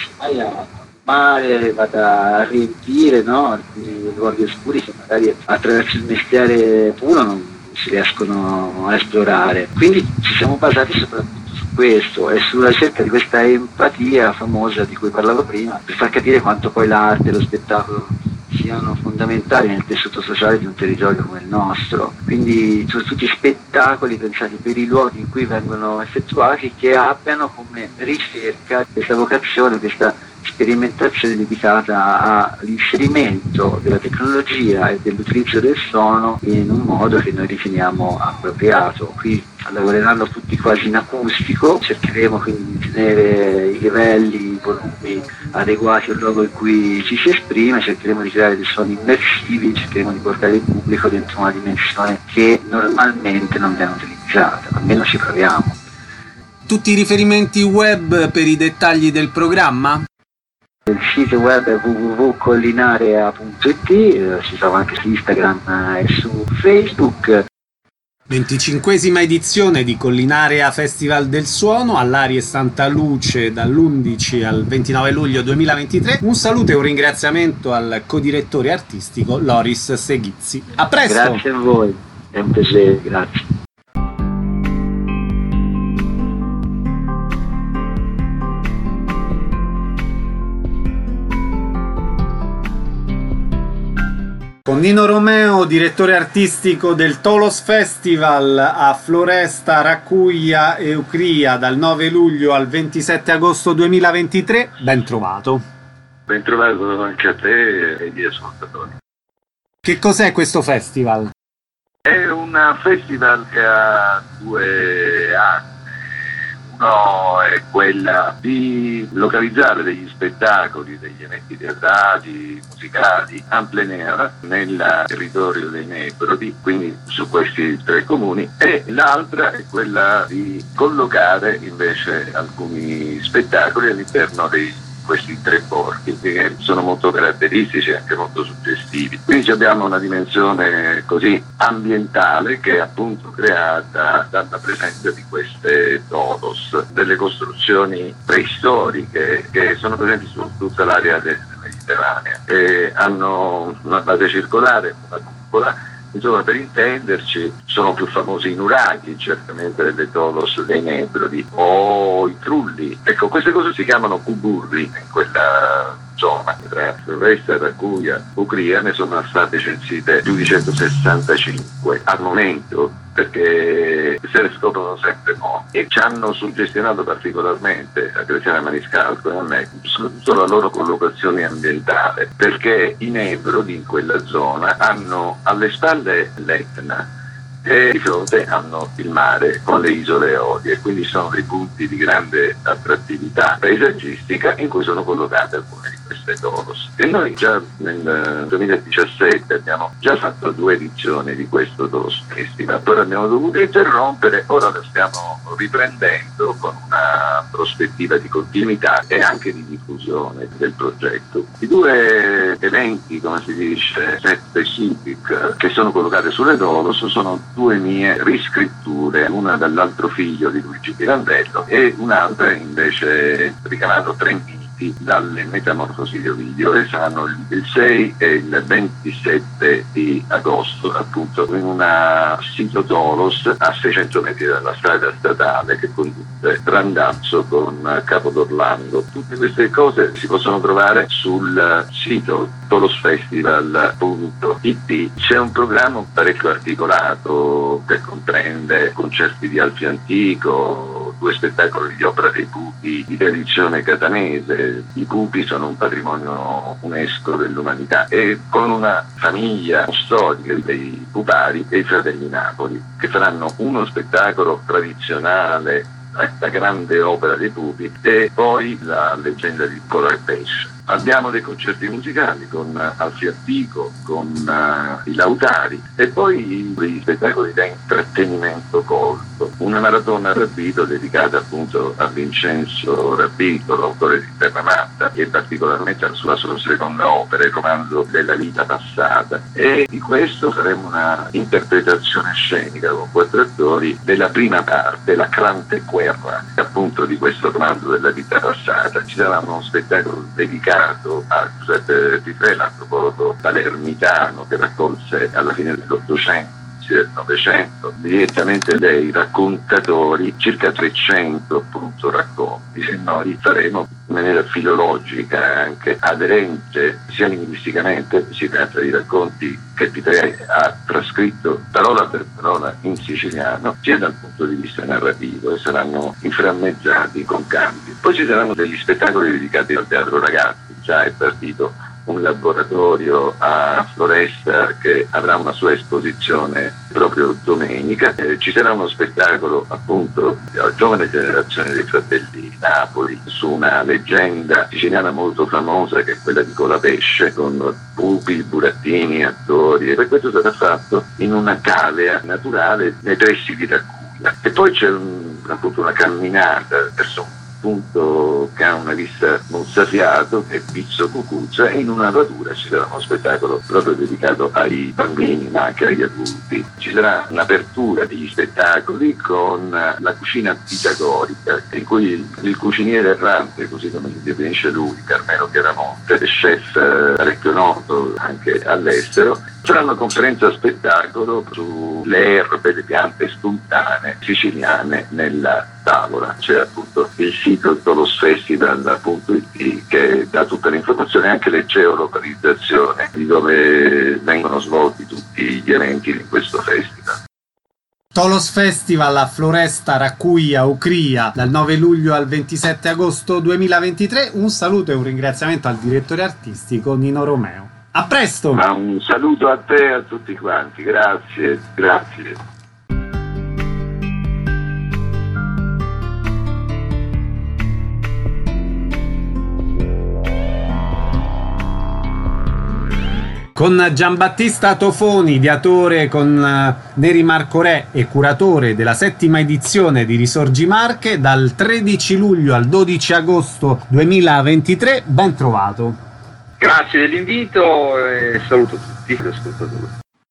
a mare, vada a riempire, no, alcuni luoghi oscuri che magari attraverso il mestiere puro non si riescono a esplorare. Quindi ci siamo basati soprattutto su questo e sulla ricerca di questa empatia famosa di cui parlavo prima, per far capire quanto poi l'arte e lo spettacolo siano fondamentali nel tessuto sociale di un territorio come il nostro. Quindi sono tutti spettacoli pensati per i luoghi in cui vengono effettuati, che abbiano come ricerca questa vocazione, questa sperimentazione dedicata all'inserimento della tecnologia e dell'utilizzo del suono in un modo che noi riteniamo appropriato. Qui lavoreranno tutti quasi in acustico, cercheremo quindi di tenere i livelli, i volumi adeguati al luogo in cui ci si esprime, cercheremo di creare dei suoni immersivi, cercheremo di portare il pubblico dentro una dimensione che normalmente non viene utilizzata, almeno ci proviamo. Tutti i riferimenti web per i dettagli del programma? Il sito web è w w w punto collinarea punto i t, eh, si trova anche su Instagram e su Facebook. venticinquesima edizione di Collinarea Festival del Suono all'Arie Santa Luce dall'undici al ventinove luglio duemilaventitré. Un saluto e un ringraziamento al codirettore artistico Loris Seghizzi. A presto! Grazie a voi, è un piacere, grazie. Con Nino Romeo, direttore artistico del Tolos Festival a Floresta, Racuglia e Ucria dal nove luglio al ventisette agosto duemilaventitré, ben trovato. Ben trovato anche a te e agli ascoltatori. Che cos'è questo festival? È un festival che ha due anni. Uno è quella di localizzare degli spettacoli, degli eventi teatrali, musicali, en plein air nel territorio dei Nebrodi, quindi su questi tre comuni, e l'altra è quella di collocare invece alcuni spettacoli all'interno dei questi tre borghi che sono molto caratteristici e anche molto suggestivi. Quindi abbiamo una dimensione così ambientale che è appunto creata dalla presenza di queste tolos, delle costruzioni preistoriche che sono presenti su tutta l'area del Mediterraneo e hanno una base circolare, una cupola. Insomma, per intenderci, sono più famosi i nuraghi, certamente delle tolos dei Nebrodi, o i trulli. Ecco, queste cose si chiamano cuburri in quella zona. Tra Floresta, Racuglia, Ucria ne sono state censite più di centosessantacinque al momento, perché se ne scoprono sempre nuovi e ci hanno suggestionato particolarmente a Graziana Maniscalco e a me soprattutto la loro collocazione ambientale, perché i Nebrodi in quella zona hanno alle spalle l'Etna e di fronte hanno il mare con le isole Eolie, quindi sono dei punti di grande attrattività paesaggistica in cui sono collocate alcune di queste tolos. E noi già nel duemiladiciassette abbiamo già fatto due edizioni di questo Tolos Festival, poi abbiamo dovuto interrompere, ora lo stiamo riprendendo con una prospettiva di continuità e anche di diffusione del progetto. I due eventi, come si dice, specific, che sono collocati sulle tolos sono due mie riscritture, una dall'altro figlio di Luigi Pirandello e un'altra invece ricavato tre miti dalle Metamorfosi di Ovidio, e saranno il sei e il ventisette di agosto, appunto in un sito Tolos a seicento metri dalla strada statale che conduce Randazzo con Capo d'Orlando. Tutte queste cose si possono trovare sul sito tolosfestival punto it. C'è un programma parecchio articolato che comprende concerti di Alfio Antico, due spettacoli di opera dei pupi di tradizione catanese. I pupi sono un patrimonio UNESCO dell'umanità, e con una famiglia storica dei pupari e i Fratelli Napoli, che faranno uno spettacolo tradizionale, la grande opera dei pupi, e poi la leggenda di Cola e Pesce. Abbiamo dei concerti musicali con Alfio Antico, con uh, i Lautari, e poi degli spettacoli da intrattenimento colto. Una maratona Rabbito dedicata appunto a Vincenzo Rabbito, l'autore di Terra Matta, e particolarmente alla sua sua seconda opera, Il romanzo della vita passata. E di questo faremo una interpretazione scenica con quattro attori della prima parte, la Crante Guerra, appunto di questo romanzo della vita passata. Ci sarà uno spettacolo dedicato a Giuseppe Pitrè, l'antropologo palermitano che raccolse alla fine dell'Ottocento, del Novecento, direttamente dai raccontatori, circa trecento appunto racconti, e noi faremo in maniera filologica, anche aderente sia linguisticamente. Si tratta di racconti che Pitrè ha trascritto parola per parola in siciliano, sia dal punto di vista narrativo, e saranno inframmezzati con cambi. Poi ci saranno degli spettacoli dedicati al teatro ragazzi. Già è partito un laboratorio a Floresta che avrà una sua esposizione proprio domenica. Eh, ci sarà uno spettacolo appunto della giovane generazione dei Fratelli Napoli su una leggenda siciliana molto famosa, che è quella di Colapesce, con pupi, burattini, attori, e per questo sarà fatto in una cavea naturale nei pressi di Racuglia. E poi c'è un, appunto una camminata verso un appunto Cannabis Mozzafiato e Pizzo Cucuzza, e in una radura ci sarà uno spettacolo proprio dedicato ai bambini ma anche agli adulti. Ci sarà un'apertura degli spettacoli con la cucina pitagorica, in cui il cuciniere errante, così come si definisce lui, Carmelo Chiaramonte, chef parecchio noto anche all'estero, farà una conferenza spettacolo sulle erbe, le piante spontanee siciliane nella tavola. C'è appunto il sito tolosfestival punto it che dà tutte le informazioni, anche le geolocalizzazioni di dove vengono svolti tutti gli eventi in questo festival. Tolos Festival a Floresta, Raccuia, Ocria, dal nove luglio al ventisette agosto duemilaventitré. Un saluto e un ringraziamento al direttore artistico Nino Romeo. A presto! Ma un saluto a te e a tutti quanti, grazie, grazie. Con Giambattista Tofoni, ideatore con uh, Neri Marco Re e curatore della settima edizione di Risorgi Marche, dal tredici luglio al dodici agosto duemilaventitré, ben trovato. Grazie dell'invito e saluto tutti gli ascoltatori.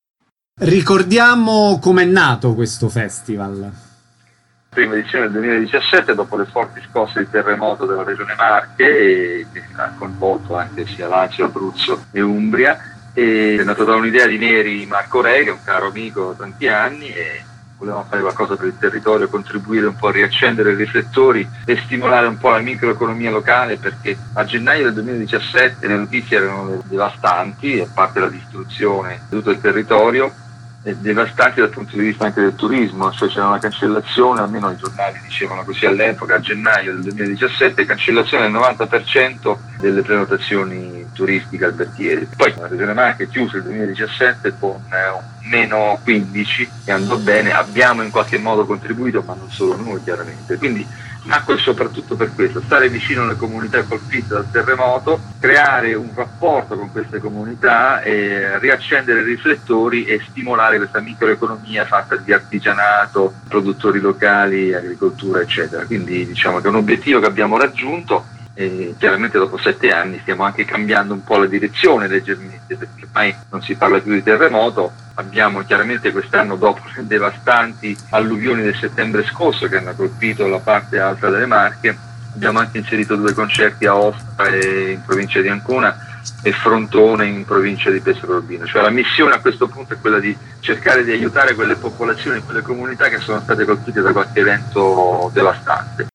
Ricordiamo com'è nato questo festival. Prima edizione del duemiladiciassette, dopo le forti scosse di terremoto della regione Marche, e che ha coinvolto anche sia Lazio, Abruzzo e Umbria, è nato da un'idea di Neri Marco Re, che è un caro amico da tanti anni, e volevamo fare qualcosa per il territorio, contribuire un po' a riaccendere i riflettori e stimolare un po' la microeconomia locale, perché a gennaio del duemiladiciassette le notizie erano devastanti, a parte la distruzione di tutto il territorio, devastanti dal punto di vista anche del turismo, cioè c'era una cancellazione, almeno i giornali dicevano così all'epoca, a gennaio del duemiladiciassette, cancellazione del novanta per cento delle prenotazioni turistiche alberghiere. Poi la Regione Marche chiuse il duemiladiciassette con un meno quindici, e andò bene, abbiamo in qualche modo contribuito, ma non solo noi chiaramente. Quindi nacque soprattutto per questo, stare vicino alle comunità colpite dal terremoto, creare un rapporto con queste comunità, e riaccendere i riflettori e stimolare questa microeconomia fatta di artigianato, produttori locali, agricoltura eccetera. Quindi diciamo che è un obiettivo che abbiamo raggiunto, e chiaramente dopo sette anni stiamo anche cambiando un po' la direzione leggermente, perché ormai non si parla più di terremoto. Abbiamo chiaramente quest'anno, dopo le devastanti alluvioni del settembre scorso che hanno colpito la parte alta delle Marche, abbiamo anche inserito due concerti a Ostia in provincia di Ancona e Frontone in provincia di Pesaro Urbino. Cioè la missione a questo punto è quella di cercare di aiutare quelle popolazioni, quelle comunità che sono state colpite da qualche evento devastante.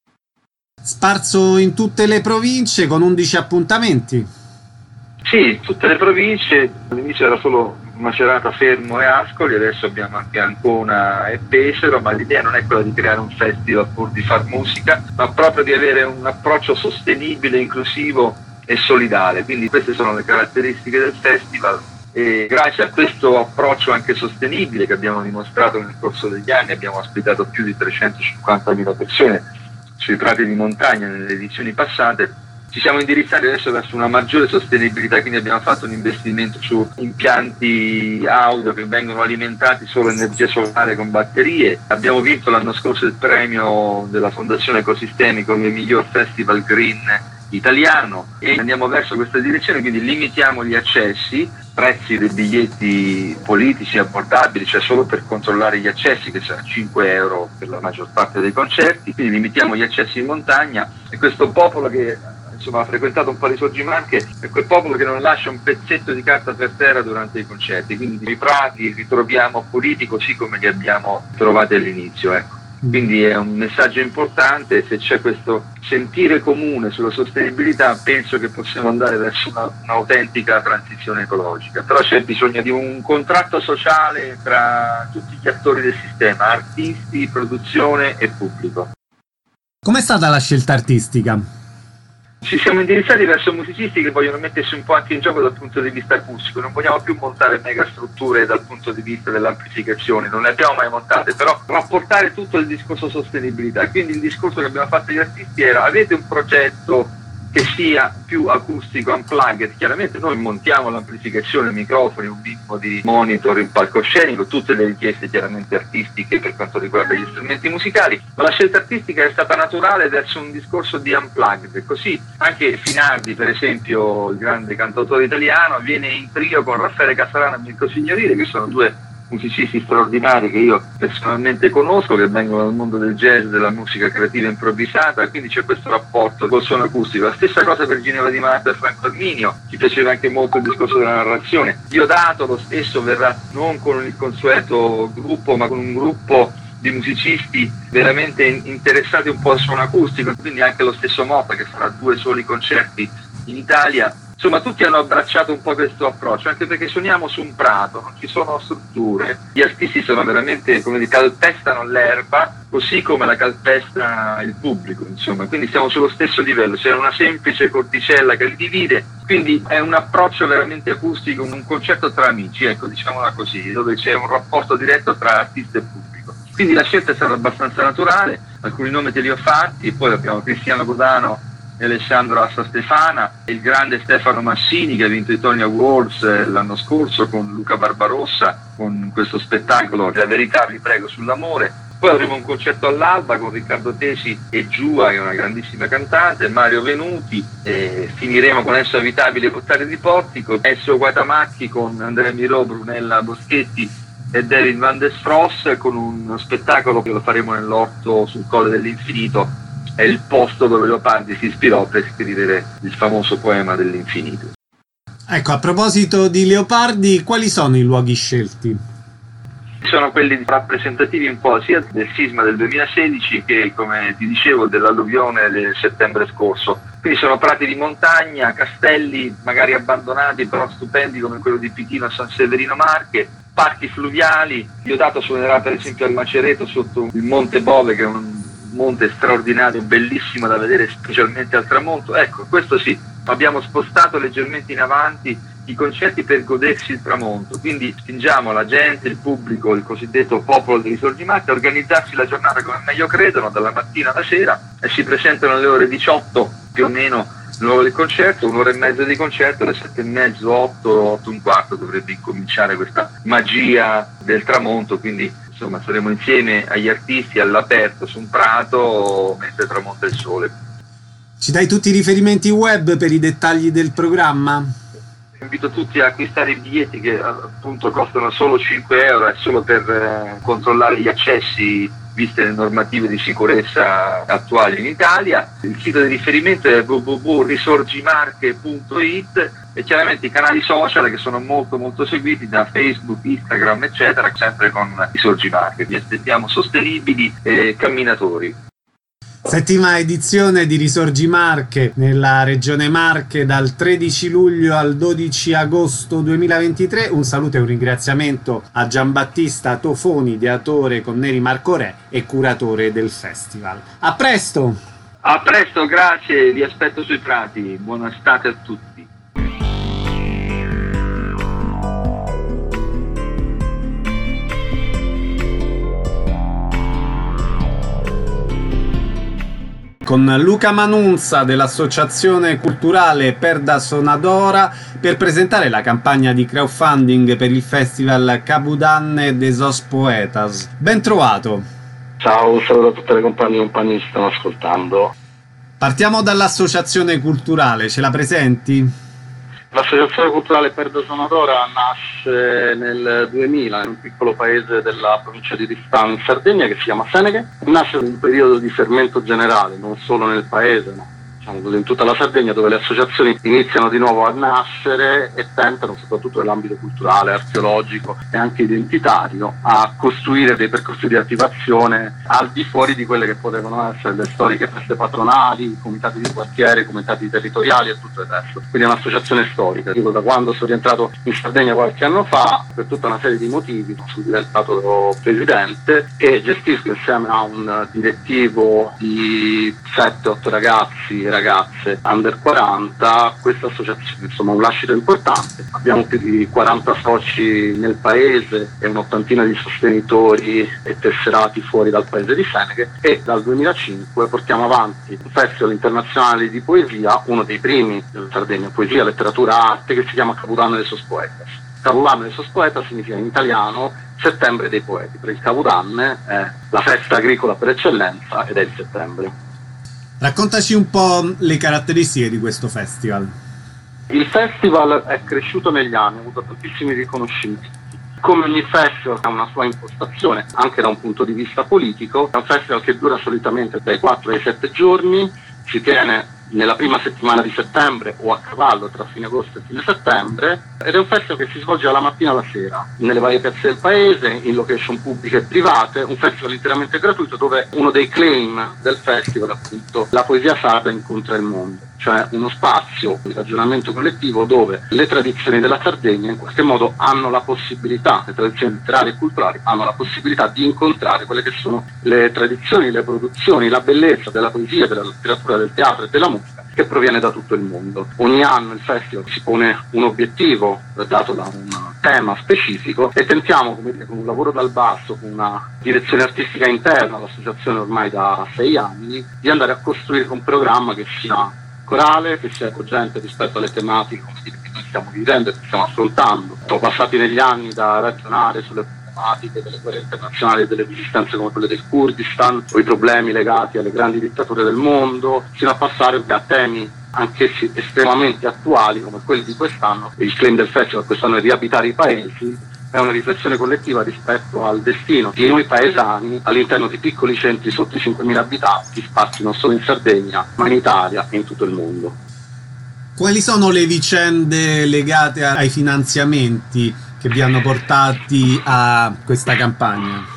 Sparso in tutte le province con undici appuntamenti. Sì, tutte le province. All'inizio era solo Macerata, Fermo e Ascoli, adesso abbiamo anche Ancona e Pesaro, ma l'idea non è quella di creare un festival pur di far musica, ma proprio di avere un approccio sostenibile, inclusivo e solidale. Quindi queste sono le caratteristiche del festival, e grazie a questo approccio anche sostenibile che abbiamo dimostrato nel corso degli anni abbiamo ospitato più di trecentocinquantamila persone sui prati di montagna nelle edizioni passate. Ci siamo indirizzati adesso verso una maggiore sostenibilità, quindi abbiamo fatto un investimento su impianti audio che vengono alimentati solo energia solare con batterie. Abbiamo vinto l'anno scorso il premio della Fondazione Ecosistemi come miglior festival green italiano, e andiamo verso questa direzione, quindi limitiamo gli accessi, prezzi dei biglietti politici abbordabili, cioè solo per controllare gli accessi, che sono cinque euro per la maggior parte dei concerti, quindi limitiamo gli accessi in montagna, e questo popolo che insomma ha frequentato un po' Risorgi Marche è quel popolo che non lascia un pezzetto di carta per terra durante i concerti, quindi i prati ritroviamo puliti così come li abbiamo trovati all'inizio, ecco. Quindi è un messaggio importante, se c'è questo sentire comune sulla sostenibilità penso che possiamo andare verso una, un'autentica transizione ecologica, però c'è bisogno di un contratto sociale tra tutti gli attori del sistema, artisti, produzione e pubblico. Com'è stata la scelta artistica? Ci siamo indirizzati verso musicisti che vogliono mettersi un po' anche in gioco dal punto di vista acustico, non vogliamo più montare megastrutture dal punto di vista dell'amplificazione, non le abbiamo mai montate, però rapportare tutto il discorso sostenibilità. Quindi il discorso che abbiamo fatto agli artisti era: avete un progetto che sia più acustico, unplugged. Chiaramente noi montiamo l'amplificazione, microfoni, un minimo di monitor, il palcoscenico, tutte le richieste chiaramente artistiche per quanto riguarda gli strumenti musicali, ma la scelta artistica è stata naturale verso un discorso di unplugged, così anche Finardi, per esempio, il grande cantautore italiano, viene in trio con Raffaele Casarano e Mirko Signorile, che sono due musicisti straordinari che io personalmente conosco, che vengono dal mondo del jazz, della musica creativa improvvisata, quindi c'è questo rapporto col suono acustico. La stessa cosa per Ginevra Di Marco e Franco Arminio, ci piaceva anche molto il discorso della narrazione. Diodato lo stesso verrà non con il consueto gruppo, ma con un gruppo di musicisti veramente interessati un po' al suono acustico, quindi anche lo stesso Motta che farà due soli concerti in Italia. Insomma, tutti hanno abbracciato un po' questo approccio, anche perché suoniamo su un prato, non ci sono strutture, gli artisti sono veramente, come dire, calpestano l'erba, così come la calpesta il pubblico, insomma, quindi siamo sullo stesso livello, c'è una semplice corticella che li divide, quindi è un approccio veramente acustico, un concerto tra amici, ecco, diciamola così, dove c'è un rapporto diretto tra artista e pubblico. Quindi la scelta è stata abbastanza naturale, alcuni nomi te li ho fatti, e poi abbiamo Cristiano Godano e Alessandro Assa Stefana, il grande Stefano Massini che ha vinto i Tony Awards l'anno scorso con Luca Barbarossa, con questo spettacolo La verità vi prego sull'amore. Poi avremo un concerto all'alba con Riccardo Tesi e Giua, che è una grandissima cantante, Mario Venuti, e finiremo con Esso Avitabile e Portale di Portico, Esso Guatamacchi con Andrea Mirò, Brunella Boschetti e David Van der Stross, con uno spettacolo che lo faremo nell'orto sul Colle dell'Infinito. È il posto dove Leopardi si ispirò per scrivere il famoso poema dell'infinito. Ecco, a proposito di Leopardi, quali sono i luoghi scelti? Sono quelli rappresentativi un po' sia del sisma del duemilasedici che, come ti dicevo, dell'alluvione del settembre scorso. Quindi sono prati di montagna, castelli magari abbandonati però stupendi come quello di Pitino a San Severino Marche, parchi fluviali. Diodato suonerà per esempio al Macereto sotto il Monte Bove, che è un monte straordinario, bellissimo da vedere specialmente al tramonto. Ecco, questo sì, abbiamo spostato leggermente in avanti i concerti per godersi il tramonto, quindi spingiamo la gente, il pubblico, il cosiddetto popolo di Risorgimarte a organizzarsi la giornata come meglio credono, dalla mattina alla sera, e si presentano alle ore diciotto più o meno l'ora del concerto, un'ora e mezza di concerto, alle sette e mezzo, otto, otto e un quarto dovrebbe incominciare questa magia del tramonto, quindi insomma saremo insieme agli artisti all'aperto su un prato mentre tramonta il sole. Ci dai tutti i riferimenti web per i dettagli del programma? Invito tutti a acquistare i biglietti che appunto costano solo cinque euro, è solo per eh, controllare gli accessi viste le normative di sicurezza attuali in Italia. Il sito di riferimento è w w w punto risorgimarche punto i t e chiaramente i canali social che sono molto molto seguiti da Facebook, Instagram eccetera, sempre con Risorgimarche. Vi aspettiamo sostenibili e camminatori. Settima edizione di Risorgimarche nella regione Marche dal tredici luglio al dodici agosto duemilaventitré. Un saluto e un ringraziamento a Giambattista Tofoni, ideatore con Neri Marco Re e curatore del festival. A presto! A presto, grazie, vi aspetto sui prati. Buona estate a tutti. Con Luca Manunza dell'Associazione Culturale Perda Sonadora per presentare la campagna di crowdfunding per il festival Cabudanne des Os Poetas. Ben trovato! Ciao, un saluto a tutte le compagne e compagni che stanno ascoltando. Partiamo dall'Associazione Culturale, ce la presenti? L'Associazione Culturale Perda Sonadora nasce nel duemila in un piccolo paese della provincia di Ristano in Sardegna che si chiama Seneghe. Nasce in un periodo di fermento generale, non solo nel paese, ma diciamo in tutta la Sardegna, dove le associazioni iniziano di nuovo a nascere e tentano, soprattutto nell'ambito culturale, archeologico e anche identitario, a costruire dei percorsi di attivazione al di fuori di quelle che potevano essere le storiche feste patronali, comitati di quartiere, comitati territoriali e tutto il resto. Quindi è un'associazione storica. Dico, da quando sono rientrato in Sardegna qualche anno fa, per tutta una serie di motivi, sono diventato presidente e gestisco insieme a un direttivo di sette otto ragazzi e ragazze under quaranta, questa associazione insomma un lascito importante. Abbiamo più di quaranta soci nel paese e un'ottantina di sostenitori e tesserati fuori dal paese di Seneghe, e dal duemilacinque portiamo avanti un festival internazionale di poesia, uno dei primi in Sardegna, poesia, letteratura, arte, che si chiama Capodanno de sos Poetas. Capodanno de sos Poetas significa in italiano settembre dei poeti, perché il Capodanno è la festa agricola per eccellenza ed è il settembre. Raccontaci un po' le caratteristiche di questo festival. Il festival è cresciuto negli anni, ha avuto tantissimi riconoscimenti. Come ogni festival ha una sua impostazione, anche da un punto di vista politico. È un festival che dura solitamente dai quattro ai sette giorni, si tiene nella prima settimana di settembre o a cavallo tra fine agosto e fine settembre, ed è un festival che si svolge dalla mattina alla sera nelle varie piazze del paese, in location pubbliche e private, un festival interamente gratuito dove uno dei claim del festival è appunto la poesia sarda incontra il mondo, cioè uno spazio di ragionamento collettivo dove le tradizioni della Sardegna in qualche modo hanno la possibilità, le tradizioni letterarie e culturali hanno la possibilità di incontrare quelle che sono le tradizioni, le produzioni, la bellezza della poesia, della letteratura, del teatro e della musica che proviene da tutto il mondo. Ogni anno il festival si pone un obiettivo dato da un tema specifico e tentiamo, come dire, con un lavoro dal basso, con una direzione artistica interna all'associazione ormai da sei anni, di andare a costruire un programma che sia corale, che sia cogente rispetto alle tematiche che noi stiamo vivendo e che stiamo affrontando. Siamo passati negli anni da ragionare sulle tematiche delle guerre internazionali e delle resistenze come quelle del Kurdistan, o i problemi legati alle grandi dittature del mondo, fino a passare a temi anch'essi estremamente attuali come quelli di quest'anno. Il claim del festival quest'anno è riabitare i paesi. È una riflessione collettiva rispetto al destino di noi paesani all'interno di piccoli centri sotto i cinquemila abitanti, sparsi non solo in Sardegna, ma in Italia e in tutto il mondo. Quali sono le vicende legate ai finanziamenti che vi hanno portati a questa campagna?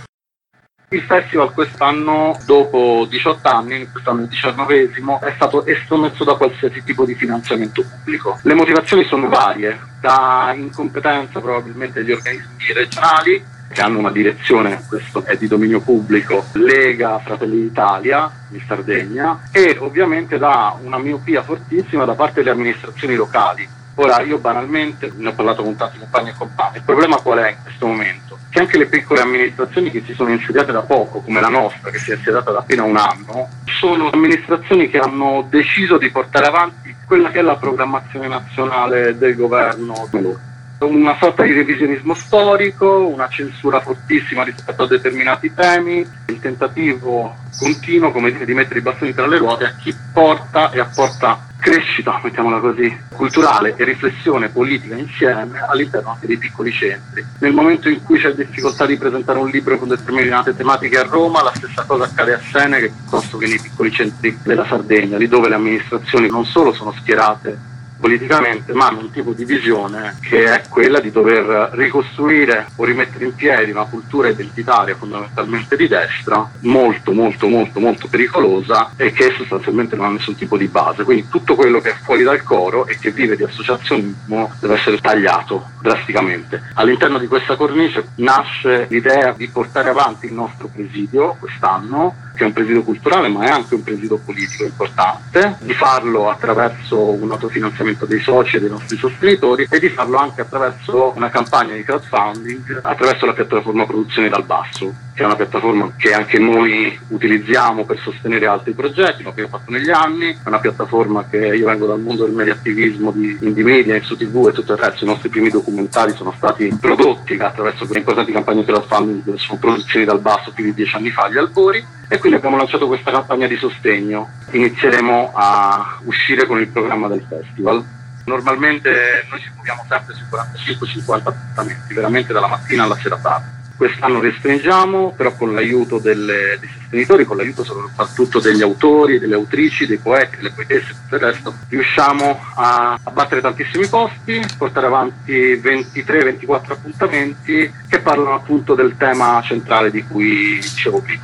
Il festival quest'anno, dopo diciotto anni, quest'anno il diciannovesimo, è stato estromesso da qualsiasi tipo di finanziamento pubblico. Le motivazioni sono varie, da incompetenza probabilmente degli organismi regionali, che hanno una direzione, questo è di dominio pubblico, Lega Fratelli d'Italia di Sardegna, e ovviamente da una miopia fortissima da parte delle amministrazioni locali. Ora, io banalmente ne ho parlato con tanti compagni e compagni. Il problema qual è in questo momento? Che anche le piccole amministrazioni che si sono insediate da poco, come la nostra, che si è insediata da appena un anno, sono amministrazioni che hanno deciso di portare avanti quella che è la programmazione nazionale del governo Meloni. Una sorta di revisionismo storico, una censura fortissima rispetto a determinati temi, il tentativo continuo, come dire, di mettere i bastoni tra le ruote a chi porta e apporta crescita, mettiamola così, culturale e riflessione politica insieme all'interno anche dei piccoli centri. Nel momento in cui c'è difficoltà di presentare un libro con determinate tematiche a Roma, la stessa cosa accade a Seneghe piuttosto che nei piccoli centri della Sardegna, lì dove le amministrazioni non solo sono schierate politicamente, ma hanno un tipo di visione che è quella di dover ricostruire o rimettere in piedi una cultura identitaria fondamentalmente di destra, molto molto molto molto pericolosa e che sostanzialmente non ha nessun tipo di base. Quindi tutto quello che è fuori dal coro e che vive di associazionismo deve essere tagliato drasticamente. All'interno di questa cornice nasce l'idea di portare avanti il nostro presidio quest'anno, che è un presidio culturale ma è anche un presidio politico importante, di farlo attraverso un autofinanziamento dei soci e dei nostri sostenitori e di farlo anche attraverso una campagna di crowdfunding attraverso la piattaforma Produzioni dal Basso, che è una piattaforma che anche noi utilizziamo per sostenere altri progetti, ma che ho fatto negli anni. È una piattaforma che io vengo dal mondo del mediattivismo, di indie media, in su tivù e tutto il resto. I nostri primi documentari sono stati prodotti attraverso quelle importanti campagne di crowdfunding su Produzioni dal Basso più di dieci anni fa, agli albori, e quindi abbiamo lanciato questa campagna di sostegno. Inizieremo a uscire con il programma del festival. Normalmente noi ci muoviamo sempre su quarantacinque cinquanta appuntamenti, veramente dalla mattina alla sera tardi. Quest'anno restringiamo, però con l'aiuto delle, dei sostenitori, con l'aiuto soprattutto degli autori, delle autrici, dei poeti, delle poetesse e tutto il resto, riusciamo a abbattere tantissimi costi, portare avanti ventitré ventiquattro appuntamenti che parlano appunto del tema centrale di cui dicevo prima.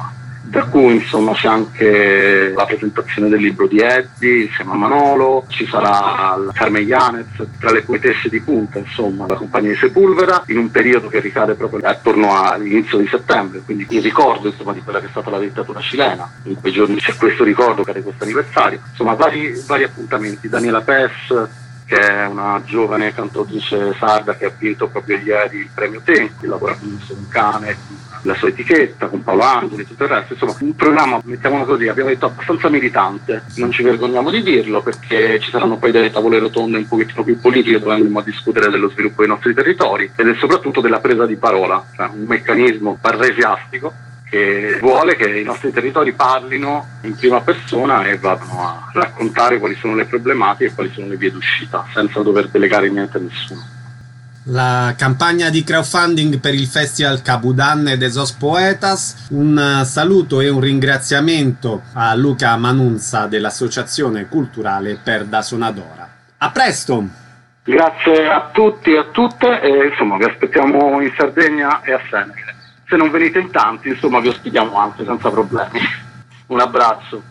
Per cui insomma c'è anche la presentazione del libro di Eddie insieme a Manolo, ci sarà Carmen Yanez tra le poetesse di punta, insomma la compagnia di Sepulveda, in un periodo che ricade proprio attorno all'inizio di settembre, quindi il ricordo insomma di quella che è stata la dittatura cilena. In quei giorni c'è questo ricordo, che è questo anniversario, insomma vari, vari appuntamenti. Daniela Pes, che è una giovane cantautrice sarda che ha vinto proprio ieri il premio Tempi, lavora con un cane, la sua etichetta, con Paolo Angeli e tutto il resto, insomma un programma, mettiamolo così, abbiamo detto abbastanza militante, non ci vergogniamo di dirlo, perché ci saranno poi delle tavole rotonde un pochettino più politiche dove andremo a discutere dello sviluppo dei nostri territori ed è soprattutto della presa di parola, cioè un meccanismo parresiastico che vuole che i nostri territori parlino in prima persona e vadano a raccontare quali sono le problematiche e quali sono le vie d'uscita, senza dover delegare niente a nessuno. La campagna di crowdfunding per il Festival Cabudan de Esos Poetas. Un saluto e un ringraziamento a Luca Manunza dell'Associazione Culturale Perda Sonadora. A presto! Grazie a tutti e a tutte e insomma vi aspettiamo in Sardegna e a Senegal. Se non venite in tanti, insomma vi ospitiamo anche senza problemi. Un abbraccio.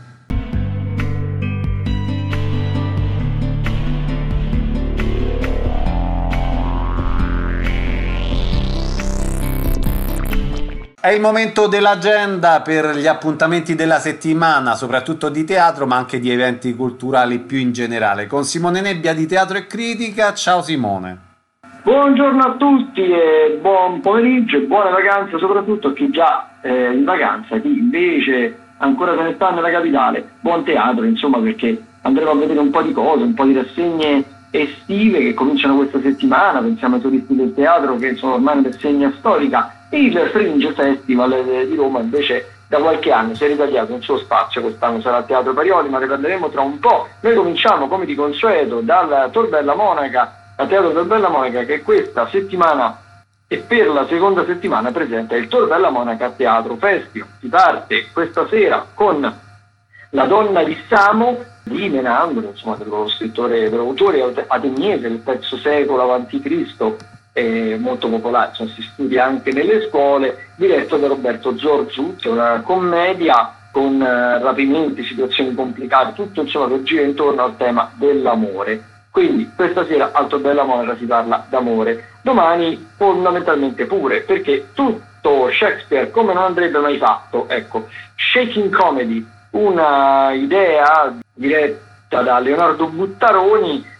È il momento dell'agenda per gli appuntamenti della settimana, soprattutto di teatro, ma anche di eventi culturali più in generale. Con Simone Nebbia di Teatro e Critica. Ciao Simone. Buongiorno a tutti e buon pomeriggio e buone vacanze, soprattutto a chi già è in vacanza, chi invece ancora se ne sta nella capitale. Buon teatro, insomma, perché andremo a vedere un po' di cose, un po' di rassegne estive che cominciano questa settimana. Pensiamo ai turisti del teatro che sono ormai una segna storica. Il Fringe Festival di Roma invece da qualche anno si è ritagliato un suo spazio, quest'anno sarà al Teatro Parioli, ma ne parleremo tra un po'. Noi cominciamo come di consueto dal Tor Bella Monaca, al Teatro Tor Bella Monaca, che questa settimana e per la seconda settimana presenta il Tor Bella Monaca Teatro Festival. Si parte questa sera con La donna di Samo di Menandro, insomma dello scrittore, dell'autore ateniese del terzo secolo avanti Cristo, molto popolare, cioè si studia anche nelle scuole, diretto da Roberto Zorzut, una commedia con uh, rapimenti, situazioni complicate, tutto insomma che gira intorno al tema dell'amore. Quindi questa sera al Tor Bella Monaca si parla d'amore, domani fondamentalmente pure, perché tutto Shakespeare come non andrebbe mai fatto, ecco, Shaking Comedy, una idea diretta da Leonardo Buttaroni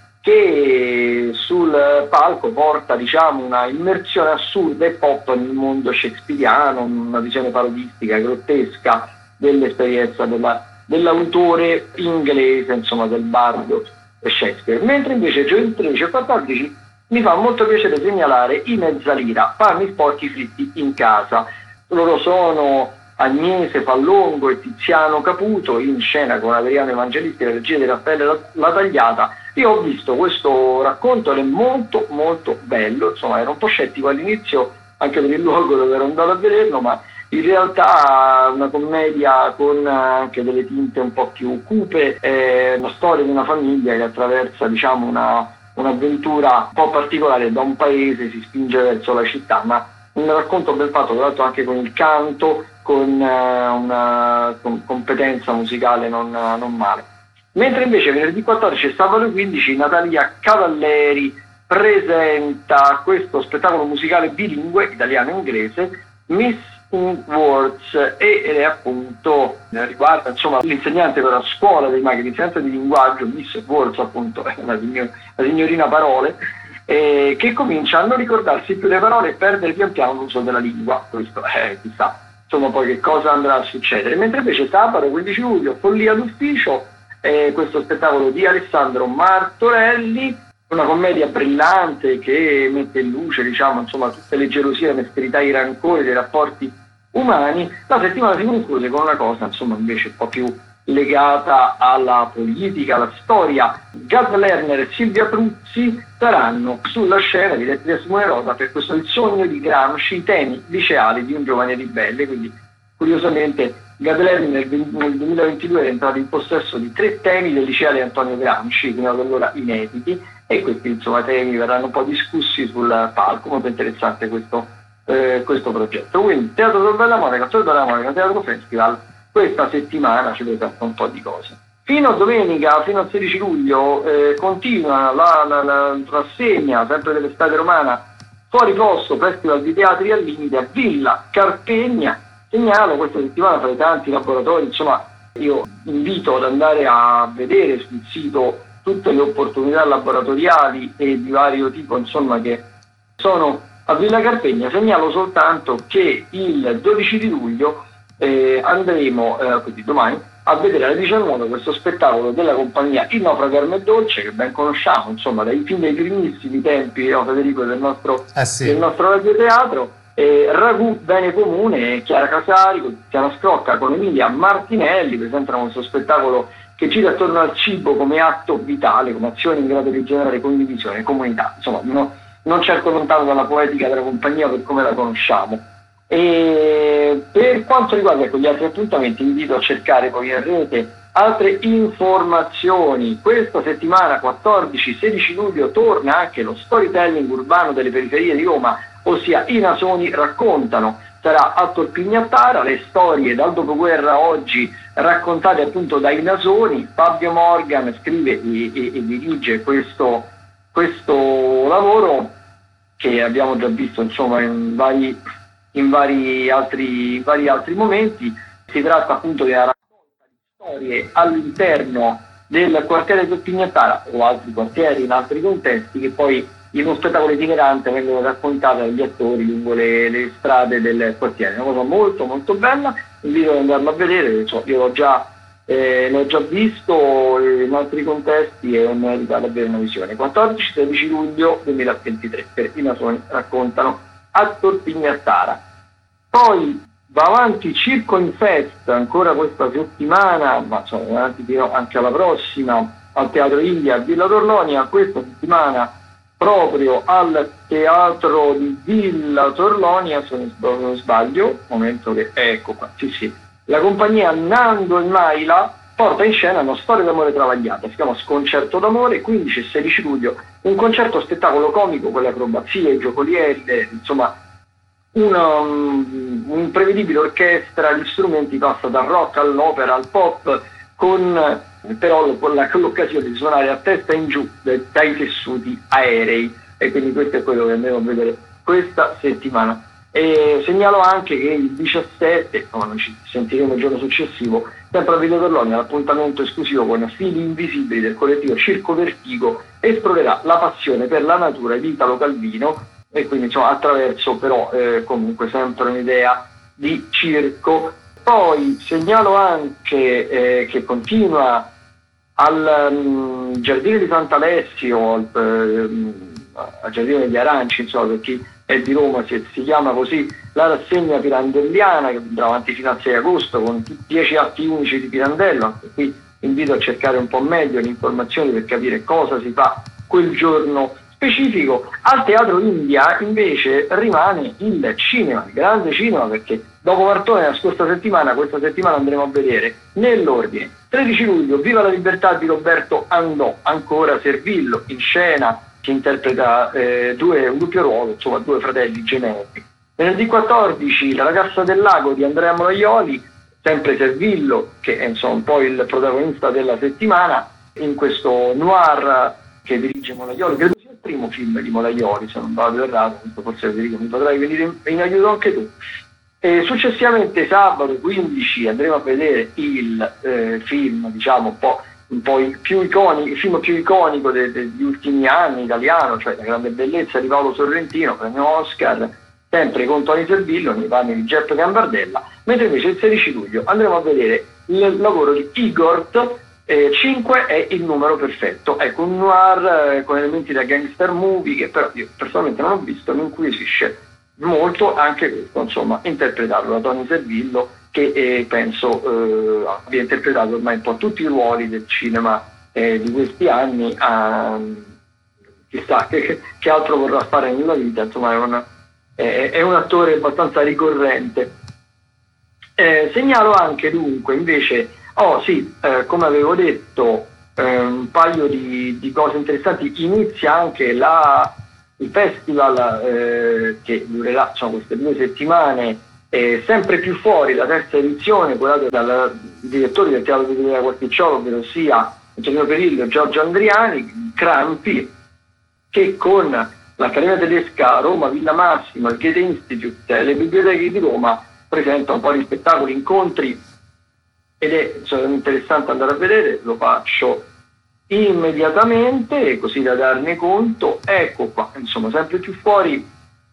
che sul palco porta, diciamo, una immersione assurda e pop nel mondo shakespeariano, una visione parodistica, grottesca dell'esperienza della, dell'autore inglese, insomma, del bardo Shakespeare. Mentre invece giovedì tredici e quattordici mi fa molto piacere segnalare I Mezzalira, Panni sporchi fritti in casa. Loro sono Agnese Fallongo e Tiziano Caputo, in scena con Adriano Evangelisti e la regia di Raffaele La, La Tagliata. Io ho visto questo racconto ed è molto molto bello, insomma ero un po' scettico all'inizio anche per il luogo dove ero andato a vederlo, ma in realtà una commedia con anche delle tinte un po' più cupe, è una storia di una famiglia che attraversa, diciamo, una, un'avventura un po' particolare, da un paese si spinge verso la città, ma un racconto ben fatto, tra l'altro anche con il canto, con uh, una con competenza musicale non, non male. Mentre invece venerdì quattordici e sabato quindici Natalia Cavalleri presenta questo spettacolo musicale bilingue, italiano e inglese, Miss in Words, ed è appunto, riguarda insomma l'insegnante per la scuola dei maghi, l'insegnante di linguaggio, Miss Words appunto, è una, signor, una signorina parole, eh, che comincia a non ricordarsi più le parole e perdere pian piano l'uso della lingua. Questo è, eh, chissà, insomma poi che cosa andrà a succedere. Mentre invece sabato quindici luglio, Follia d'ufficio, eh, questo spettacolo di Alessandro Martorelli, una commedia brillante che mette in luce, diciamo, insomma, tutte le gelosie, le mesterità, i rancori dei rapporti umani. La settimana si conclude con una cosa, insomma, invece un po' più legata alla politica, alla storia. Gad Lerner e Silvia Pruzzi saranno sulla scena, diretti da Simone Rosa, per questo Il sogno di Gramsci, i temi liceali di un giovane ribelle. Quindi, curiosamente, Gad Lerner nel duemilaventidue è entrato in possesso di tre temi del liceale di Antonio Gramsci, fino ad allora inediti, e questi, insomma, temi verranno un po' discussi sul palco. Molto interessante questo, eh, questo progetto. Quindi Teatro Tor Bella Monaca, Tor Bella Monaca, Teatro Festival, questa settimana ci presenta un po' di cose. Fino a domenica, fino al sedici luglio, eh, continua la, la, la rassegna, sempre dell'estate romana, Fuori Posto, Festival di Teatri al Limite a Villa Carpegna. Segnalo questa settimana fra i tanti laboratori, insomma, io invito ad andare a vedere sul sito tutte le opportunità laboratoriali e di vario tipo, insomma, che sono a Villa Carpegna. Segnalo soltanto che il dodici di luglio eh, andremo, eh, quindi domani, a vedere alle diciannove questo spettacolo della compagnia Il Naufrago Arme Dolce, che ben conosciamo, insomma, dai fin dai primissimi tempi, no, Federico, del nostro, eh sì. del nostro radioteatro. Eh, Ragù Bene Comune, Chiara Casarico, Tiziana Scrocca con Emilia Martinelli presentano questo spettacolo che gira attorno al cibo come atto vitale, come azione in grado di generare condivisione, comunità, insomma, no, non certo lontano dalla poetica della compagnia per come la conosciamo. E per quanto riguarda ecco, gli altri appuntamenti, invito a cercare poi in rete altre informazioni. Questa settimana, quattordici sedici luglio, torna anche lo storytelling urbano delle periferie di Roma, ossia I Nasoni raccontano. Sarà a Torpignattara, le storie dal dopoguerra a oggi raccontate appunto dai Nasoni. Fabio Morgan scrive e, e, e dirige questo, questo lavoro che abbiamo già visto insomma in vari, in vari, altri, in vari altri momenti. Si tratta appunto di una raccolta di storie all'interno del quartiere di Torpignattara o altri quartieri in altri contesti, che poi in uno spettacolo itinerante vengono raccontate dagli attori lungo le, le strade del quartiere. Una cosa molto molto bella, invito ad andarlo a vedere, cioè, io l'ho già, eh, l'ho già visto in altri contesti e merita ad avere una visione. quattordici sedici luglio duemilaventitré per I Nasoni raccontano a Torpignattara. Poi va avanti Circo in Fest ancora questa settimana, ma insomma, va avanti anche alla prossima, al Teatro India a Villa Torlonia. Questa settimana proprio al Teatro di Villa Torlonia, se non sbaglio, momento che ecco qua, sì sì, la compagnia Nando e Maila porta in scena una storia d'amore travagliata, si chiama Sconcerto d'amore. Quindici e sedici luglio, un concerto spettacolo comico con le acrobazie, giocoliere, insomma una, um, un'imprevedibile orchestra di strumenti, passa dal rock all'opera al pop, con però con, la, con l'occasione di suonare a testa in giù dai, dai tessuti aerei, e quindi questo è quello che andremo a vedere questa settimana. E segnalo anche che il diciassette, no, noi ci sentiremo il giorno successivo, sempre a Villa Torlonia, l'appuntamento esclusivo con Fili Invisibili del collettivo Circo Vertigo esplorerà la passione per la natura di Italo Calvino, e quindi insomma attraverso però eh, comunque sempre un'idea di circo. Poi segnalo anche eh, che continua al um, Giardino di Sant'Alessio, al, eh, al Giardino degli Aranci, insomma, per chi è di Roma si, si chiama così, la rassegna pirandelliana che andrà avanti fino al sei agosto con dieci atti unici di Pirandello. Anche qui invito a cercare un po' meglio le informazioni per capire cosa si fa quel giorno specifico. Al Teatro India invece rimane il cinema, il grande cinema, perché dopo Martone la scorsa settimana, questa settimana andremo a vedere nell'ordine. tredici luglio, Viva la libertà di Roberto Andò, ancora Servillo in scena, si interpreta eh, due, un doppio ruolo, insomma due fratelli gemelli. Venerdì quattordici, La ragazza del lago di Andrea Moraioli, sempre Servillo, che è insomma un po' il protagonista della settimana, in questo noir che dirige Moraioli, credo sia il primo film di Moraioli, se non vado errato, forse Federico mi potrai venire in, in aiuto anche tu. E successivamente sabato quindici andremo a vedere il eh, film, diciamo un po', un po' il, più iconico, il film più iconico de, de, degli ultimi anni italiano, cioè La grande bellezza di Paolo Sorrentino, premio Oscar, sempre con Tony Servillo nei panni di Jeppe Gambardella. Mentre invece il sedici luglio andremo a vedere il lavoro di Igor, eh, cinque è il numero perfetto, ecco un noir eh, con elementi da gangster movie che però io personalmente non ho visto, mi incuriosisce molto anche questo, insomma, interpretato da Tony Servillo, che eh, penso eh, abbia interpretato ormai un po' tutti i ruoli del cinema eh, di questi anni. A, chissà che, che altro vorrà fare nella vita, insomma è, una, è, è un attore abbastanza ricorrente. Eh, segnalo anche dunque invece, oh sì, eh, come avevo detto, eh, un paio di, di cose interessanti. Inizia anche la il festival eh, che durerà insomma, queste due settimane Eh, sempre più fuori, la terza edizione, curata dal direttore del Teatro di Villa Quarticciolo, ovvero sia Antonino Perillo e Giorgio Andriani, Crampi, che con l'Accademia Tedesca Roma Villa Massimo, il Goethe Institute e le biblioteche di Roma presenta un po' di spettacoli, incontri, ed è insomma, interessante andare a vedere. Lo faccio immediatamente così da darne conto. Ecco qua, insomma, sempre più fuori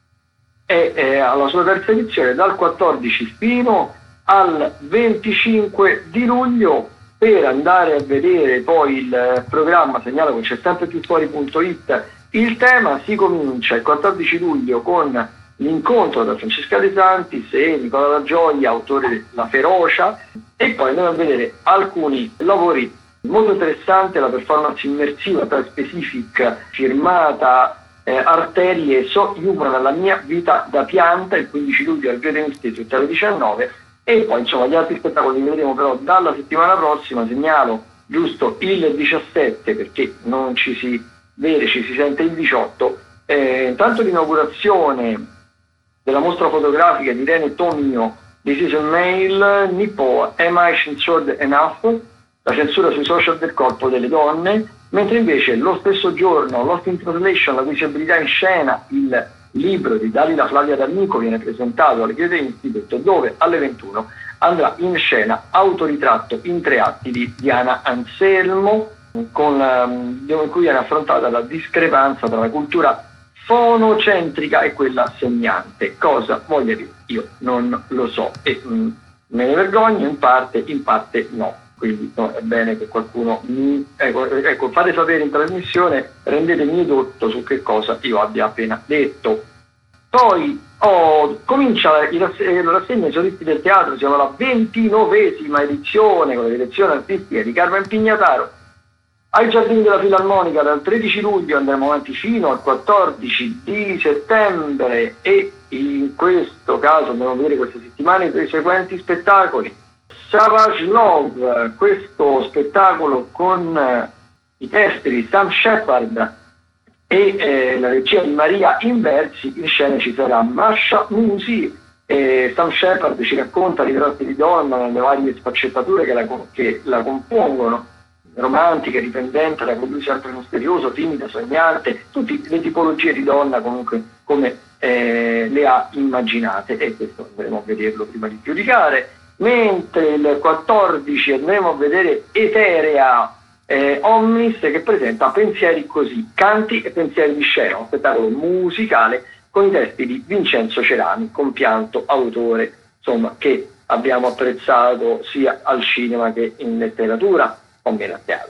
è, è alla sua terza edizione, dal quattordici fino al venticinque di luglio. Per andare a vedere poi il programma, segnalo che c'è sempre più fuori punto it. Il tema si comincia il quattordici luglio con l'incontro da Francesca De Santis e Nicola La Gioia, autore di La Ferocia, e poi andiamo a vedere alcuni lavori molto interessanti, la performance immersiva tra specific firmata eh, Arterie So Human, la mia vita da pianta, il quindici luglio al Goethe Institute alle diciannove, e poi insomma gli altri spettacoli li vedremo però dalla settimana prossima. Segnalo giusto il diciassette perché non ci si vede, ci si sente il diciotto. Eh, intanto l'inaugurazione della mostra fotografica di Irene Tomio di Season Mail, Nippo, Am I Censored Enough? La censura sui social del corpo delle donne, mentre invece lo stesso giorno Lost in Translation, la visibilità in scena, il libro di Dalila Flavia D'Amico, viene presentato al Goethe Institute, dove alle ventuno andrà in scena Autoritratto in tre atti di Diana Anselmo, con, um, in cui viene affrontata la discrepanza tra la cultura fonocentrica e quella segnante. Cosa voglia dire? Io non lo so e mh, me ne vergogno in parte, in parte no. Quindi no, è bene che qualcuno mi... Ecco, ecco, fate sapere in trasmissione, rendetemi edotto su che cosa io abbia appena detto. Poi oh, comincia la rassegna ai solisti del teatro, siamo alla ventinovesima edizione con la direzione artistica di Carmen Pignataro. Ai Giardini della Filarmonica dal tredici luglio andremo avanti fino al quattordici di settembre, e in questo caso andremo a vedere queste settimane i seguenti spettacoli. Savage Love, questo spettacolo con eh, i testi di Sam Shepard e eh, la regia di Maria Inversi. In scena ci sarà Masha Musi, e Sam Shepard ci racconta i ritratti di donna nelle varie sfaccettature che la, che la compongono, romantica, dipendente, da colui sempre misterioso, timida, sognante, tutte le tipologie di donna comunque come eh, le ha immaginate, e questo andremo a vederlo prima di giudicare. Mentre il quattordici andremo a vedere Eterea eh, Omnis, che presenta Pensieri così, canti e pensieri di scena, uno spettacolo musicale con i testi di Vincenzo Cerami, compianto autore, insomma, che abbiamo apprezzato sia al cinema che in letteratura, o meno a teatro.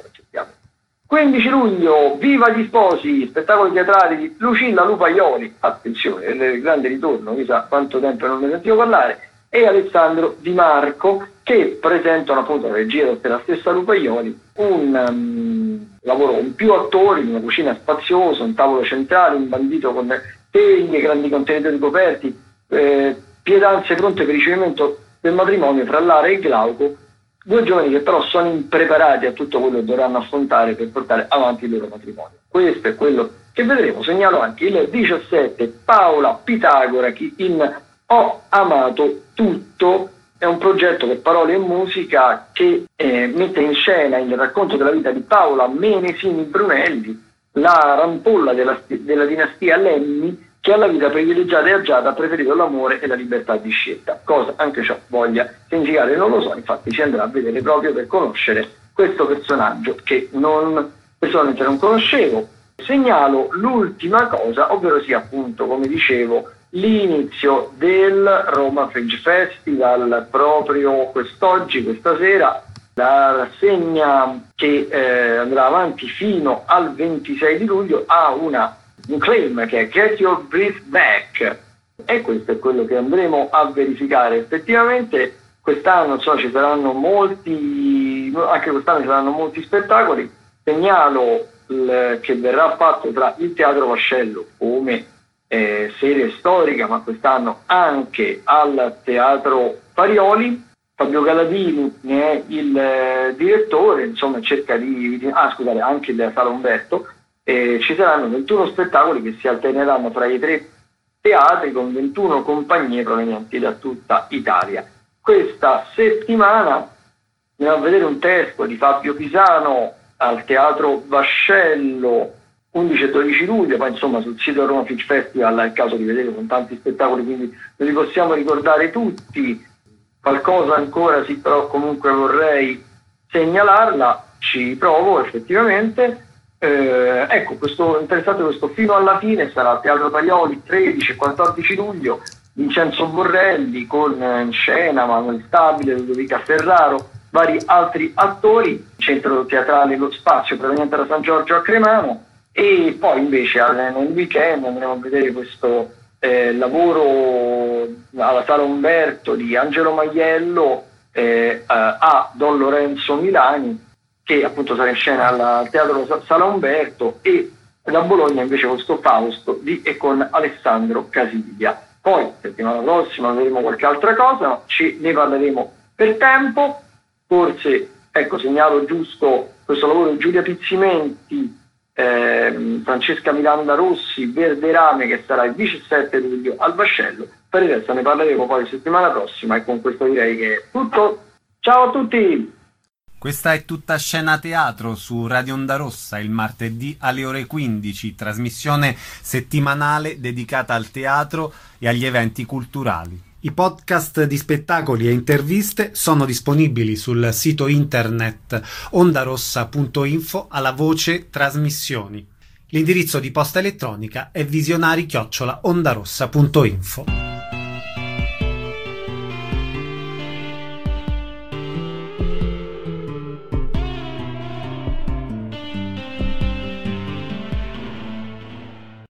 quindici luglio, Viva gli sposi, spettacoli teatrali di Lucilla Lupaioli, attenzione, il grande ritorno, chissà quanto tempo non ne sentivo parlare, e Alessandro Di Marco, che presentano appunto la regia della stessa Lupaioli, un um, lavoro con più attori, una cucina spaziosa, un tavolo centrale, un bandito con teglie, grandi contenitori coperti, eh, pietanze pronte per il ricevimento del matrimonio fra Lara e Glauco, due giovani che però sono impreparati a tutto quello che dovranno affrontare per portare avanti il loro matrimonio. Questo è quello che vedremo. Segnalo anche il diciassette Paola Pitagora, chi in Ho amato tutto, è un progetto per parole e musica che eh, mette in scena il racconto della vita di Paola Menesini Brunelli, la rampolla della, della dinastia Lemmi, che alla vita privilegiata e agiata ha preferito l'amore e la libertà di scelta. Cosa anche ciò voglia significare non lo so, infatti si andrà a vedere proprio per conoscere questo personaggio che non, personalmente non conoscevo. Segnalo l'ultima cosa, ovvero sia appunto, come dicevo, l'inizio del Roma Fringe Festival proprio quest'oggi, questa sera, la rassegna che eh, andrà avanti fino al ventisei di luglio ha una, un claim che è Get Your Breath Back, e questo è quello che andremo a verificare. Effettivamente quest'anno so, ci saranno molti, anche quest'anno ci saranno molti spettacoli. Segnalo il, che verrà fatto tra il Teatro Vascello come Eh, serie storica, ma quest'anno anche al Teatro Parioli. Fabio Galadini ne è il eh, direttore, insomma cerca di, di ah scusate anche della Sala Umberto. Eh, ci saranno ventuno spettacoli che si alterneranno fra i tre teatri con ventuno compagnie provenienti da tutta Italia. Questa settimana andiamo a vedere un testo di Fabio Pisano al Teatro Vascello, undici e dodici luglio, poi insomma sul sito Roma Film Festival è il caso di vedere con tanti spettacoli, quindi non li possiamo ricordare tutti. Qualcosa ancora sì, però comunque vorrei segnalarla, ci provo effettivamente. Eh, ecco, questo interessante, questo Fino alla fine sarà al Teatro Parioli tredici e quattordici luglio, Vincenzo Borrelli con in scena Manuel Stabile, Ludovica Ferraro, vari altri attori, Centro Teatrale Lo Spazio proveniente da San Giorgio a Cremano, e poi invece nel weekend andremo a vedere questo eh, lavoro alla Sala Umberto di Angelo Maiello eh, a Don Lorenzo Milani, che appunto sarà in scena al Teatro Sala Umberto, e da Bologna invece questo Fausto di e con Alessandro Casiglia. Poi settimana prossima vedremo qualche altra cosa, ma ci ne parleremo per tempo. Forse, ecco, segnalo giusto questo lavoro di Giulia Pizzimenti, eh, Francesca Miranda Rossi, Verderame, che sarà il diciassette luglio al Vascello. Per il resto ne parleremo poi settimana prossima, e con questo direi che è tutto. Ciao a tutti! Questa è Tutta Scena Teatro su Radio Onda Rossa, il martedì alle ore quindici, trasmissione settimanale dedicata al teatro e agli eventi culturali. I podcast di spettacoli e interviste sono disponibili sul sito internet ondarossa punto info alla voce trasmissioni. L'indirizzo di posta elettronica è visionari chiocciola ondarossa punto info.